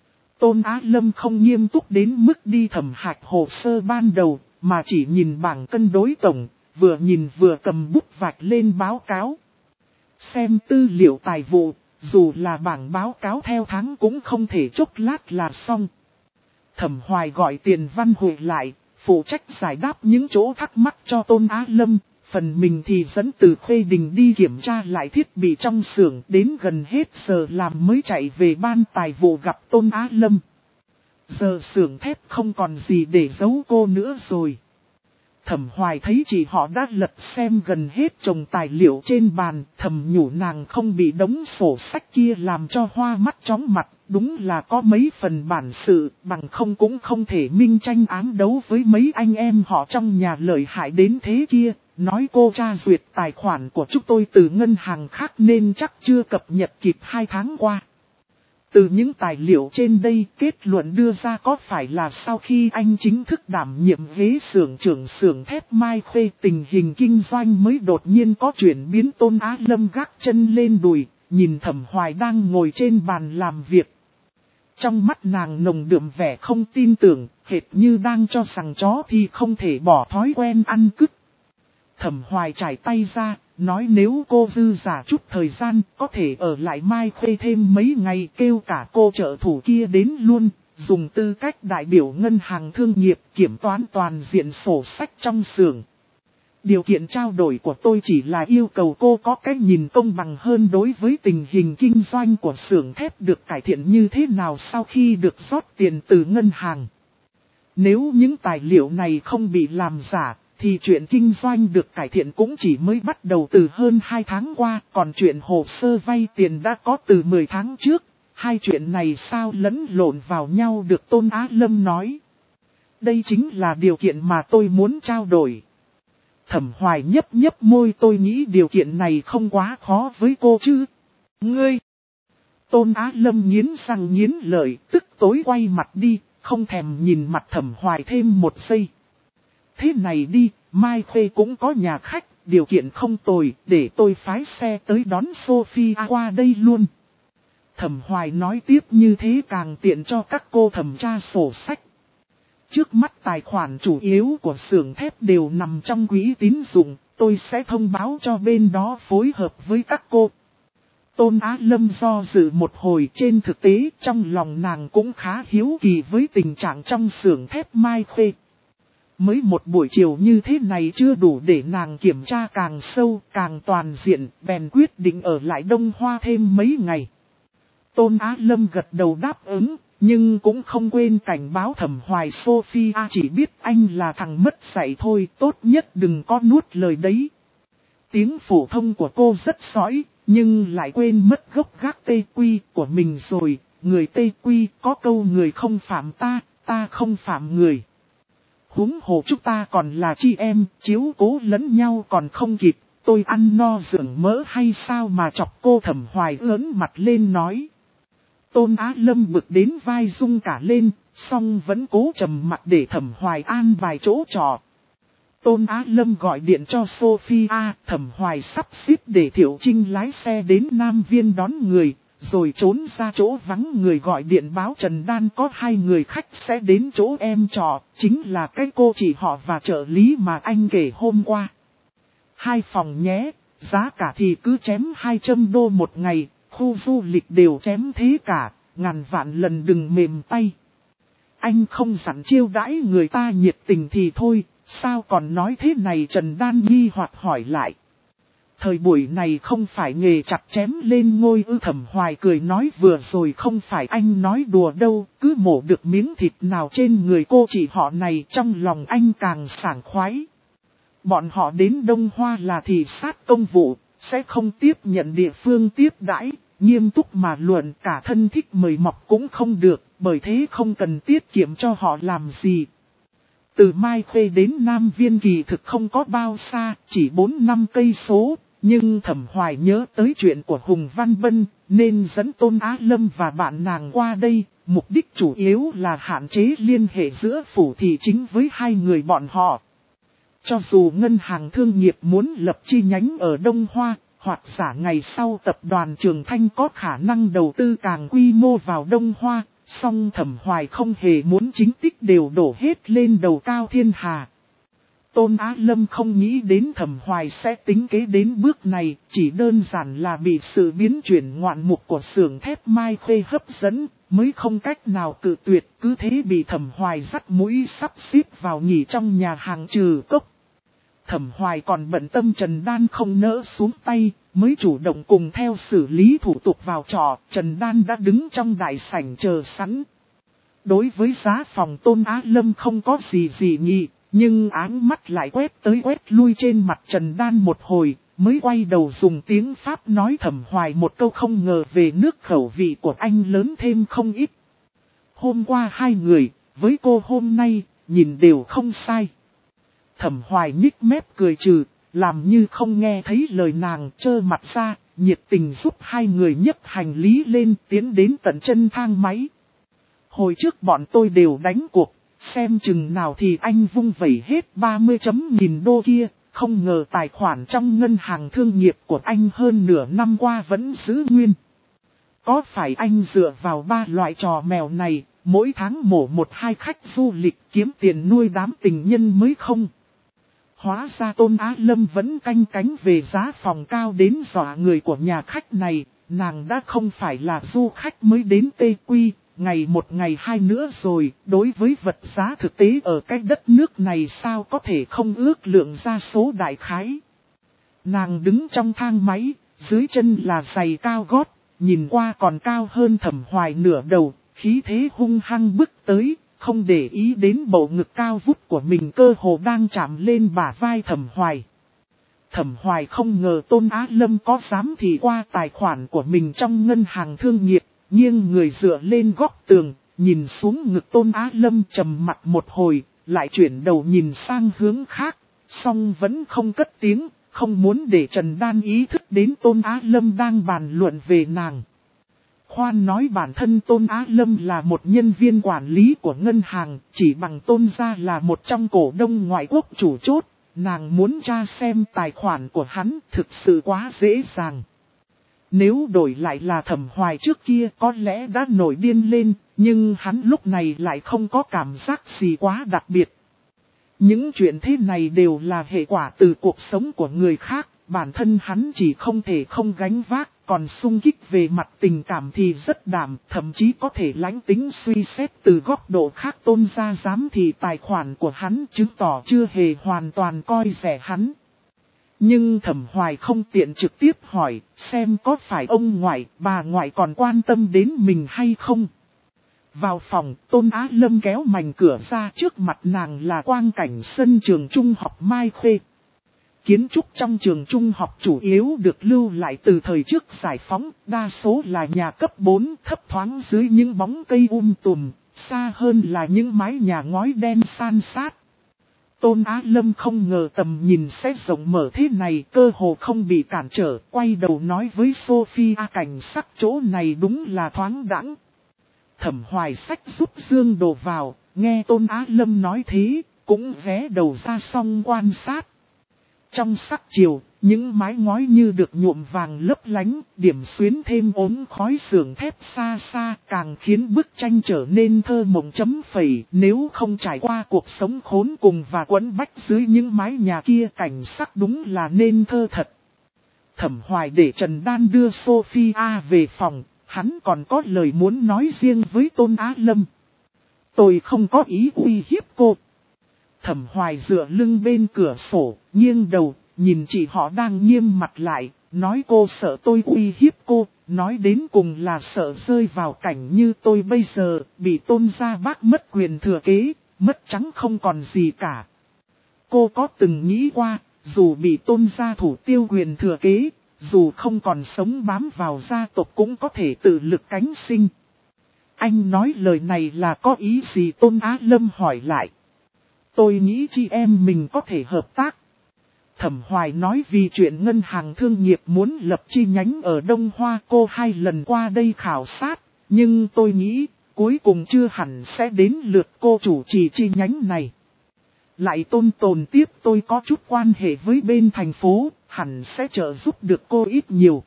Tôn Á Lâm không nghiêm túc đến mức đi thẩm hạch hồ sơ ban đầu, mà chỉ nhìn bảng cân đối tổng, vừa nhìn vừa cầm bút vạch lên báo cáo. Xem tư liệu tài vụ, dù là bảng báo cáo theo tháng cũng không thể chốc lát là xong. Thẩm Hoài gọi Tiền Văn Hội lại, phụ trách giải đáp những chỗ thắc mắc cho Tôn Á Lâm, phần mình thì dẫn Từ Khuê Đình đi kiểm tra lại thiết bị trong xưởng, đến gần hết giờ làm mới chạy về ban tài vụ gặp Tôn Á Lâm. Giờ xưởng thép không còn gì để giấu cô nữa rồi. Thẩm Hoài thấy chị họ đã lật xem gần hết chồng tài liệu trên bàn, thầm nhủ nàng không bị đống sổ sách kia làm cho hoa mắt chóng mặt, đúng là có mấy phần bản sự, bằng không cũng không thể minh tranh ám đấu với mấy anh em họ trong nhà lợi hại đến thế kia. Nói cô tra duyệt tài khoản của chúng tôi từ ngân hàng khác nên chắc chưa cập nhật kịp hai tháng qua. Từ những tài liệu trên đây, kết luận đưa ra có phải là sau khi anh chính thức đảm nhiệm ghế xưởng trưởng xưởng thép Mai Khuê, tình hình kinh doanh mới đột nhiên có chuyển biến. Tôn Á Lâm gác chân lên đùi, nhìn Thẩm Hoài đang ngồi trên bàn làm việc. Trong mắt nàng nồng đượm vẻ không tin tưởng, hệt như đang cho rằng chó thì không thể bỏ thói quen ăn cứt. Thẩm Hoài trải tay ra, nói nếu cô dư giả chút thời gian, có thể ở lại Mai Khuê thêm mấy ngày, kêu cả cô trợ thủ kia đến luôn, dùng tư cách đại biểu ngân hàng thương nghiệp kiểm toán toàn diện sổ sách trong xưởng. Điều kiện trao đổi của tôi chỉ là yêu cầu cô có cái nhìn công bằng hơn đối với tình hình kinh doanh của xưởng thép được cải thiện như thế nào sau khi được rót tiền từ ngân hàng. Nếu những tài liệu này không bị làm giả, thì chuyện kinh doanh được cải thiện cũng chỉ mới bắt đầu từ hơn hai tháng qua, còn chuyện hồ sơ vay tiền đã có từ mười tháng trước. Hai chuyện này sao lẫn lộn vào nhau được, Tôn Á Lâm nói. Đây chính là điều kiện mà tôi muốn trao đổi. Thẩm Hoài nhấp nhấp môi, tôi nghĩ điều kiện này không quá khó với cô chứ. Ngươi! Tôn Á Lâm nghiến răng nghiến lợi, tức tối quay mặt đi, không thèm nhìn mặt Thẩm Hoài thêm một giây. Thế này đi, Mai Khuê cũng có nhà khách, điều kiện không tồi, để tôi phái xe tới đón Sophia qua đây luôn. Thẩm Hoài nói tiếp, như thế càng tiện cho các cô thẩm tra sổ sách. Trước mắt tài khoản chủ yếu của xưởng thép đều nằm trong quỹ tín dụng, tôi sẽ thông báo cho bên đó phối hợp với các cô. Tôn Á Lâm do dự một hồi, trên thực tế trong lòng nàng cũng khá hiếu kỳ với tình trạng trong xưởng thép Mai Khuê. Mới một buổi chiều như thế này chưa đủ để nàng kiểm tra càng sâu, càng toàn diện, bèn quyết định ở lại Đông Hoa thêm mấy ngày. Tôn Á Lâm gật đầu đáp ứng, nhưng cũng không quên cảnh báo Thẩm Hoài Sophia chỉ biết anh là thằng mất dạy thôi, tốt nhất đừng có nuốt lời đấy. Tiếng phổ thông của cô rất sõi, nhưng lại quên mất gốc gác tê quy của mình rồi, người tê quy có câu người không phạm ta, ta không phạm người. Huống hồ chúng ta còn là chị em, chiếu cố lẫn nhau còn không kịp, tôi ăn no dưỡng mỡ hay sao mà chọc cô. Thẩm Hoài ớn mặt lên nói. Tôn Á Lâm bực đến vai rung cả lên, song vẫn cố trầm mặt để Thẩm Hoài an bài chỗ trọ. Tôn Á Lâm gọi điện cho Sophia, Thẩm Hoài sắp xếp để Thiệu Trinh lái xe đến Nam Viên đón người, rồi trốn ra chỗ vắng người gọi điện báo Trần Đan có hai người khách sẽ đến chỗ em trọ, chính là cái cô chị họ và trợ lý mà anh kể hôm qua. Hai phòng nhé, giá cả thì cứ chém hai trăm đô một ngày, khu du lịch đều chém thế cả, ngàn vạn lần đừng mềm tay. Anh không dặn chiêu đãi người ta nhiệt tình thì thôi, sao còn nói thế này? Trần Đan nghi hoặc hỏi lại. Thời buổi này không phải nghề chặt chém lên ngôi ư? Thẩm Hoài cười nói, vừa rồi không phải anh nói đùa đâu, cứ mổ được miếng thịt nào trên người cô chị họ này trong lòng anh càng sảng khoái. Bọn họ đến Đông Hoa là thị sát công vụ, sẽ không tiếp nhận địa phương tiếp đãi, nghiêm túc mà luận, cả thân thích mời mọc cũng không được, bởi thế không cần tiết kiệm cho họ làm gì. Từ Mai Khuê đến Nam Viên kỳ thực không có bao xa, chỉ bốn năm cây số, nhưng Thẩm Hoài nhớ tới chuyện của Hùng Văn Bân, nên dẫn Tôn Á Lâm và bạn nàng qua đây, mục đích chủ yếu là hạn chế liên hệ giữa phủ thị chính với hai người bọn họ. Cho dù ngân hàng thương nghiệp muốn lập chi nhánh ở Đông Hoa, hoặc giả ngày sau tập đoàn Trường Thanh có khả năng đầu tư càng quy mô vào Đông Hoa, song Thẩm Hoài không hề muốn chính tích đều đổ hết lên đầu Cao Thiên Hà. Tôn Á Lâm không nghĩ đến Thẩm Hoài sẽ tính kế đến bước này, chỉ đơn giản là bị sự biến chuyển ngoạn mục của xưởng thép Mai Khuê hấp dẫn, mới không cách nào cự tuyệt, cứ thế bị Thẩm Hoài dắt mũi sắp xếp vào nghỉ trong nhà hàng Trừ Cốc. Thẩm Hoài còn bận tâm Trần Đan không nỡ xuống tay, mới chủ động cùng theo xử lý thủ tục vào trò. Trần Đan đã đứng trong đại sảnh chờ sẵn. Đối với giá phòng Tôn Á Lâm không có gì gì nhị, nhưng áng mắt lại quét tới quét lui trên mặt Trần Đan một hồi, mới quay đầu dùng tiếng Pháp nói Thẩm Hoài một câu không ngờ về nước khẩu vị của anh lớn thêm không ít. Hôm qua hai người, với cô hôm nay, nhìn đều không sai. Thẩm Hoài nhích mép cười trừ, làm như không nghe thấy lời nàng, trơ mặt ra, nhiệt tình giúp hai người nhấc hành lý lên tiến đến tận chân thang máy. Hồi trước bọn tôi đều đánh cuộc, xem chừng nào thì anh vung vẩy hết ba mươi chấm nghìn đô kia, không ngờ tài khoản trong ngân hàng thương nghiệp của anh hơn nửa năm qua vẫn giữ nguyên. Có phải anh dựa vào ba loại trò mèo này, mỗi tháng mổ một hai khách du lịch kiếm tiền nuôi đám tình nhân mới không? Hóa ra Tôn Á Lâm vẫn canh cánh về giá phòng cao đến dọa người của nhà khách này, nàng đã không phải là du khách mới đến Tây Quy, ngày một ngày hai nữa rồi, đối với vật giá thực tế ở cái đất nước này sao có thể không ước lượng ra số đại khái. Nàng đứng trong thang máy, dưới chân là giày cao gót, nhìn qua còn cao hơn Thẩm Hoài nửa đầu, khí thế hung hăng bước tới. Không để ý đến bộ ngực cao vút của mình cơ hồ đang chạm lên bả vai Thẩm Hoài. Thẩm Hoài không ngờ Tôn Á Lâm có dám thì qua tài khoản của mình trong ngân hàng thương nghiệp, nghiêng người dựa lên góc tường, nhìn xuống ngực Tôn Á Lâm trầm mặt một hồi, lại chuyển đầu nhìn sang hướng khác, song vẫn không cất tiếng, không muốn để Trần Đan ý thức đến Tôn Á Lâm đang bàn luận về nàng. Khoan nói bản thân Tôn Á Lâm là một nhân viên quản lý của ngân hàng, chỉ bằng Tôn gia là một trong cổ đông ngoại quốc chủ chốt, nàng muốn tra xem tài khoản của hắn thực sự quá dễ dàng. Nếu đổi lại là Thẩm Hoài trước kia có lẽ đã nổi điên lên, nhưng hắn lúc này lại không có cảm giác gì quá đặc biệt. Những chuyện thế này đều là hệ quả từ cuộc sống của người khác, bản thân hắn chỉ không thể không gánh vác. Còn xung kích về mặt tình cảm thì rất đảm, thậm chí có thể lãnh tính suy xét từ góc độ khác. Tôn gia dám thì tài khoản của hắn chứng tỏ chưa hề hoàn toàn coi rẻ hắn. Nhưng Thẩm Hoài không tiện trực tiếp hỏi, xem có phải ông ngoại, bà ngoại còn quan tâm đến mình hay không. Vào phòng, Tôn Á Lâm kéo mảnh cửa ra, trước mặt nàng là quang cảnh sân trường trung học Mai Khê. Kiến trúc trong trường trung học chủ yếu được lưu lại từ thời trước giải phóng, đa số là nhà cấp bốn thấp thoáng dưới những bóng cây um tùm, xa hơn là những mái nhà ngói đen san sát. Tôn Á Lâm không ngờ tầm nhìn sẽ rộng mở thế này, cơ hồ không bị cản trở, quay đầu nói với Sophia cảnh sắc chỗ này đúng là thoáng đãng. Thẩm Hoài sách giúp Dương đồ vào, nghe Tôn Á Lâm nói thế, cũng ghé đầu ra xong quan sát. Trong sắc chiều, những mái ngói như được nhuộm vàng lấp lánh, điểm xuyến thêm ốm khói xưởng thép xa xa, càng khiến bức tranh trở nên thơ mộng chấm phẩy. Nếu không trải qua cuộc sống khốn cùng và quấn bách dưới những mái nhà kia, cảnh sắc đúng là nên thơ thật. Thẩm Hoài để Trần Đan đưa Sophia về phòng, hắn còn có lời muốn nói riêng với Tôn Á Lâm. Tôi không có ý uy hiếp cô. Thẩm Hoài dựa lưng bên cửa sổ, nghiêng đầu, nhìn chị họ đang nghiêm mặt lại, nói cô sợ tôi uy hiếp cô, nói đến cùng là sợ rơi vào cảnh như tôi bây giờ, bị Tôn gia bác mất quyền thừa kế, mất trắng không còn gì cả. Cô có từng nghĩ qua, dù bị Tôn gia thủ tiêu quyền thừa kế, dù không còn sống bám vào gia tộc cũng có thể tự lực cánh sinh. Anh nói lời này là có ý gì? Tôn Á Lâm hỏi lại. Tôi nghĩ chị em mình có thể hợp tác. Thẩm Hoài nói vì chuyện ngân hàng thương nghiệp muốn lập chi nhánh ở Đông Hoa, cô hai lần qua đây khảo sát, nhưng tôi nghĩ cuối cùng chưa hẳn sẽ đến lượt cô chủ trì chi nhánh này. Lại Tôn tồn tiếp tôi có chút quan hệ với bên thành phố, hẳn sẽ trợ giúp được cô ít nhiều.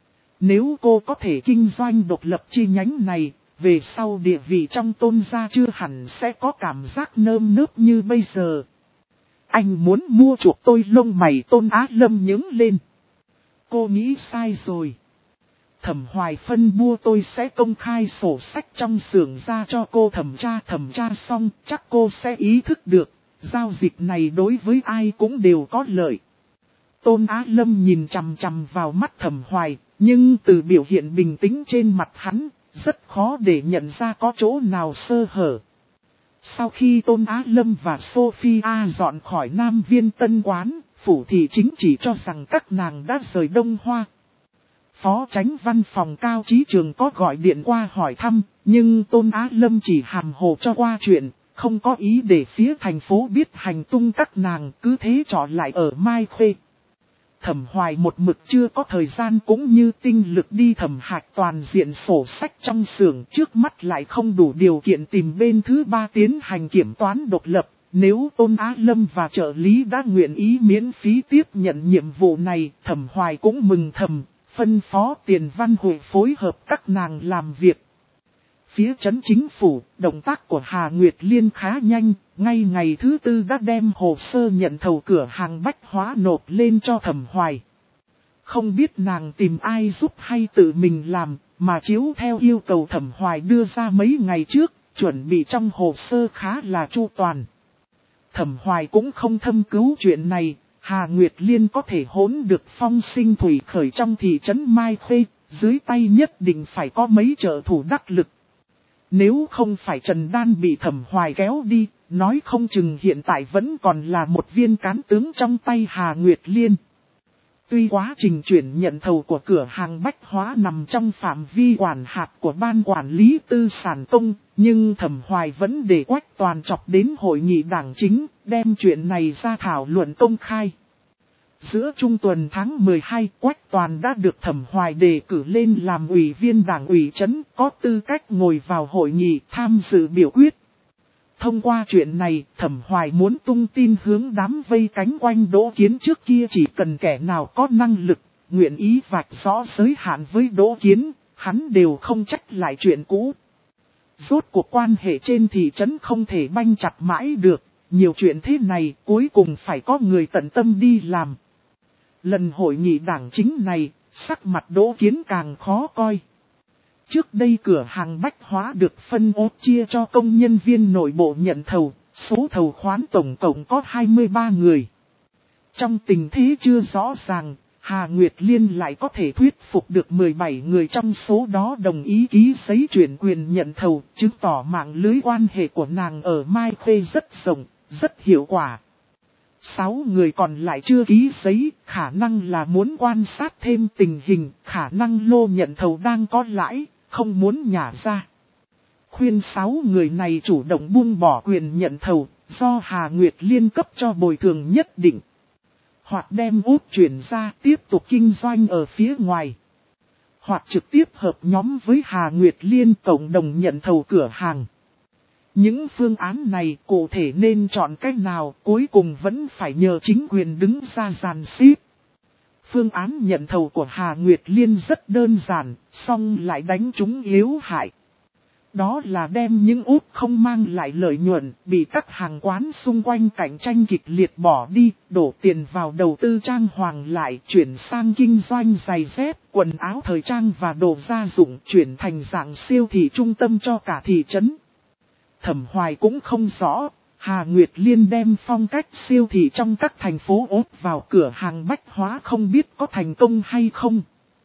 Nếu cô có thể kinh doanh độc lập chi nhánh này, về sau địa vị trong Tôn gia chưa hẳn sẽ có cảm giác nơm nớp như bây giờ. Anh muốn mua chuộc tôi? Lông mày Tôn Á Lâm nhướng lên. Cô nghĩ sai rồi. Thẩm Hoài phân bua tôi sẽ công khai sổ sách trong xưởng ra cho cô thẩm tra, thẩm tra xong chắc cô sẽ ý thức được. Giao dịch này đối với ai cũng đều có lợi. Tôn Á Lâm nhìn chằm chằm vào mắt Thẩm Hoài, nhưng từ biểu hiện bình tĩnh trên mặt hắn, rất khó để nhận ra có chỗ nào sơ hở. Sau khi Tôn Á Lâm và Sophia dọn khỏi Nam Viên Tân Quán, phủ thị chính chỉ cho rằng các nàng đã rời Đông Hoa. Phó Chánh Văn phòng Cao Chí Trường có gọi điện qua hỏi thăm, nhưng Tôn Á Lâm chỉ hàm hồ cho qua chuyện, không có ý để phía thành phố biết hành tung các nàng, cứ thế trọ lại ở Mai Khê. Thẩm Hoài một mực chưa có thời gian cũng như tinh lực đi thẩm hạch toàn diện sổ sách trong xưởng, trước mắt lại không đủ điều kiện tìm bên thứ ba tiến hành kiểm toán độc lập. Nếu Tôn Á Lâm và trợ lý đã nguyện ý miễn phí tiếp nhận nhiệm vụ này, Thẩm Hoài cũng mừng thầm, phân phó Tiền Văn Hội phối hợp các nàng làm việc. Phía trấn chính phủ, động tác của Hà Nguyệt Liên khá nhanh, ngay ngày thứ tư đã đem hồ sơ nhận thầu cửa hàng bách hóa nộp lên cho Thẩm Hoài. Không biết nàng tìm ai giúp hay tự mình làm, mà chiếu theo yêu cầu Thẩm Hoài đưa ra mấy ngày trước, chuẩn bị trong hồ sơ khá là chu toàn. Thẩm Hoài cũng không thâm cứu chuyện này, Hà Nguyệt Liên có thể hỗn được phong sinh thủy khởi trong thị trấn Mai Khê, dưới tay nhất định phải có mấy trợ thủ đắc lực. Nếu không phải Trần Đan bị Thẩm Hoài kéo đi, nói không chừng hiện tại vẫn còn là một viên cán tướng trong tay Hà Nguyệt Liên. Tuy quá trình chuyển nhận thầu của cửa hàng bách hóa nằm trong phạm vi quản hạt của ban quản lý tư sản công, nhưng Thẩm Hoài vẫn để Quách Toàn chọc đến hội nghị đảng chính, đem chuyện này ra thảo luận công khai. Giữa trung tuần tháng mười hai, Quách Toàn đã được Thẩm Hoài đề cử lên làm ủy viên đảng ủy trấn, có tư cách ngồi vào hội nghị tham dự biểu quyết. Thông qua chuyện này, Thẩm Hoài muốn tung tin hướng đám vây cánh quanh Đỗ Kiến trước kia chỉ cần kẻ nào có năng lực, nguyện ý vạch rõ giới hạn với Đỗ Kiến, hắn đều không trách lại chuyện cũ. Rốt cuộc quan hệ trên thị trấn không thể banh chặt mãi được, nhiều chuyện thế này cuối cùng phải có người tận tâm đi làm. Lần hội nghị đảng chính này, sắc mặt Đỗ Kiến càng khó coi. Trước đây cửa hàng bách hóa được phân ốp chia cho công nhân viên nội bộ nhận thầu, số thầu khoán tổng cộng có hai mươi ba người. Trong tình thế chưa rõ ràng, Hà Nguyệt Liên lại có thể thuyết phục được mười bảy người trong số đó đồng ý ký giấy chuyển quyền nhận thầu, chứng tỏ mạng lưới quan hệ của nàng ở Mai Khê rất rộng, rất hiệu quả. Sáu người còn lại chưa ký giấy, khả năng là muốn quan sát thêm tình hình, khả năng lô nhận thầu đang có lãi, không muốn nhả ra. Khuyên sáu người này chủ động buông bỏ quyền nhận thầu, do Hà Nguyệt Liên cấp cho bồi thường nhất định. Hoặc đem út chuyển ra tiếp tục kinh doanh ở phía ngoài. Hoặc trực tiếp hợp nhóm với Hà Nguyệt Liên cộng đồng nhận thầu cửa hàng. Những phương án này cụ thể nên chọn cách nào cuối cùng vẫn phải nhờ chính quyền đứng ra dàn xếp. Phương án nhận thầu của Hà Nguyệt Liên rất đơn giản, song lại đánh trúng yếu hại. Đó là đem những út không mang lại lợi nhuận, bị các hàng quán xung quanh cạnh tranh kịch liệt bỏ đi, đổ tiền vào đầu tư trang hoàng lại, chuyển sang kinh doanh giày dép, quần áo thời trang và đồ gia dụng, chuyển thành dạng siêu thị trung tâm cho cả thị trấn. Thẩm Hoài cũng không rõ, Hà Nguyệt Liên đem phong cách siêu thị trong các thành phố ốt vào cửa hàng bách hóa không biết có thành công hay không.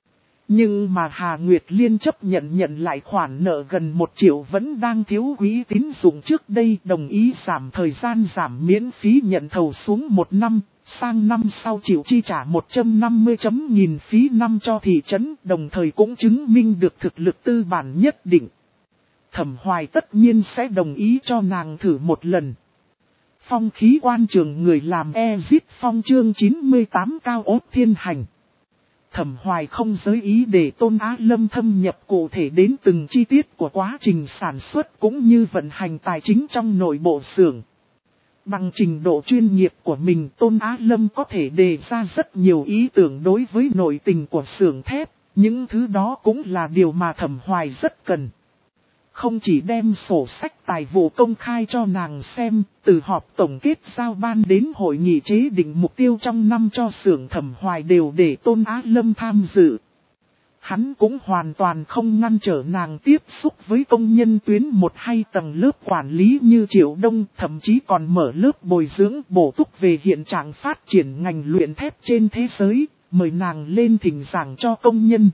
Nhưng mà Hà Nguyệt Liên chấp nhận nhận lại khoản nợ gần một triệu vẫn đang thiếu quỹ tín dụng trước đây, đồng ý giảm thời gian giảm miễn phí nhận thầu xuống một năm, sang năm sau chịu chi trả một trăm năm mươi chấm nghìn phí năm cho thị trấn, đồng thời cũng chứng minh được thực lực tư bản nhất định. Thẩm Hoài tất nhiên sẽ đồng ý cho nàng thử một lần. Phong khí quan trường người làm Ezit Phong chương chín mươi tám cao ốt thiên hành. Thẩm Hoài không giới ý để Tôn Á Lâm thâm nhập cụ thể đến từng chi tiết của quá trình sản xuất cũng như vận hành tài chính trong nội bộ xưởng. Bằng trình độ chuyên nghiệp của mình, Tôn Á Lâm có thể đề ra rất nhiều ý tưởng đối với nội tình của xưởng thép, những thứ đó cũng là điều mà Thẩm Hoài rất cần. Không chỉ đem sổ sách tài vụ công khai cho nàng xem, từ họp tổng kết giao ban đến hội nghị chế định mục tiêu trong năm cho xưởng Thẩm Hoài đều để Tôn Á Lâm tham dự. Hắn cũng hoàn toàn không ngăn trở nàng tiếp xúc với công nhân tuyến một hay tầng lớp quản lý như Triệu Đông, thậm chí còn mở lớp bồi dưỡng bổ túc về hiện trạng phát triển ngành luyện thép trên thế giới, mời nàng lên thỉnh giảng cho công nhân.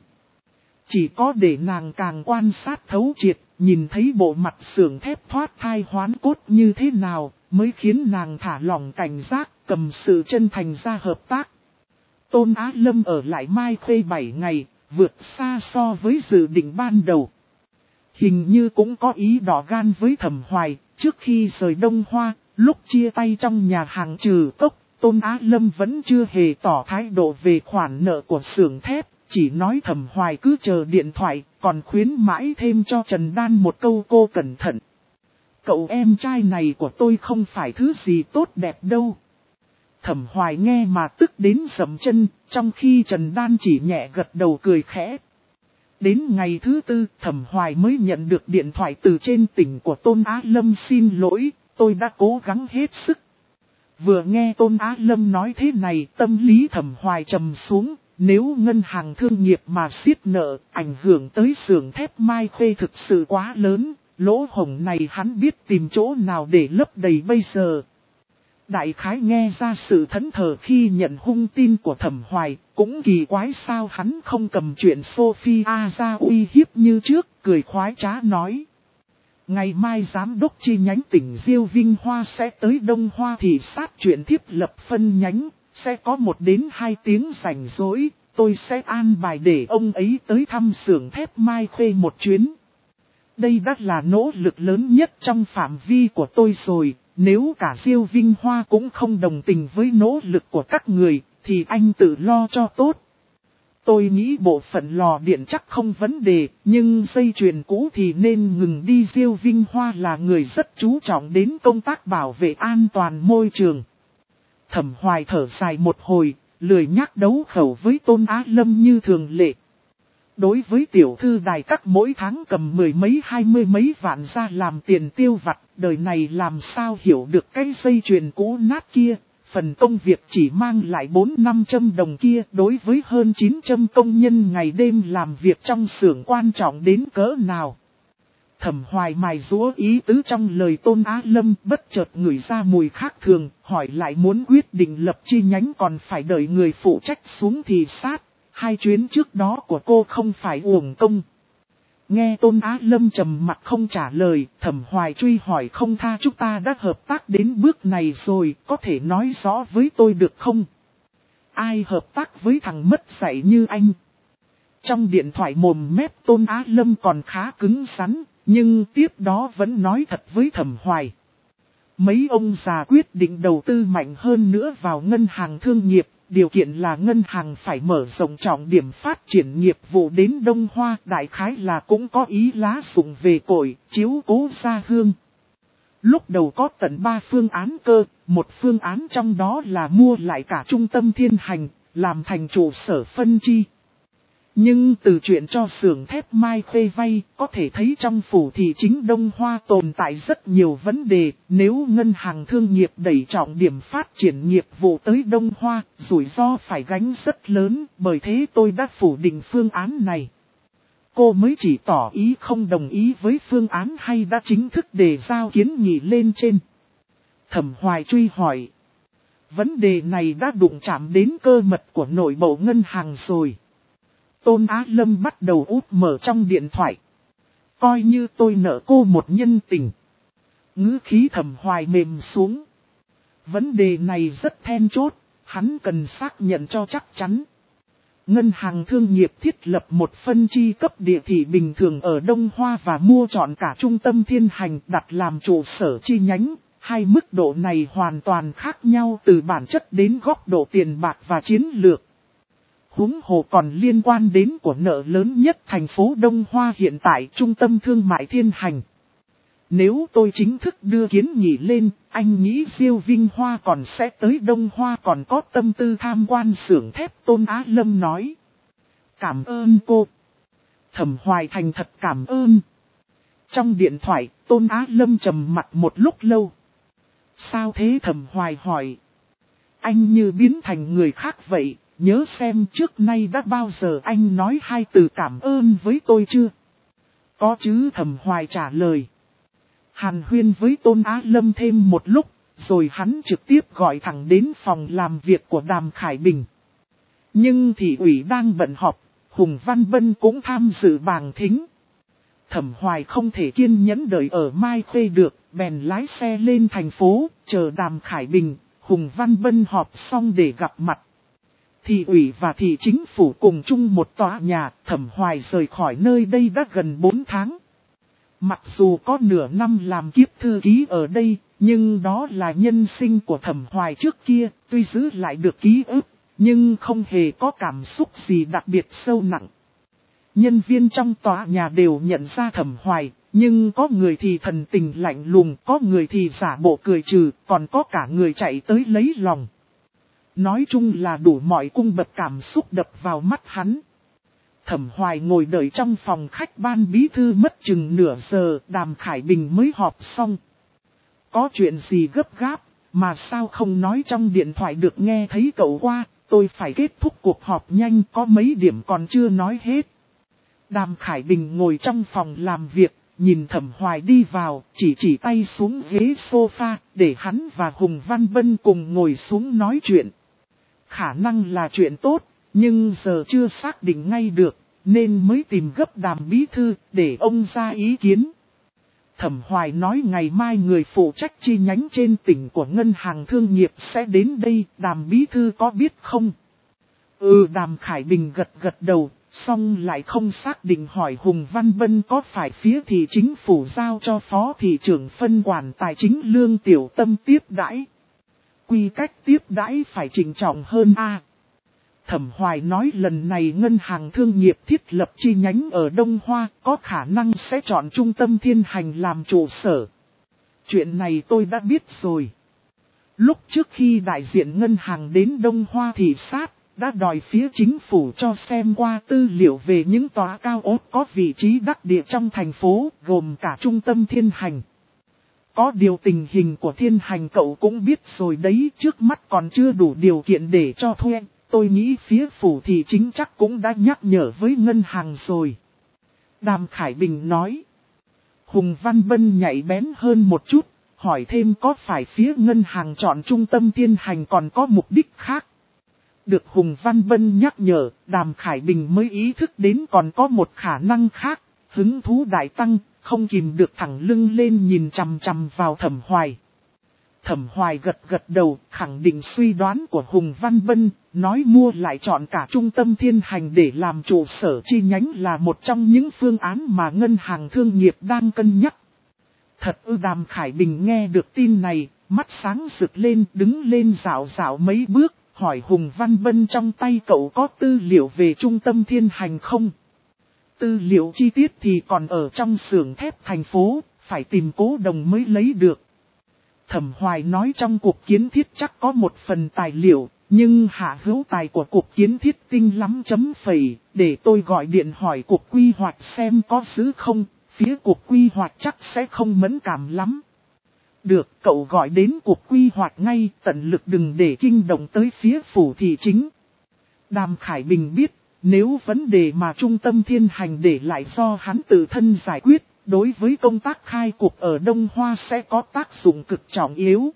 Chỉ có để nàng càng quan sát thấu triệt, nhìn thấy bộ mặt xưởng thép thoát thai hoán cốt như thế nào, mới khiến nàng thả lỏng cảnh giác, cầm sự chân thành ra hợp tác. Tôn Á Lâm ở lại Mai Khê bảy ngày, vượt xa so với dự định ban đầu. Hình như cũng có ý đỏ gan với Thẩm Hoài, trước khi rời Đông Hoa, lúc chia tay trong nhà hàng Trừ Cốc, Tôn Á Lâm vẫn chưa hề tỏ thái độ về khoản nợ của xưởng thép, chỉ nói Thẩm Hoài cứ chờ điện thoại, còn khuyến mãi thêm cho Trần Đan một câu cô cẩn thận. Cậu em trai này của tôi không phải thứ gì tốt đẹp đâu. Thẩm Hoài nghe mà tức đến dậm chân, trong khi Trần Đan chỉ nhẹ gật đầu cười khẽ. Đến ngày thứ tư, Thẩm Hoài mới nhận được điện thoại từ trên tỉnh của Tôn Á Lâm, xin lỗi, tôi đã cố gắng hết sức. Vừa nghe Tôn Á Lâm nói thế này, tâm lý Thẩm Hoài trầm xuống, nếu ngân hàng thương nghiệp mà siết nợ, ảnh hưởng tới xưởng thép Mai Khê thực sự quá lớn, lỗ hổng này hắn biết tìm chỗ nào để lấp đầy bây giờ. Đại khái nghe ra sự thẫn thờ khi nhận hung tin của Thẩm Hoài, cũng kỳ quái sao hắn không cầm chuyện Sophia ra uy hiếp như trước, cười khoái trá nói. Ngày mai giám đốc chi nhánh tỉnh Diêu Vinh Hoa sẽ tới Đông Hoa thị sát chuyện thiết lập phân nhánh, sẽ có một đến hai tiếng rảnh rỗi, tôi sẽ an bài để ông ấy tới thăm xưởng thép Mai Khê một chuyến. Đây đã là nỗ lực lớn nhất trong phạm vi của tôi rồi. Nếu cả Diêu Vinh Hoa cũng không đồng tình với nỗ lực của các người, thì anh tự lo cho tốt. Tôi nghĩ bộ phận lò điện chắc không vấn đề, nhưng dây chuyền cũ thì nên ngừng đi. Diêu Vinh Hoa là người rất chú trọng đến công tác bảo vệ an toàn môi trường. Thẩm Hoài thở dài một hồi, lười nhắc đấu khẩu với Tôn Á Lâm như thường lệ. Đối với tiểu thư đài các mỗi tháng cầm mười mấy hai mươi mấy vạn ra làm tiền tiêu vặt, đời này làm sao hiểu được cái dây chuyền cũ nát kia, phần công việc chỉ mang lại bốn năm trăm đồng kia đối với hơn chín trăm công nhân ngày đêm làm việc trong xưởng quan trọng đến cỡ nào. Thẩm Hoài mài rúa ý tứ trong lời Tôn Á Lâm, bất chợt ngửi ra mùi khác thường, hỏi lại muốn quyết định lập chi nhánh còn phải đợi người phụ trách xuống thì sát. Hai chuyến trước đó của cô không phải uổng công. Nghe Tôn Á Lâm trầm mặt không trả lời, Thẩm Hoài truy hỏi không tha, chúng ta đã hợp tác đến bước này rồi, có thể nói rõ với tôi được không? Ai hợp tác với thằng mất dạy như anh? Trong điện thoại mồm mép Tôn Á Lâm còn khá cứng rắn, nhưng tiếp đó vẫn nói thật với Thẩm Hoài. Mấy ông già quyết định đầu tư mạnh hơn nữa vào ngân hàng thương nghiệp. Điều kiện là ngân hàng phải mở rộng trọng điểm phát triển nghiệp vụ đến Đông Hoa, đại khái là cũng có ý lá dụng về cội, chiếu cố gia hương. Lúc đầu có tận ba phương án cơ, một phương án trong đó là mua lại cả trung tâm Thiên Hành, làm thành trụ sở phân chi. Nhưng từ chuyện cho xưởng thép Mai Khê vay, có thể thấy trong phủ thị chính Đông Hoa tồn tại rất nhiều vấn đề. Nếu ngân hàng thương nghiệp đẩy trọng điểm phát triển nghiệp vụ tới Đông Hoa, rủi ro phải gánh rất lớn, bởi thế tôi đã phủ định phương án này. Cô mới chỉ tỏ ý không đồng ý với phương án hay đã chính thức đề giao kiến nghị lên trên? Thẩm Hoài truy hỏi. Vấn đề này đã đụng chạm đến cơ mật của nội bộ ngân hàng rồi. Tôn Á Lâm bắt đầu úp mở trong điện thoại. Coi như tôi nợ cô một nhân tình. Ngữ khí Thẩm Hoài mềm xuống. Vấn đề này rất then chốt, hắn cần xác nhận cho chắc chắn. Ngân hàng thương nghiệp thiết lập một phân chi cấp địa thị bình thường ở Đông Hoa và mua trọn cả trung tâm Thiên Hành đặt làm trụ sở chi nhánh. Hai mức độ này hoàn toàn khác nhau từ bản chất đến góc độ tiền bạc và chiến lược. Huống hồ còn liên quan đến của nợ lớn nhất thành phố Đông Hoa hiện tại, trung tâm thương mại Thiên Hành. Nếu tôi chính thức đưa kiến nghị lên, anh nghĩ Diêu Vinh Hoa còn sẽ tới Đông Hoa còn có tâm tư tham quan xưởng thép? Tôn Á Lâm nói. Cảm ơn cô. Thẩm Hoài thành thật cảm ơn. Trong điện thoại, Tôn Á Lâm trầm mặt một lúc lâu. Sao thế? Thẩm Hoài hỏi. Anh như biến thành người khác vậy. nhớ xem trước nay đã bao giờ anh nói hai từ cảm ơn với tôi chưa? Có chứ, Thẩm Hoài trả lời. Hàn huyên với Tôn Á Lâm thêm một lúc, rồi hắn trực tiếp gọi thẳng đến phòng làm việc của Đàm Khải Bình. Nhưng thị ủy đang bận họp, Hùng Văn Bân cũng tham dự bàng thính. Thẩm Hoài không thể kiên nhẫn đợi ở Mai Khê được, bèn lái xe lên thành phố, chờ Đàm Khải Bình, Hùng Văn Bân họp xong để gặp mặt. Thị ủy và thị chính phủ cùng chung một tòa nhà, Thẩm Hoài rời khỏi nơi đây đã gần bốn tháng. Mặc dù có nửa năm làm kiếp thư ký ở đây, nhưng đó là nhân sinh của Thẩm Hoài trước kia, tuy giữ lại được ký ức, nhưng không hề có cảm xúc gì đặc biệt sâu nặng. Nhân viên trong tòa nhà đều nhận ra Thẩm Hoài, nhưng có người thì thần tình lạnh lùng, có người thì giả bộ cười trừ, còn có cả người chạy tới lấy lòng. Nói chung là đủ mọi cung bậc cảm xúc đập vào mắt hắn. Thẩm Hoài ngồi đợi trong phòng khách ban bí thư mất chừng nửa giờ, Đàm Khải Bình mới họp xong. Có chuyện gì gấp gáp, mà sao không nói trong điện thoại được nghe thấy cậu qua, tôi phải kết thúc cuộc họp nhanh, có mấy điểm còn chưa nói hết. Đàm Khải Bình ngồi trong phòng làm việc, nhìn Thẩm Hoài đi vào, chỉ chỉ tay xuống ghế sofa, để hắn và Hùng Văn Bân cùng ngồi xuống nói chuyện. Khả năng là chuyện tốt, nhưng giờ chưa xác định ngay được, nên mới tìm gấp Đàm bí thư, để ông ra ý kiến. Thẩm Hoài nói ngày mai người phụ trách chi nhánh trên tỉnh của Ngân hàng Thương nghiệp sẽ đến đây, Đàm bí thư có biết không? Ừ, Đàm Khải Bình gật gật đầu, xong lại không xác định hỏi Hùng Văn Bân có phải phía thị chính phủ giao cho phó thị trưởng phân quản tài chính Lương Tiểu Tâm tiếp đãi. Quy cách tiếp đãi phải chỉnh trọng hơn a. Thẩm Hoài nói lần này Ngân hàng Thương nghiệp thiết lập chi nhánh ở Đông Hoa, có khả năng sẽ chọn Trung tâm Thiên Hành làm trụ sở. Chuyện này tôi đã biết rồi. Lúc trước khi đại diện Ngân hàng đến Đông Hoa thị sát, đã đòi phía chính phủ cho xem qua tư liệu về những tòa cao ốt có vị trí đắc địa trong thành phố, gồm cả Trung tâm Thiên Hành. Có điều tình hình của Thiên Hành cậu cũng biết rồi đấy, trước mắt còn chưa đủ điều kiện để cho thuê. Tôi nghĩ phía phủ thị chính chắc cũng đã nhắc nhở với ngân hàng rồi. Đàm Khải Bình nói. Hùng Văn Bân nhạy bén hơn một chút, hỏi thêm có phải phía ngân hàng chọn Trung tâm Thiên Hành còn có mục đích khác. Được Hùng Văn Bân nhắc nhở, Đàm Khải Bình mới ý thức đến còn có một khả năng khác, hứng thú đại tăng, không kìm được thẳng lưng lên nhìn chằm chằm vào Thẩm Hoài. Thẩm Hoài gật gật đầu, khẳng định suy đoán của Hùng Văn Bân, nói mua lại chọn cả Trung tâm Thiên Hành để làm trụ sở chi nhánh là một trong những phương án mà Ngân hàng Thương nghiệp đang cân nhắc. Thật ư? Đàm Khải Bình nghe được tin này, mắt sáng rực lên, đứng lên dạo dạo mấy bước, hỏi Hùng Văn Bân trong tay cậu có tư liệu về Trung tâm Thiên Hành không? Tư liệu chi tiết thì còn ở trong xưởng thép thành phố, phải tìm cố đồng mới lấy được. Thẩm Hoài nói trong cục kiến thiết chắc có một phần tài liệu, nhưng hạ hữu tài của cục kiến thiết tinh lắm chấm phẩy, để tôi gọi điện hỏi cục quy hoạch xem có giữ không, phía cục quy hoạch chắc sẽ không mẫn cảm lắm. Được, cậu gọi đến cục quy hoạch ngay, tận lực đừng để kinh động tới phía phủ thị chính. Đàm Khải Bình biết, nếu vấn đề mà Trung tâm Thiên Hành để lại do hắn tự thân giải quyết, đối với công tác khai cuộc ở Đông Hoa sẽ có tác dụng cực trọng yếu.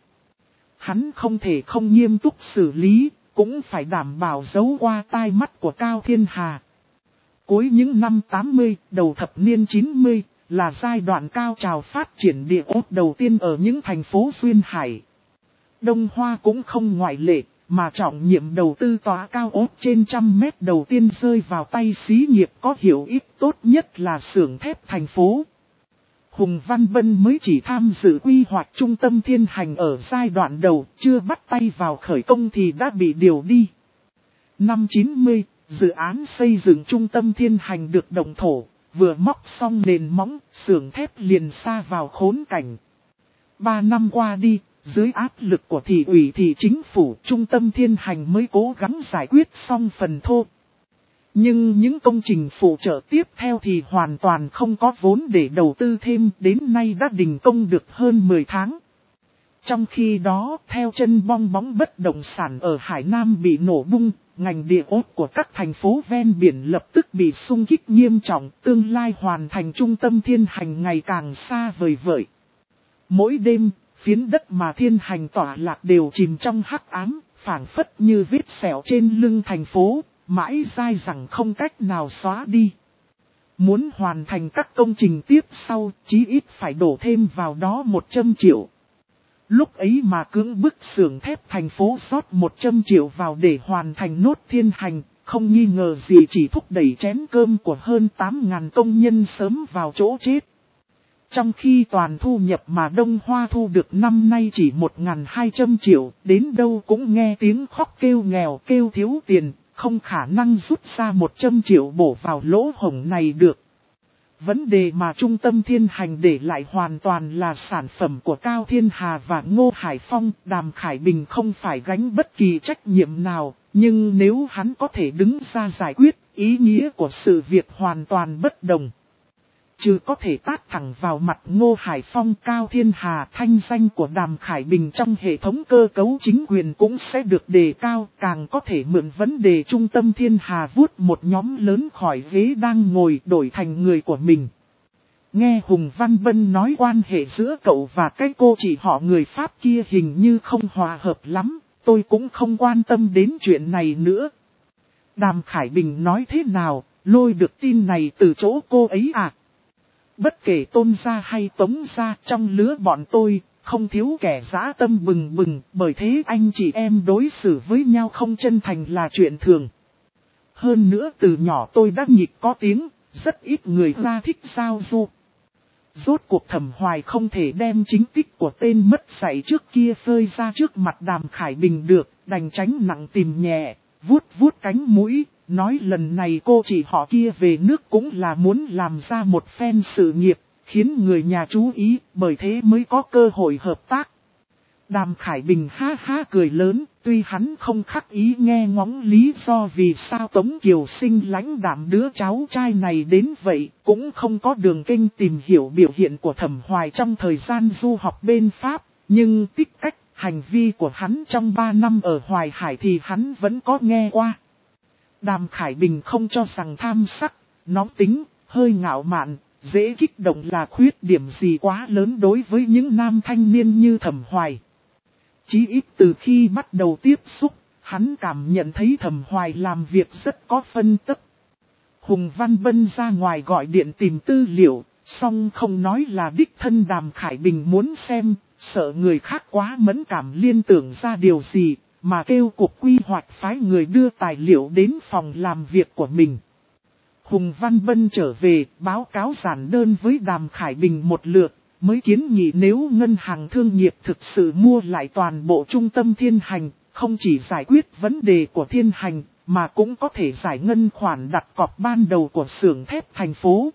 Hắn không thể không nghiêm túc xử lý, cũng phải đảm bảo giấu qua tai mắt của Cao Thiên Hà. Cuối những năm tám mươi, đầu thập niên chín mươi, là giai đoạn cao trào phát triển địa ốt đầu tiên ở những thành phố duyên hải. Đông Hoa cũng không ngoại lệ, mà trọng nhiệm đầu tư tòa cao ốt trên trăm mét đầu tiên rơi vào tay xí nghiệp có hiệu ích tốt nhất là xưởng thép thành phố. Hùng Văn Bân mới chỉ tham dự quy hoạch Trung tâm Thiên Hành ở giai đoạn đầu, chưa bắt tay vào khởi công thì đã bị điều đi. Năm chín mươi, dự án xây dựng Trung tâm Thiên Hành được động thổ, vừa móc xong nền móng, xưởng thép liền sa vào khốn cảnh. Ba năm qua đi, dưới áp lực của thị ủy thị chính phủ, Trung tâm Thiên Hành mới cố gắng giải quyết xong phần thô. Nhưng những công trình phụ trợ tiếp theo thì hoàn toàn không có vốn để đầu tư thêm, đến nay đã đình công được hơn mười tháng. Trong khi đó, theo chân bong bóng bất động sản ở Hải Nam bị nổ bung, ngành địa ốt của các thành phố ven biển lập tức bị xung kích nghiêm trọng, tương lai hoàn thành trung tâm thiên hành ngày càng xa vời vợi. Mỗi đêm, phiến đất mà thiên hành tỏa lạc đều chìm trong hắc ám, phảng phất như vết sẹo trên lưng thành phố, mãi dai dẳng không cách nào xóa đi. Muốn hoàn thành các công trình tiếp sau, chí ít phải đổ thêm vào đó một trăm triệu. Lúc ấy mà cưỡng bức xưởng thép thành phố rót một trăm triệu vào để hoàn thành nốt thiên hành, không nghi ngờ gì chỉ thúc đẩy chén cơm của hơn tám nghìn công nhân sớm vào chỗ chết. Trong khi toàn thu nhập mà Đông Hoa thu được năm nay chỉ một nghìn hai trăm triệu, đến đâu cũng nghe tiếng khóc kêu nghèo kêu thiếu tiền, không khả năng rút ra một trăm triệu bổ vào lỗ hổng này được. Vấn đề mà trung tâm thiên hành để lại hoàn toàn là sản phẩm của Cao Thiên Hà và Ngô Hải Phong. Đàm Khải Bình không phải gánh bất kỳ trách nhiệm nào, nhưng nếu hắn có thể đứng ra giải quyết, ý nghĩa của sự việc hoàn toàn bất đồng. Chứ có thể tát thẳng vào mặt Ngô Hải Phong, Cao Thiên Hà, thanh danh của Đàm Khải Bình trong hệ thống cơ cấu chính quyền cũng sẽ được đề cao, càng có thể mượn vấn đề trung tâm thiên hà vuốt một nhóm lớn khỏi ghế đang ngồi đổi thành người của mình. Nghe Hùng Văn Bân nói quan hệ giữa cậu và cái cô chị họ người Pháp kia hình như không hòa hợp lắm, tôi cũng không quan tâm đến chuyện này nữa. Đàm Khải Bình nói thế nào, lôi được tin này từ chỗ cô ấy à? Bất kể Tôn gia hay Tống gia trong lứa bọn tôi, không thiếu kẻ dã tâm bừng bừng, bởi thế anh chị em đối xử với nhau không chân thành là chuyện thường. Hơn nữa từ nhỏ tôi đã nhịp có tiếng, rất ít người ra thích giao du. Rốt cuộc Thẩm Hoài không thể đem chính tích của tên mất dạy trước kia phơi ra trước mặt Đàm Khải Bình được, đành tránh nặng tìm nhẹ, vuốt vuốt cánh mũi. Nói lần này cô chị họ kia về nước cũng là muốn làm ra một phen sự nghiệp, khiến người nhà chú ý, bởi thế mới có cơ hội hợp tác. Đàm Khải Bình ha ha cười lớn, tuy hắn không khắc ý nghe ngóng lý do vì sao Tống Kiều Sinh lãnh đạm đứa cháu trai này đến vậy, cũng không có đường kênh tìm hiểu biểu hiện của Thẩm Hoài trong thời gian du học bên Pháp, nhưng tích cách, hành vi của hắn trong ba năm ở Hoài Hải thì hắn vẫn có nghe qua. Đàm Khải Bình không cho rằng tham sắc, nóng tính, hơi ngạo mạn, dễ kích động là khuyết điểm gì quá lớn đối với những nam thanh niên như Thẩm Hoài. Chí ít từ khi bắt đầu tiếp xúc, hắn cảm nhận thấy Thẩm Hoài làm việc rất có phân tích. Hùng Văn Bân ra ngoài gọi điện tìm tư liệu, song không nói là đích thân Đàm Khải Bình muốn xem, sợ người khác quá mẫn cảm liên tưởng ra điều gì. Mà kêu cục quy hoạch phái người đưa tài liệu đến phòng làm việc của mình. Hùng Văn Bân trở về, báo cáo giản đơn với Đàm Khải Bình một lượt, mới kiến nghị nếu ngân hàng thương nghiệp thực sự mua lại toàn bộ trung tâm thiên hành, không chỉ giải quyết vấn đề của thiên hành, mà cũng có thể giải ngân khoản đặt cọc ban đầu của xưởng thép thành phố.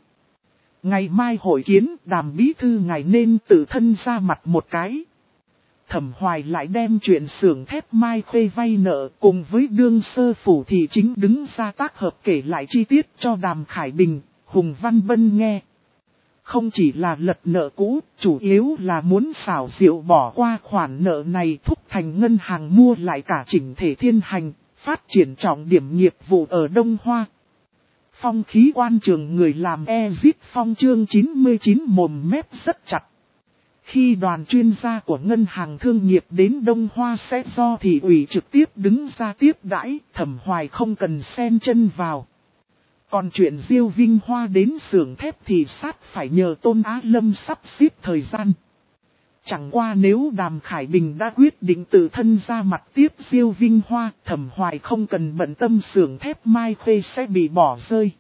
Ngày mai hội kiến, Đàm bí thư ngài nên tự thân ra mặt một cái. Thẩm Hoài lại đem chuyện xưởng thép Mai Khuê vay nợ cùng với đương sơ phủ thị chính đứng ra tác hợp kể lại chi tiết cho Đàm Khải Bình, Hùng Văn Bân nghe. Không chỉ là lật nợ cũ, chủ yếu là muốn xảo diệu bỏ qua khoản nợ này thúc thành ngân hàng mua lại cả chỉnh thể thiên hành, phát triển trọng điểm nghiệp vụ ở Đông Hoa. Phong khí quan trường người làm Exit Phong chương chín mươi chín mồm mép rất chặt. Khi đoàn chuyên gia của ngân hàng thương nghiệp đến Đông Hoa sẽ do thị ủy trực tiếp đứng ra tiếp đãi, Thẩm Hoài không cần xen chân vào. Còn chuyện Diêu Vinh Hoa đến xưởng thép thì sát phải nhờ Tôn Á Lâm sắp xếp thời gian. Chẳng qua nếu Đàm Khải Bình đã quyết định tự thân ra mặt tiếp Diêu Vinh Hoa, Thẩm Hoài không cần bận tâm xưởng thép Mai Khuê sẽ bị bỏ rơi.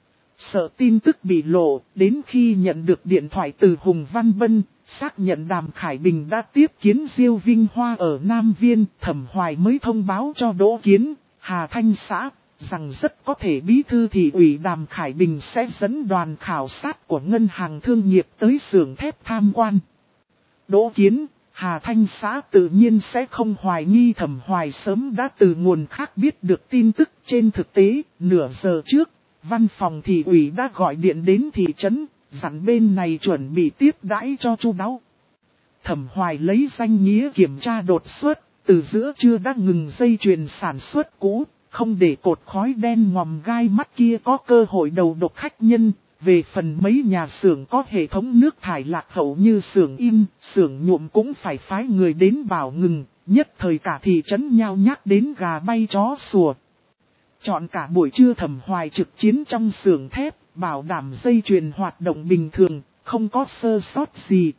Sợ tin tức bị lộ, đến khi nhận được điện thoại từ Hùng Văn Bân, xác nhận Đàm Khải Bình đã tiếp kiến Diêu Vinh Hoa ở Nam Viên, Thẩm Hoài mới thông báo cho Đỗ Kiến, Hà Thanh xã, rằng rất có thể bí thư thị ủy Đàm Khải Bình sẽ dẫn đoàn khảo sát của ngân hàng thương nghiệp tới xưởng thép tham quan. Đỗ Kiến, Hà Thanh xã tự nhiên sẽ không hoài nghi Thẩm Hoài sớm đã từ nguồn khác biết được tin tức. Trên thực tế, nửa giờ trước, văn phòng thị ủy đã gọi điện đến thị trấn, dặn bên này chuẩn bị tiếp đãi cho chu đáo. Thẩm Hoài lấy danh nghĩa kiểm tra đột xuất, từ giữa trưa đã ngừng dây chuyền sản xuất cũ, không để cột khói đen ngòm gai mắt kia có cơ hội đầu độc khách nhân. Về phần mấy nhà xưởng có hệ thống nước thải lạc hậu như xưởng in, xưởng nhuộm cũng phải phái người đến bảo ngừng, nhất thời cả thị trấn nhao nhác đến gà bay chó sủa. Chọn cả buổi trưa Thẩm Hoài trực chiến trong xưởng thép, bảo đảm dây chuyền hoạt động bình thường, không có sơ sót gì.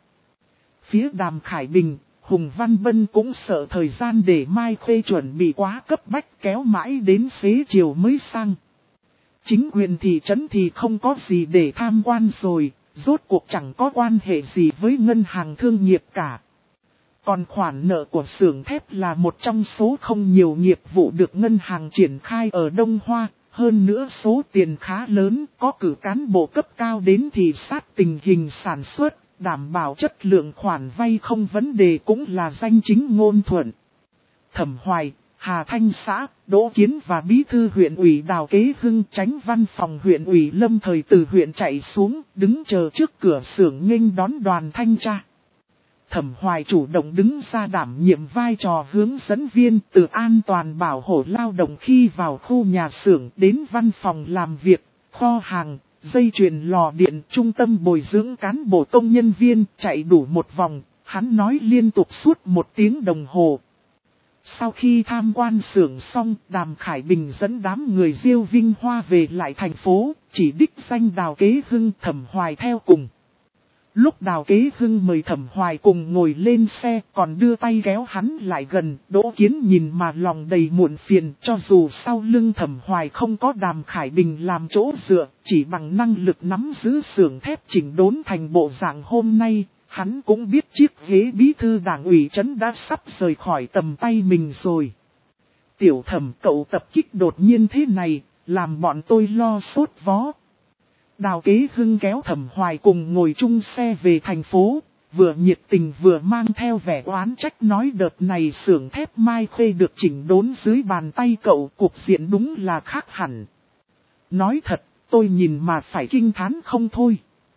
Phía Đàm Khải Bình, Hùng Văn Bân cũng sợ thời gian để Mai Khuê chuẩn bị quá cấp bách, kéo mãi đến xế chiều mới sang. Chính quyền thị trấn thì không có gì để tham quan rồi, rốt cuộc chẳng có quan hệ gì với ngân hàng thương nghiệp cả. Còn khoản nợ của xưởng thép là một trong số không nhiều nghiệp vụ được ngân hàng triển khai ở Đông Hoa, hơn nữa số tiền khá lớn, có cử cán bộ cấp cao đến thị sát tình hình sản xuất, đảm bảo chất lượng khoản vay không vấn đề cũng là danh chính ngôn thuận. Thẩm Hoài, Hà Thanh xã, Đỗ Kiến và bí thư huyện ủy Đào Kế Hưng, chánh văn phòng huyện ủy lâm thời từ huyện chạy xuống, đứng chờ trước cửa xưởng nghênh đón đoàn thanh tra. Thẩm Hoài chủ động đứng ra đảm nhiệm vai trò hướng dẫn viên, từ an toàn bảo hộ lao động khi vào khu nhà xưởng đến văn phòng làm việc, kho hàng, dây chuyền lò điện, trung tâm bồi dưỡng cán bộ công nhân viên, chạy đủ một vòng, hắn nói liên tục suốt một tiếng đồng hồ. Sau khi tham quan xưởng xong, Đàm Khải Bình dẫn đám người Diêu Vinh Hoa về lại thành phố, chỉ đích danh Đào Kế Hưng, Thẩm Hoài theo cùng. Lúc Đào Kế Hưng mời Thẩm Hoài cùng ngồi lên xe, còn đưa tay kéo hắn lại gần, Đỗ Kiến nhìn mà lòng đầy muộn phiền, cho dù sau lưng Thẩm Hoài không có Đàm Khải Bình làm chỗ dựa, chỉ bằng năng lực nắm giữ xưởng thép chỉnh đốn thành bộ dạng hôm nay, hắn cũng biết chiếc ghế bí thư đảng ủy trấn đã sắp rời khỏi tầm tay mình rồi. Tiểu Thẩm, cậu tập kích đột nhiên thế này, làm bọn tôi lo sốt vó. Đào Kế Hưng kéo Thẩm Hoài cùng ngồi chung xe về thành phố, vừa nhiệt tình vừa mang theo vẻ oán trách nói đợt này xưởng thép Mai Khuê được chỉnh đốn dưới bàn tay cậu, cục diện đúng là khác hẳn. Nói thật, tôi nhìn mà phải kinh thán không thôi.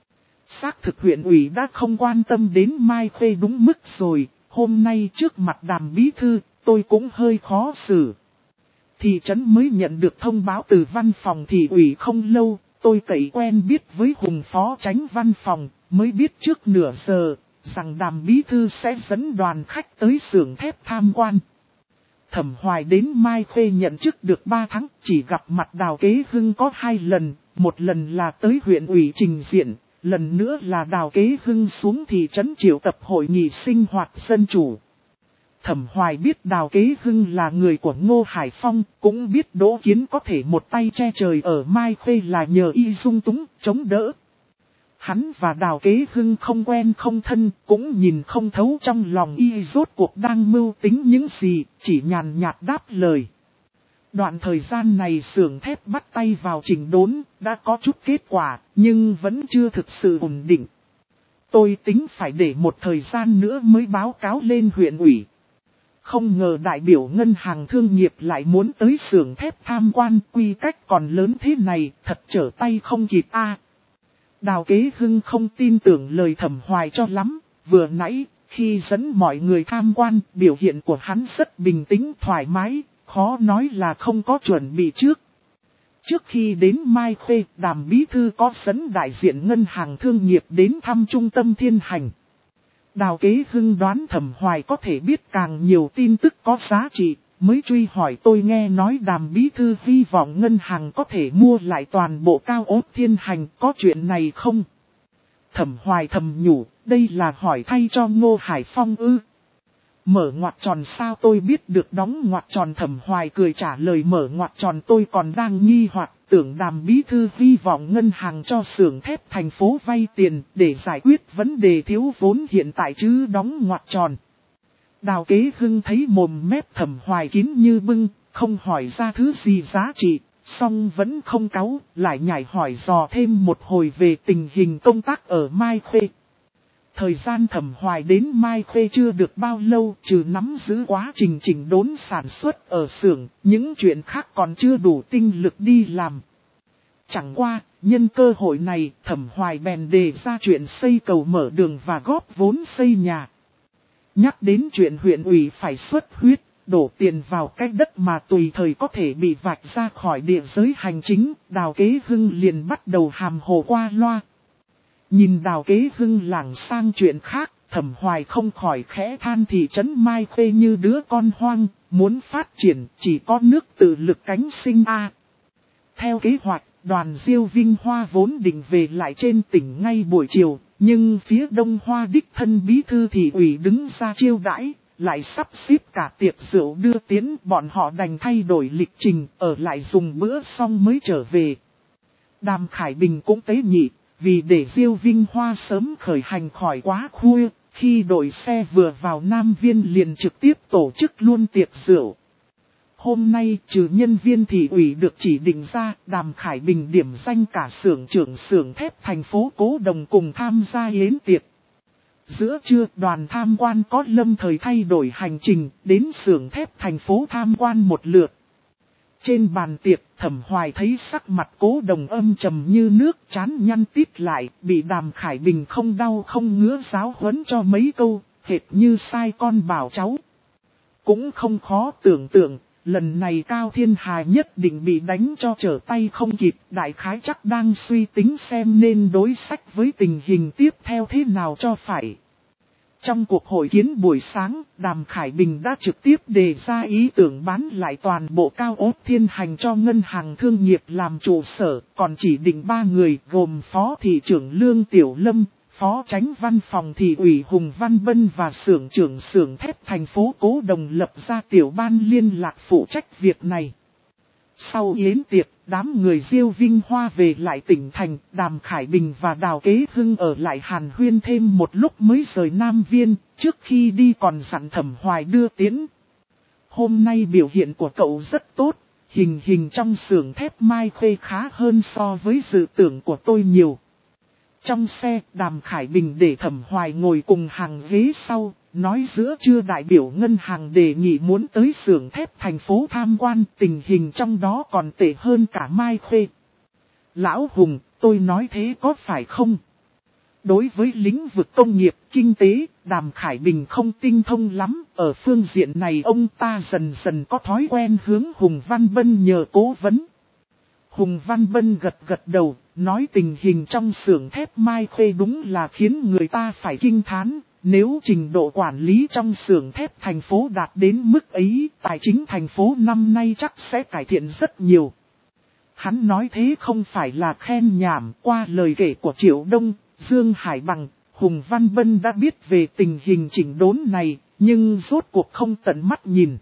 Xác thực huyện ủy đã không quan tâm đến Mai Khuê đúng mức rồi, hôm nay trước mặt Đàm bí thư, tôi cũng hơi khó xử. Thị trấn mới nhận được thông báo từ văn phòng thị ủy không lâu. Tôi cậy quen biết với Hùng phó chánh văn phòng, mới biết trước nửa giờ, rằng Đàm bí thư sẽ dẫn đoàn khách tới xưởng thép tham quan. Thẩm Hoài đến Mai Khuê nhận chức được ba tháng, chỉ gặp mặt Đào Kế Hưng có hai lần, một lần là tới huyện ủy trình diện, lần nữa là Đào Kế Hưng xuống thị trấn triệu tập hội nghị sinh hoạt dân chủ. Thẩm Hoài biết Đào Kế Hưng là người của Ngô Hải Phong, cũng biết Đỗ Kiến có thể một tay che trời ở Mai Khuê là nhờ y dung túng, chống đỡ. Hắn và Đào Kế Hưng không quen không thân, cũng nhìn không thấu trong lòng y rốt cuộc đang mưu tính những gì, chỉ nhàn nhạt đáp lời. Đoạn thời gian này xưởng thép bắt tay vào chỉnh đốn, đã có chút kết quả, nhưng vẫn chưa thực sự ổn định. Tôi tính phải để một thời gian nữa mới báo cáo lên huyện ủy. Không ngờ đại biểu ngân hàng thương nghiệp lại muốn tới xưởng thép tham quan, quy cách còn lớn thế này, thật trở tay không kịp a. Đào Kế Hưng không tin tưởng lời Thẩm Hoài cho lắm, vừa nãy, khi dẫn mọi người tham quan, biểu hiện của hắn rất bình tĩnh thoải mái, khó nói là không có chuẩn bị trước. Trước khi đến Mai Khuê, Đàm bí thư có dẫn đại diện ngân hàng thương nghiệp đến thăm trung tâm Thiên Hành. Đào Kế Hưng đoán Thẩm Hoài có thể biết càng nhiều tin tức có giá trị, mới truy hỏi tôi nghe nói Đàm bí thư hy vọng ngân hàng có thể mua lại toàn bộ cao ốt Thiên Hành, có chuyện này không? Thẩm Hoài thầm nhủ, đây là hỏi thay cho Ngô Hải Phong ư. Mở ngoặc tròn sao tôi biết được đóng ngoặc tròn. Thẩm Hoài cười trả lời mở ngoặc tròn tôi còn đang nghi hoặc tưởng Đàm bí thư hy vọng ngân hàng cho xưởng thép thành phố vay tiền để giải quyết vấn đề thiếu vốn hiện tại chứ đóng ngoặc tròn. Đào Kế Hưng thấy mồm mép Thẩm Hoài kín như bưng, không hỏi ra thứ gì giá trị, song vẫn không cáu, lại nhảy hỏi dò thêm một hồi về tình hình công tác ở Mai Khuê. Thời gian Thẩm Hoài đến Mai Khuê chưa được bao lâu, trừ nắm giữ quá trình chỉnh đốn sản xuất ở xưởng, những chuyện khác còn chưa đủ tinh lực đi làm. Chẳng qua, nhân cơ hội này, Thẩm Hoài bèn đề ra chuyện xây cầu mở đường và góp vốn xây nhà. Nhắc đến chuyện huyện ủy phải xuất huyết, đổ tiền vào cái đất mà tùy thời có thể bị vạch ra khỏi địa giới hành chính, Đào Kế Hưng liền bắt đầu hàm hồ qua loa. Nhìn Đào Kế Hưng lảng sang chuyện khác, Thẩm Hoài không khỏi khẽ than thị trấn Mai Khê như đứa con hoang, muốn phát triển chỉ có nước tự lực cánh sinh a. Theo kế hoạch, đoàn Diêu Vinh Hoa vốn định về lại trên tỉnh ngay buổi chiều, nhưng phía Đông Hoa đích thân bí thư thị ủy đứng ra chiêu đãi, lại sắp xếp cả tiệc rượu đưa tiến, bọn họ đành thay đổi lịch trình, ở lại dùng bữa xong mới trở về. Đàm Khải Bình cũng tế nhị, vì để Diêu Vinh Hoa sớm khởi hành khỏi quá khuya, khi đội xe vừa vào Nam Viên liền trực tiếp tổ chức luôn tiệc rượu. Hôm nay trừ nhân viên thị ủy được chỉ định ra, Đàm Khải Bình điểm danh cả xưởng trưởng xưởng thép thành phố Cố Đồng cùng tham gia yến tiệc. Giữa trưa đoàn tham quan có lâm thời thay đổi hành trình, đến xưởng thép thành phố tham quan một lượt. Trên bàn tiệc, Thẩm Hoài thấy sắc mặt Cố Đồng âm trầm như nước, chán nhăn tít lại, bị Đàm Khải Bình không đau không ngứa giáo huấn cho mấy câu, hệt như sai con bảo cháu. Cũng không khó tưởng tượng, lần này Cao Thiên Hà nhất định bị đánh cho trở tay không kịp, đại khái chắc đang suy tính xem nên đối sách với tình hình tiếp theo thế nào cho phải. Trong cuộc hội kiến buổi sáng, Đàm Khải Bình đã trực tiếp đề ra ý tưởng bán lại toàn bộ Cao Ốt Thiên Hành cho Ngân hàng Thương nghiệp làm trụ sở, còn chỉ định ba người gồm Phó Thị trưởng Lương Tiểu Lâm, Phó Chánh Văn phòng Thị ủy Hùng Văn Bân và xưởng trưởng xưởng thép thành phố Cố Đồng lập ra tiểu ban liên lạc phụ trách việc này. Sau yến tiệc, đám người Diêu Vinh Hoa về lại tỉnh thành, Đàm Khải Bình và Đào Kế Hưng ở lại Hàn Huyên thêm một lúc mới rời Nam Viên, trước khi đi còn dặn Thẩm Hoài đưa tiễn. Hôm nay biểu hiện của cậu rất tốt, hình hình trong xưởng thép Mai Khê khá hơn so với dự tưởng của tôi nhiều. Trong xe, Đàm Khải Bình để Thẩm Hoài ngồi cùng hàng ghế sau, nói giữa trưa đại biểu ngân hàng đề nghị muốn tới xưởng thép thành phố tham quan, tình hình trong đó còn tệ hơn cả Mai Khê. Lão Hùng, tôi nói thế có phải không? Đối với lĩnh vực công nghiệp, kinh tế, Đàm Khải Bình không tinh thông lắm, ở phương diện này ông ta dần dần có thói quen hướng Hùng Văn Bân nhờ cố vấn. Hùng Văn Bân gật gật đầu, nói tình hình trong xưởng thép Mai Khê đúng là khiến người ta phải kinh thán. Nếu trình độ quản lý trong xưởng thép thành phố đạt đến mức ấy, tài chính thành phố năm nay chắc sẽ cải thiện rất nhiều. Hắn nói thế không phải là khen nhảm, qua lời kể của Triệu Đông, Dương Hải Bằng, Hùng Văn Bân đã biết về tình hình chỉnh đốn này, nhưng rốt cuộc không tận mắt nhìn.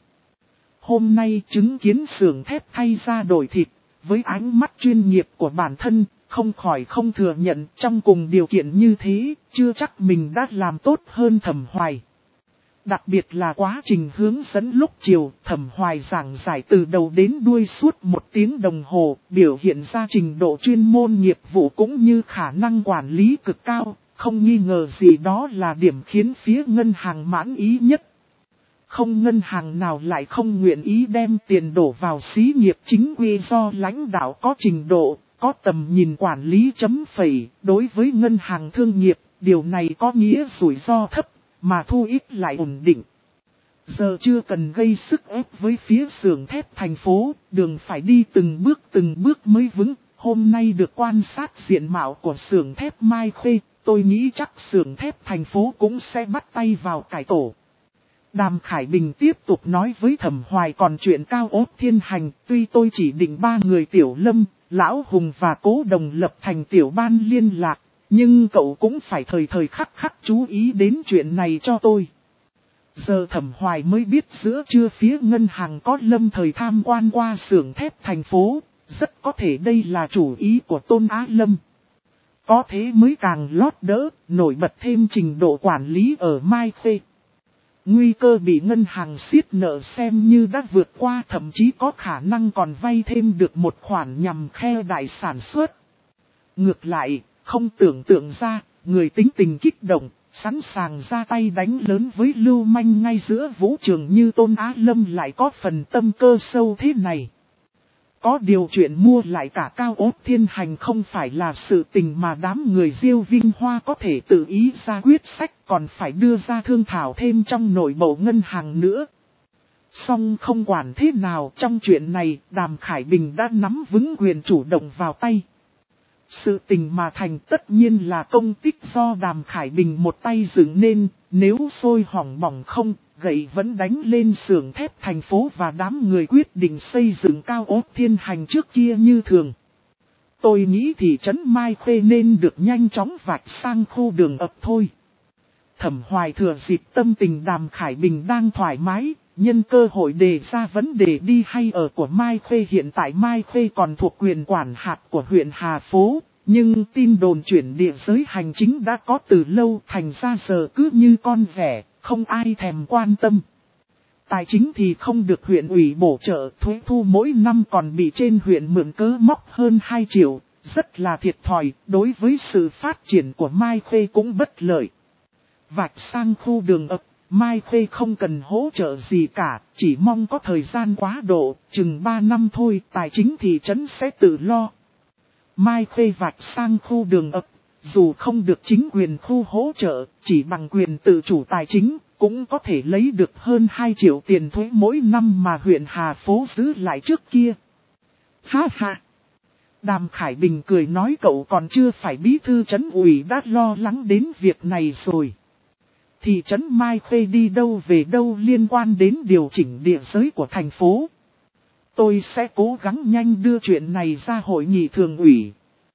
Hôm nay chứng kiến xưởng thép thay ra đổi thịt, với ánh mắt chuyên nghiệp của bản thân, không khỏi không thừa nhận trong cùng điều kiện như thế, chưa chắc mình đã làm tốt hơn Thẩm Hoài. Đặc biệt là quá trình hướng dẫn lúc chiều, Thẩm Hoài giảng giải từ đầu đến đuôi suốt một tiếng đồng hồ, biểu hiện ra trình độ chuyên môn nghiệp vụ cũng như khả năng quản lý cực cao, không nghi ngờ gì đó là điểm khiến phía ngân hàng mãn ý nhất. Không ngân hàng nào lại không nguyện ý đem tiền đổ vào xí nghiệp chính quy do lãnh đạo có trình độ, có tầm nhìn quản lý chấm phẩy. Đối với ngân hàng thương nghiệp, điều này có nghĩa rủi ro thấp, mà thu ít lại ổn định. Giờ chưa cần gây sức ép với phía xưởng thép thành phố, đường phải đi từng bước từng bước mới vững. Hôm nay được quan sát diện mạo của xưởng thép Mai Khê, tôi nghĩ chắc xưởng thép thành phố cũng sẽ bắt tay vào cải tổ. Đàm Khải Bình tiếp tục nói với Thẩm Hoài còn chuyện Cao Ốt Thiên Hành, tuy tôi chỉ định ba người Tiểu Lâm, Lão Hùng và Cố Đồng lập thành tiểu ban liên lạc, nhưng cậu cũng phải thời thời khắc khắc chú ý đến chuyện này cho tôi. Giờ Thẩm Hoài mới biết giữa trưa phía ngân hàng có lâm thời tham quan qua xưởng thép thành phố, rất có thể đây là chủ ý của Tôn Á Lâm. Có thế mới càng lót đỡ, nổi bật thêm trình độ quản lý ở Mai Khê. Nguy cơ bị ngân hàng siết nợ xem như đã vượt qua, thậm chí có khả năng còn vay thêm được một khoản nhằm khe đại sản xuất. Ngược lại, không tưởng tượng ra, người tính tình kích động, sẵn sàng ra tay đánh lớn với lưu manh ngay giữa vũ trường như Tôn Á Lâm lại có phần tâm cơ sâu thế này. Có điều chuyện mua lại cả Cao Ốt Thiên Hành không phải là sự tình mà đám người Diêu Vinh Hoa có thể tự ý ra quyết sách, còn phải đưa ra thương thảo thêm trong nội bộ ngân hàng nữa. Song không quản thế nào trong chuyện này, Đàm Khải Bình đã nắm vững quyền chủ động vào tay. Sự tình mà thành tất nhiên là công tích do Đàm Khải Bình một tay dựng nên, nếu sôi hỏng bỏng không, gậy vẫn đánh lên xưởng thép thành phố và đám người quyết định xây dựng cao ốc thiên hành trước kia như thường. Tôi nghĩ thị trấn Mai Khê nên được nhanh chóng vạch sang khu đường ập thôi. Thẩm Hoài thừa dịp tâm tình Đàm Khải Bình đang thoải mái, nhân cơ hội đề ra vấn đề đi hay ở của Mai Khê. Hiện tại Mai Khê còn thuộc quyền quản hạt của huyện Hà Phố, nhưng tin đồn chuyển địa giới hành chính đã có từ lâu, thành ra giờ cứ như con ghẻ, không ai thèm quan tâm. Tài chính thì không được huyện ủy bổ trợ, thuế thu mỗi năm còn bị trên huyện mượn cớ móc hơn hai triệu, rất là thiệt thòi, đối với sự phát triển của Mai Khê cũng bất lợi. Vạch sang khu đường ập, Mai Khê không cần hỗ trợ gì cả, chỉ mong có thời gian quá độ, chừng ba năm thôi, tài chính thị trấn sẽ tự lo. Mai Khê vạch sang khu đường ập, dù không được chính quyền khu hỗ trợ, chỉ bằng quyền tự chủ tài chính, cũng có thể lấy được hơn hai triệu tiền thuế mỗi năm mà huyện Hà Phố giữ lại trước kia. Ha ha! Đàm Khải Bình cười nói cậu còn chưa phải bí thư trấn ủy đã lo lắng đến việc này rồi. Thị trấn Mai Khê đi đâu về đâu liên quan đến điều chỉnh địa giới của thành phố. Tôi sẽ cố gắng nhanh đưa chuyện này ra hội nghị thường ủy.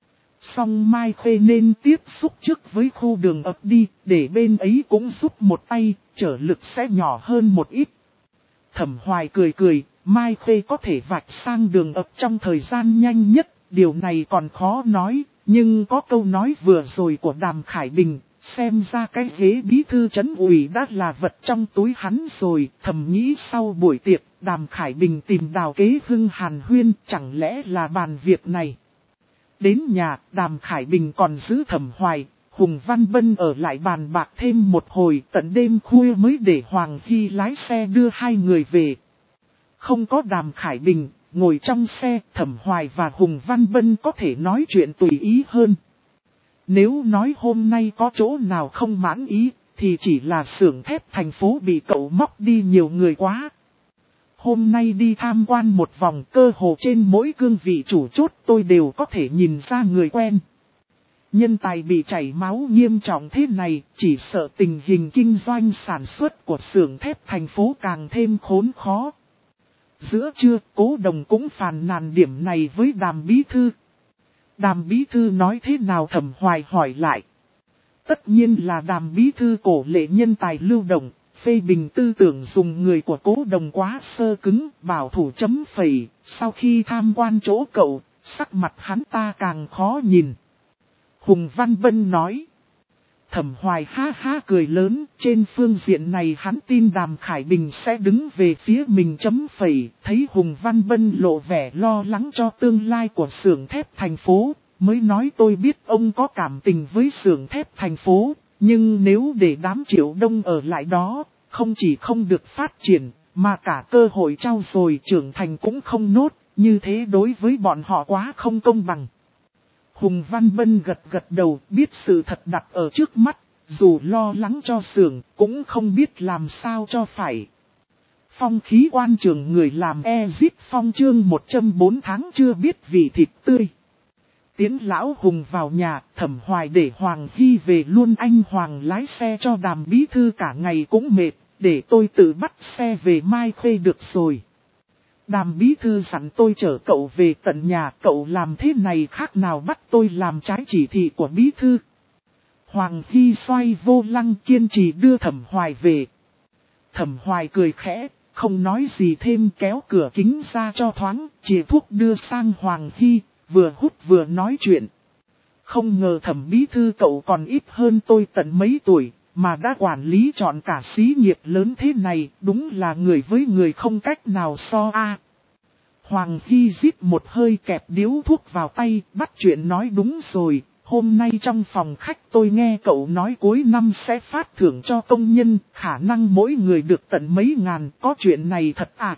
Song Mai Khê nên tiếp xúc trước với khu đường ập đi, để bên ấy cũng giúp một tay, trở lực sẽ nhỏ hơn một ít. Thẩm Hoài cười cười, Mai Khê có thể vạch sang đường ập trong thời gian nhanh nhất, điều này còn khó nói, nhưng có câu nói vừa rồi của Đàm Khải Bình, xem ra cái ghế bí thư trấn ủy đã là vật trong túi hắn rồi. Thầm nghĩ sau buổi tiệc, Đàm Khải Bình tìm Đào Kế Hưng hàn huyên, chẳng lẽ là bàn việc này. Đến nhà, Đàm Khải Bình còn giữ Thẩm Hoài, Hùng Văn Bân ở lại bàn bạc thêm một hồi, tận đêm khuya mới để Hoàng Hy lái xe đưa hai người về. Không có Đàm Khải Bình, ngồi trong xe, Thẩm Hoài và Hùng Văn Bân có thể nói chuyện tùy ý hơn. Nếu nói hôm nay có chỗ nào không mãn ý, thì chỉ là xưởng thép thành phố bị cậu móc đi nhiều người quá. Hôm nay đi tham quan một vòng, cơ hồ trên mỗi cương vị chủ chốt tôi đều có thể nhìn ra người quen. Nhân tài bị chảy máu nghiêm trọng thế này, chỉ sợ tình hình kinh doanh sản xuất của xưởng thép thành phố càng thêm khốn khó. Giữa trưa, Cố Đồng cũng phàn nàn điểm này với Đàm Bí Thư. Đàm Bí Thư nói thế nào? Thẩm Hoài hỏi lại. Tất nhiên là Đàm Bí Thư cổ lệ nhân tài lưu động, phê bình tư tưởng dùng người của Cố Đồng quá sơ cứng, bảo thủ chấm phẩy. Sau khi tham quan chỗ cậu, sắc mặt hắn ta càng khó nhìn. Hùng Văn Bân nói. Thẩm Hoài ha ha cười lớn, trên phương diện này hắn tin Đàm Khải Bình sẽ đứng về phía mình chấm phẩy. Thấy Hùng Văn Bân lộ vẻ lo lắng cho tương lai của xưởng thép thành phố, mới nói tôi biết ông có cảm tình với xưởng thép thành phố, nhưng nếu để đám Triệu Đông ở lại đó, không chỉ không được phát triển, mà cả cơ hội trau dồi trưởng thành cũng không nốt, như thế đối với bọn họ quá không công bằng. Hùng Văn Bân gật gật đầu, biết sự thật đặt ở trước mắt, dù lo lắng cho xưởng, cũng không biết làm sao cho phải. Phong khí quan trường người làm Ezit Phong chương một trăm bốn tháng chưa biết vị thịt tươi. Tiến lão Hùng vào nhà, Thẩm Hoài để Hoàng Hy về luôn, anh Hoàng lái xe cho Đàm Bí Thư cả ngày cũng mệt, để tôi tự bắt xe về Mai Khê được rồi. Đàm Bí Thư dặn tôi chở cậu về tận nhà, cậu làm thế này khác nào bắt tôi làm trái chỉ thị của Bí Thư. Hoàng Hy xoay vô lăng kiên trì đưa Thẩm Hoài về. Thẩm Hoài cười khẽ, không nói gì thêm, kéo cửa kính ra cho thoáng, chìa thuốc đưa sang Hoàng Hy, vừa hút vừa nói chuyện. Không ngờ Thẩm Bí Thư cậu còn ít hơn tôi tận mấy tuổi, mà đã quản lý chọn cả xí nghiệp lớn thế này, đúng là người với người không cách nào so a. Hoàng Hy rít một hơi kẹp điếu thuốc vào tay, bắt chuyện nói đúng rồi, hôm nay trong phòng khách tôi nghe cậu nói cuối năm sẽ phát thưởng cho công nhân, khả năng mỗi người được tận mấy ngàn, có chuyện này thật à?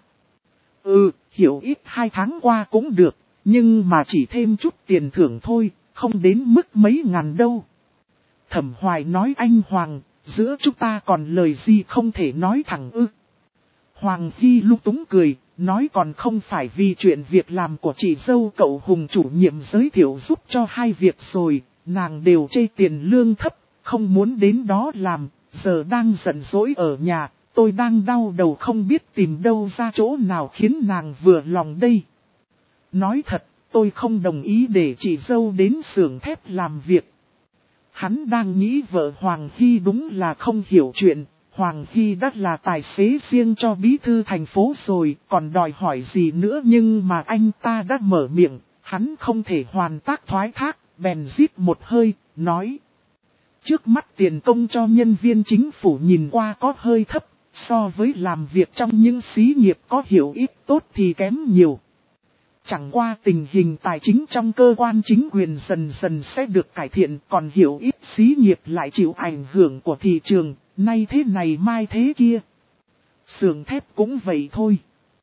Ừ, hiểu ít hai tháng qua cũng được, nhưng mà chỉ thêm chút tiền thưởng thôi, không đến mức mấy ngàn đâu. Thẩm Hoài nói anh Hoàng, giữa chúng ta còn lời gì không thể nói thẳng ư? Hoàng Hy lung túng cười, nói còn không phải vì chuyện việc làm của chị dâu cậu Hùng chủ nhiệm giới thiệu giúp cho hai việc rồi, nàng đều chê tiền lương thấp, không muốn đến đó làm, giờ đang giận dỗi ở nhà, tôi đang đau đầu không biết tìm đâu ra chỗ nào khiến nàng vừa lòng đây. Nói thật, tôi không đồng ý để chị dâu đến xưởng thép làm việc. Hắn đang nghĩ vợ Hoàng Hy đúng là không hiểu chuyện. Hoàng Hy đã là tài xế riêng cho bí thư thành phố rồi, còn đòi hỏi gì nữa, nhưng mà anh ta đã mở miệng, hắn không thể hoàn tác thoái thác, bèn rít một hơi, nói. Trước mắt tiền công cho nhân viên chính phủ nhìn qua có hơi thấp, so với làm việc trong những xí nghiệp có hiệu ích tốt thì kém nhiều. Chẳng qua tình hình tài chính trong cơ quan chính quyền dần dần sẽ được cải thiện, còn hiệu ích xí nghiệp lại chịu ảnh hưởng của thị trường. Nay thế này mai thế kia. Xưởng thép cũng vậy thôi.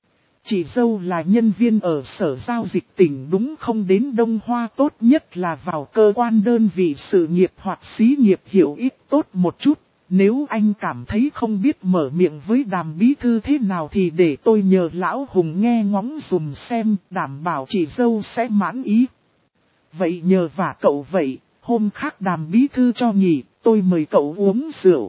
Chị dâu là nhân viên ở sở giao dịch tỉnh đúng không, đến Đông Hoa tốt nhất là vào cơ quan đơn vị sự nghiệp hoặc xí nghiệp hiệu ích tốt một chút. Nếu anh cảm thấy không biết mở miệng với Đàm bí thư thế nào thì để tôi nhờ lão Hùng nghe ngóng dùm xem, đảm bảo chị dâu sẽ mãn ý. Vậy nhờ vả cậu vậy, hôm khác Đàm bí thư cho nghỉ, tôi mời cậu uống rượu.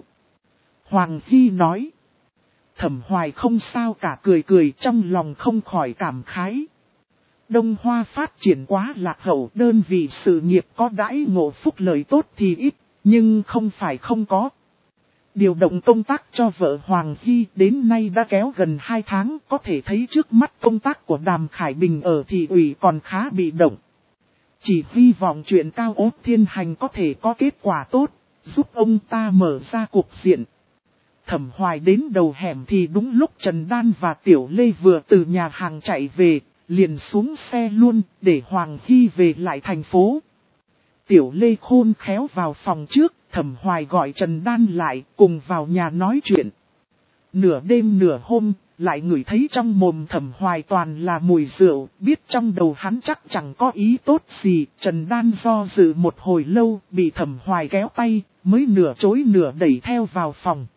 Hoàng Hy nói. Thẩm Hoài không sao cả, cười cười trong lòng không khỏi cảm khái. Đông Hoa phát triển quá lạc hậu, đơn vị sự nghiệp có đãi ngộ phúc lợi tốt thì ít, nhưng không phải không có. Điều động công tác cho vợ Hoàng Hy đến nay đã kéo gần hai tháng, có thể thấy trước mắt công tác của Đàm Khải Bình ở thị ủy còn khá bị động. Chỉ hy vọng chuyện Cao Ốt Thiên Hành có thể có kết quả tốt, giúp ông ta mở ra cuộc diện. Thẩm Hoài đến đầu hẻm thì đúng lúc Trần Đan và Tiểu Lê vừa từ nhà hàng chạy về, liền xuống xe luôn để Hoàng Hy về lại thành phố. Tiểu Lê khôn khéo vào phòng trước, Thẩm Hoài gọi Trần Đan lại cùng vào nhà nói chuyện. Nửa đêm nửa hôm, lại ngửi thấy trong mồm Thẩm Hoài toàn là mùi rượu, biết trong đầu hắn chắc chẳng có ý tốt gì. Trần Đan do dự một hồi lâu, bị Thẩm Hoài kéo tay, mới nửa chối nửa đẩy theo vào phòng.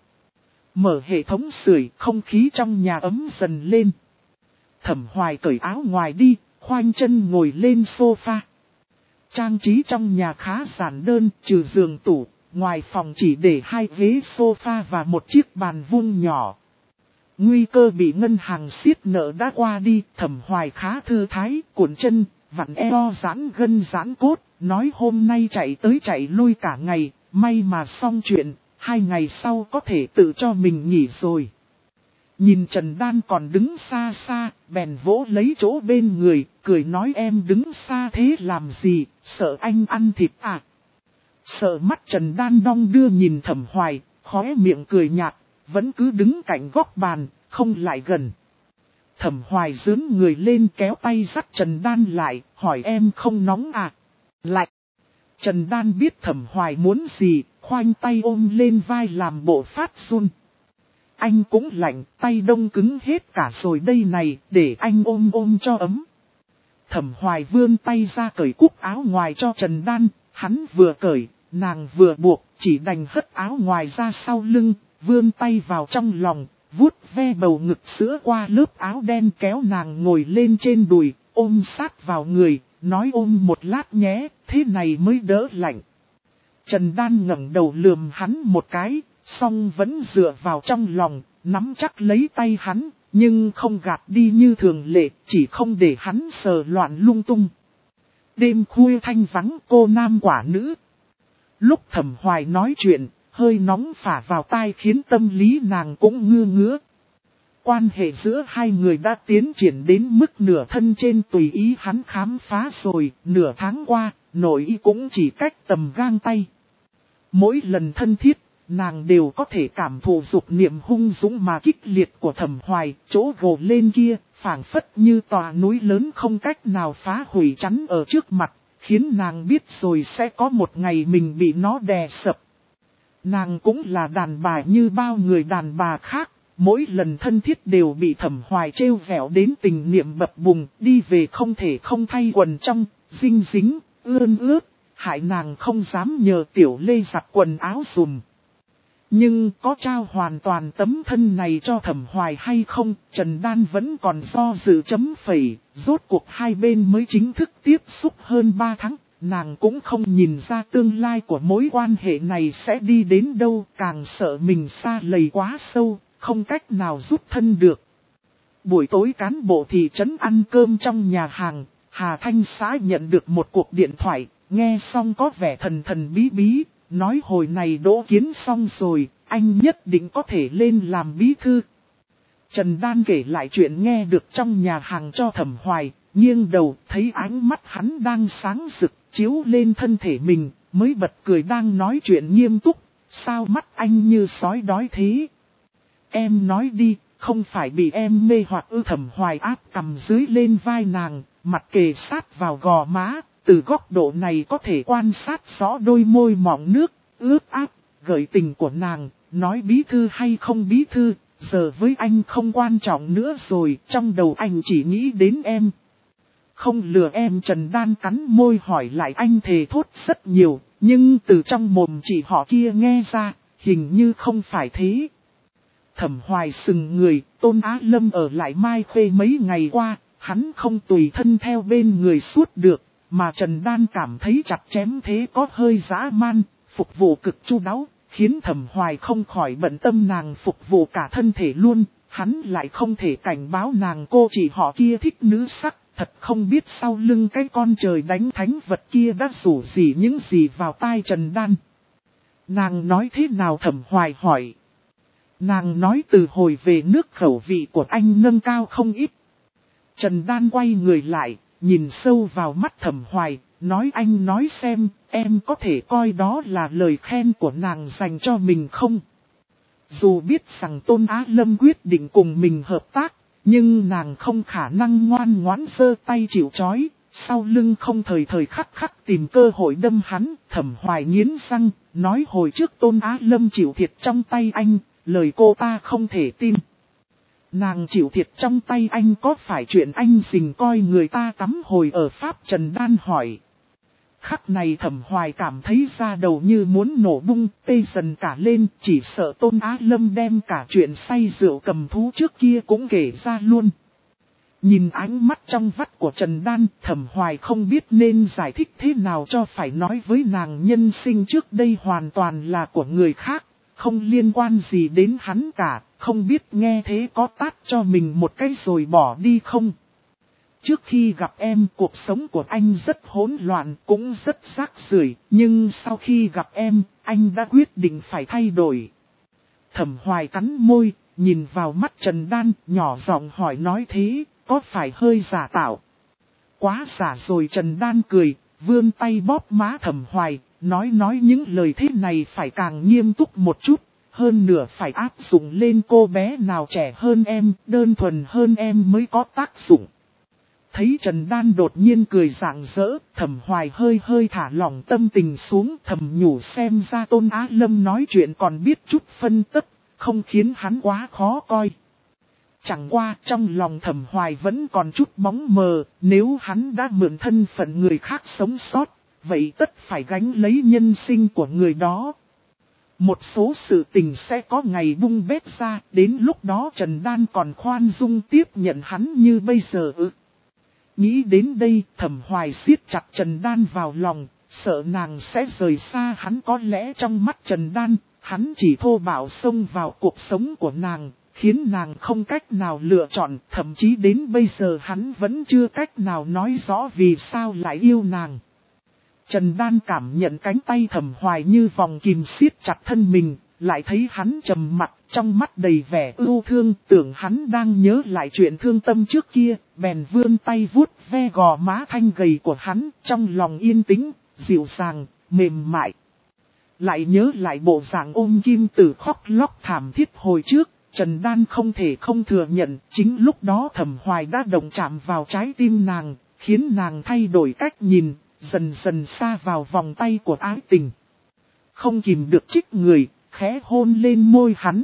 Mở hệ thống sưởi, không khí trong nhà ấm dần lên. Thẩm Hoài cởi áo ngoài đi, khoanh chân ngồi lên sofa. Trang trí trong nhà khá giản đơn, trừ giường tủ, ngoài phòng chỉ để hai ghế sofa và một chiếc bàn vuông nhỏ. Nguy cơ bị ngân hàng siết nợ đã qua đi, Thẩm Hoài khá thư thái, cuộn chân, vặn eo giãn gân giãn cốt, nói hôm nay chạy tới chạy lui cả ngày, may mà xong chuyện. Hai ngày sau có thể tự cho mình nghỉ rồi. Nhìn Trần Đan còn đứng xa xa, bèn vỗ lấy chỗ bên người, cười nói em đứng xa thế làm gì, sợ anh ăn thịt à. Sợ mắt Trần Đan đong đưa nhìn Thẩm Hoài, khóe miệng cười nhạt, vẫn cứ đứng cạnh góc bàn, không lại gần. Thẩm Hoài dướn người lên kéo tay dắt Trần Đan lại, hỏi em không nóng à? Lạnh. Trần Đan biết Thẩm Hoài muốn gì, khoanh tay ôm lên vai làm bộ phát run. Anh cũng lạnh, tay đông cứng hết cả rồi đây này, để anh ôm ôm cho ấm. Thẩm Hoài vươn tay ra cởi cúc áo ngoài cho Trần Đan, hắn vừa cởi, nàng vừa buộc, chỉ đành hất áo ngoài ra sau lưng, vươn tay vào trong lòng, vuốt ve bầu ngực sữa qua lớp áo đen kéo nàng ngồi lên trên đùi, ôm sát vào người, nói ôm một lát nhé, thế này mới đỡ lạnh. Trần Đan ngẩng đầu lườm hắn một cái, song vẫn dựa vào trong lòng, nắm chắc lấy tay hắn, nhưng không gạt đi như thường lệ, chỉ không để hắn sờ loạn lung tung. Đêm khuya thanh vắng cô nam quả nữ. Lúc Thẩm Hoài nói chuyện, hơi nóng phả vào tai khiến tâm lý nàng cũng ngơ ngứa. Quan hệ giữa hai người đã tiến triển đến mức nửa thân trên tùy ý hắn khám phá rồi, nửa tháng qua, nội ý cũng chỉ cách tầm gang tay. Mỗi lần thân thiết, nàng đều có thể cảm thụ dục niệm hung dũng mà kích liệt của Thẩm Hoài, chỗ gồ lên kia, phảng phất như tòa núi lớn không cách nào phá hủy chắn ở trước mặt, khiến nàng biết rồi sẽ có một ngày mình bị nó đè sập. Nàng cũng là đàn bà như bao người đàn bà khác, mỗi lần thân thiết đều bị Thẩm Hoài trêu vẹo đến tình niệm bập bùng, đi về không thể không thay quần trong, dinh dính, ươn ướt, hại nàng không dám nhờ Tiểu Lê giặt quần áo dùm. Nhưng có trao hoàn toàn tấm thân này cho Thẩm Hoài hay không, Trần Đan vẫn còn do dự chấm phẩy, rốt cuộc hai bên mới chính thức tiếp xúc hơn ba tháng, nàng cũng không nhìn ra tương lai của mối quan hệ này sẽ đi đến đâu, càng sợ mình xa lầy quá sâu, không cách nào giúp thân được. Buổi tối cán bộ thị trấn ăn cơm trong nhà hàng, Hà Thanh xã nhận được một cuộc điện thoại, nghe xong có vẻ thần thần bí bí, nói hồi này đỗ kiến xong rồi, anh nhất định có thể lên làm bí thư. Trần Đan kể lại chuyện nghe được trong nhà hàng cho Thẩm Hoài, nghiêng đầu thấy ánh mắt hắn đang sáng rực, chiếu lên thân thể mình, mới bật cười đang nói chuyện nghiêm túc, sao mắt anh như sói đói thế? Em nói đi, không phải bị em mê hoặc ư? Thẩm Hoài áp cầm dưới lên vai nàng, mặt kề sát vào gò má, từ góc độ này có thể quan sát rõ đôi môi mọng nước, ướt áp, gợi tình của nàng, nói bí thư hay không bí thư, giờ với anh không quan trọng nữa rồi, trong đầu anh chỉ nghĩ đến em. Không lừa em. Trần Đan cắn môi hỏi lại, anh thề thốt rất nhiều, nhưng từ trong mồm chị họ kia nghe ra, hình như không phải thế. Thẩm Hoài sừng người, Tôn Á Lâm ở lại Mai Khê mấy ngày qua, hắn không tùy thân theo bên người suốt được, mà Trần Đan cảm thấy chặt chém thế có hơi dã man, phục vụ cực chu đáo, khiến Thẩm Hoài không khỏi bận tâm nàng phục vụ cả thân thể luôn, hắn lại không thể cảnh báo nàng cô chị họ kia thích nữ sắc, thật không biết sau lưng cái con trời đánh thánh vật kia đã rủ gì những gì vào tai Trần Đan. Nàng nói thế nào? Thẩm Hoài hỏi. Nàng nói từ hồi về nước khẩu vị của anh nâng cao không ít. Trần Đan quay người lại, nhìn sâu vào mắt Thẩm Hoài, nói anh nói xem, em có thể coi đó là lời khen của nàng dành cho mình không? Dù biết rằng Tôn Á Lâm quyết định cùng mình hợp tác, nhưng nàng không khả năng ngoan ngoãn giơ tay chịu trói, sau lưng không thời thời khắc khắc tìm cơ hội đâm hắn. Thẩm Hoài nghiến răng, nói hồi trước Tôn Á Lâm chịu thiệt trong tay anh, lời cô ta không thể tin. Nàng chịu thiệt trong tay anh có phải chuyện anh dình coi người ta tắm hồi ở Pháp? Trần Đan hỏi. Khắc này Thẩm Hoài cảm thấy da đầu như muốn nổ bung, tê dần cả lên, chỉ sợ Tôn Á Lâm đem cả chuyện say rượu cầm thú trước kia cũng kể ra luôn. Nhìn ánh mắt trong vắt của Trần Đan, Thẩm Hoài không biết nên giải thích thế nào cho phải, nói với nàng nhân sinh trước đây hoàn toàn là của người khác, không liên quan gì đến hắn cả, không biết nghe thế có tát cho mình một cái rồi bỏ đi không? Trước khi gặp em, cuộc sống của anh rất hỗn loạn, cũng rất rác rưởi, nhưng sau khi gặp em, anh đã quyết định phải thay đổi. Thẩm Hoài cắn môi, nhìn vào mắt Trần Đan, nhỏ giọng hỏi, nói thế, có phải hơi giả tạo? Quá giả rồi. Trần Đan cười, vươn tay bóp má Thẩm Hoài, nói nói những lời thế này phải càng nghiêm túc một chút, hơn nữa phải áp dụng lên cô bé nào trẻ hơn em, đơn thuần hơn em mới có tác dụng. Thấy Trần Đan đột nhiên cười rạng rỡ, Thẩm Hoài hơi hơi thả lỏng tâm tình xuống, thầm nhủ xem ra Tôn Á Lâm nói chuyện còn biết chút phân tích, không khiến hắn quá khó coi. Chẳng qua trong lòng Thẩm Hoài vẫn còn chút bóng mờ, nếu hắn đã mượn thân phận người khác sống sót, vậy tất phải gánh lấy nhân sinh của người đó. Một số sự tình sẽ có ngày bung bét ra, đến lúc đó Trần Đan còn khoan dung tiếp nhận hắn như bây giờ ư? Nghĩ đến đây, Thẩm Hoài siết chặt Trần Đan vào lòng, sợ nàng sẽ rời xa hắn. Có lẽ trong mắt Trần Đan, hắn chỉ thô bạo xông vào cuộc sống của nàng, khiến nàng không cách nào lựa chọn, thậm chí đến bây giờ hắn vẫn chưa cách nào nói rõ vì sao lại yêu nàng. Trần Đan cảm nhận cánh tay Thẩm Hoài như vòng kìm siết chặt thân mình, lại thấy hắn trầm mặt, trong mắt đầy vẻ ưu thương, tưởng hắn đang nhớ lại chuyện thương tâm trước kia, bèn vươn tay vuốt ve gò má thanh gầy của hắn, trong lòng yên tĩnh, dịu dàng, mềm mại. Lại nhớ lại bộ dạng ôm kim tử khóc lóc thảm thiết hồi trước, Trần Đan không thể không thừa nhận, chính lúc đó Thẩm Hoài đã động chạm vào trái tim nàng, khiến nàng thay đổi cách nhìn, dần dần xa vào vòng tay của ái tình. Không kìm được trích người, khẽ hôn lên môi hắn.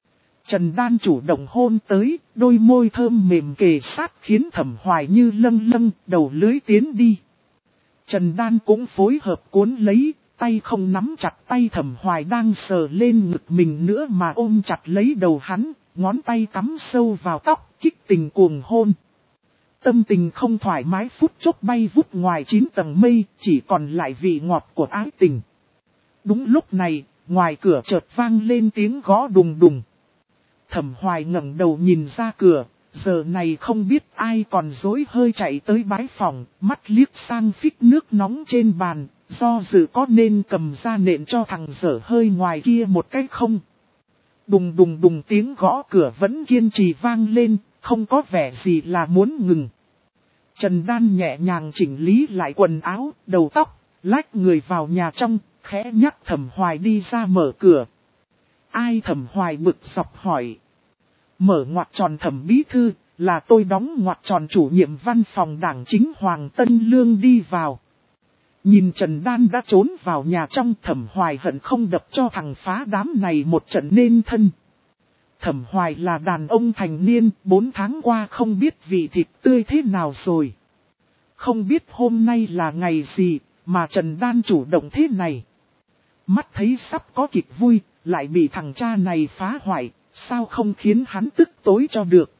Trần Đan chủ động hôn tới, đôi môi thơm mềm kề sát khiến Thẩm Hoài như lâng lâng, đầu lưới tiến đi. Trần Đan cũng phối hợp cuốn lấy, tay không nắm chặt tay Thẩm Hoài đang sờ lên ngực mình nữa mà ôm chặt lấy đầu hắn, ngón tay cắm sâu vào tóc, kích tình cuồng hôn. Tâm tình không thoải mái phút chốc bay vút ngoài chín tầng mây, chỉ còn lại vị ngọt của ái tình. Đúng lúc này, ngoài cửa chợt vang lên tiếng gõ đùng đùng. Thẩm Hoài ngẩng đầu nhìn ra cửa, giờ này không biết ai còn dối hơi chạy tới bái phòng, mắt liếc sang phích nước nóng trên bàn, do dự có nên cầm ra nện cho thằng dở hơi ngoài kia một cái không. Đùng đùng đùng tiếng gõ cửa vẫn kiên trì vang lên, không có vẻ gì là muốn ngừng. Trần Đan nhẹ nhàng chỉnh lý lại quần áo, đầu tóc, lách người vào nhà trong, khẽ nhắc Thẩm Hoài đi ra mở cửa. Ai? Thẩm Hoài bực dọc hỏi. Mở ngoặc tròn Thẩm bí thư, là tôi đóng ngoặc tròn chủ nhiệm văn phòng đảng chính Hoàng Tân Lương đi vào. Nhìn Trần Đan đã trốn vào nhà trong, Thẩm Hoài hận không đập cho thằng phá đám này một trận nên thân. Thẩm Hoài là đàn ông thành niên, bốn tháng qua không biết vị thịt tươi thế nào rồi. Không biết hôm nay là ngày gì, mà Trần Đan chủ động thế này. Mắt thấy sắp có kịch vui, lại bị thằng cha này phá hoại, sao không khiến hắn tức tối cho được.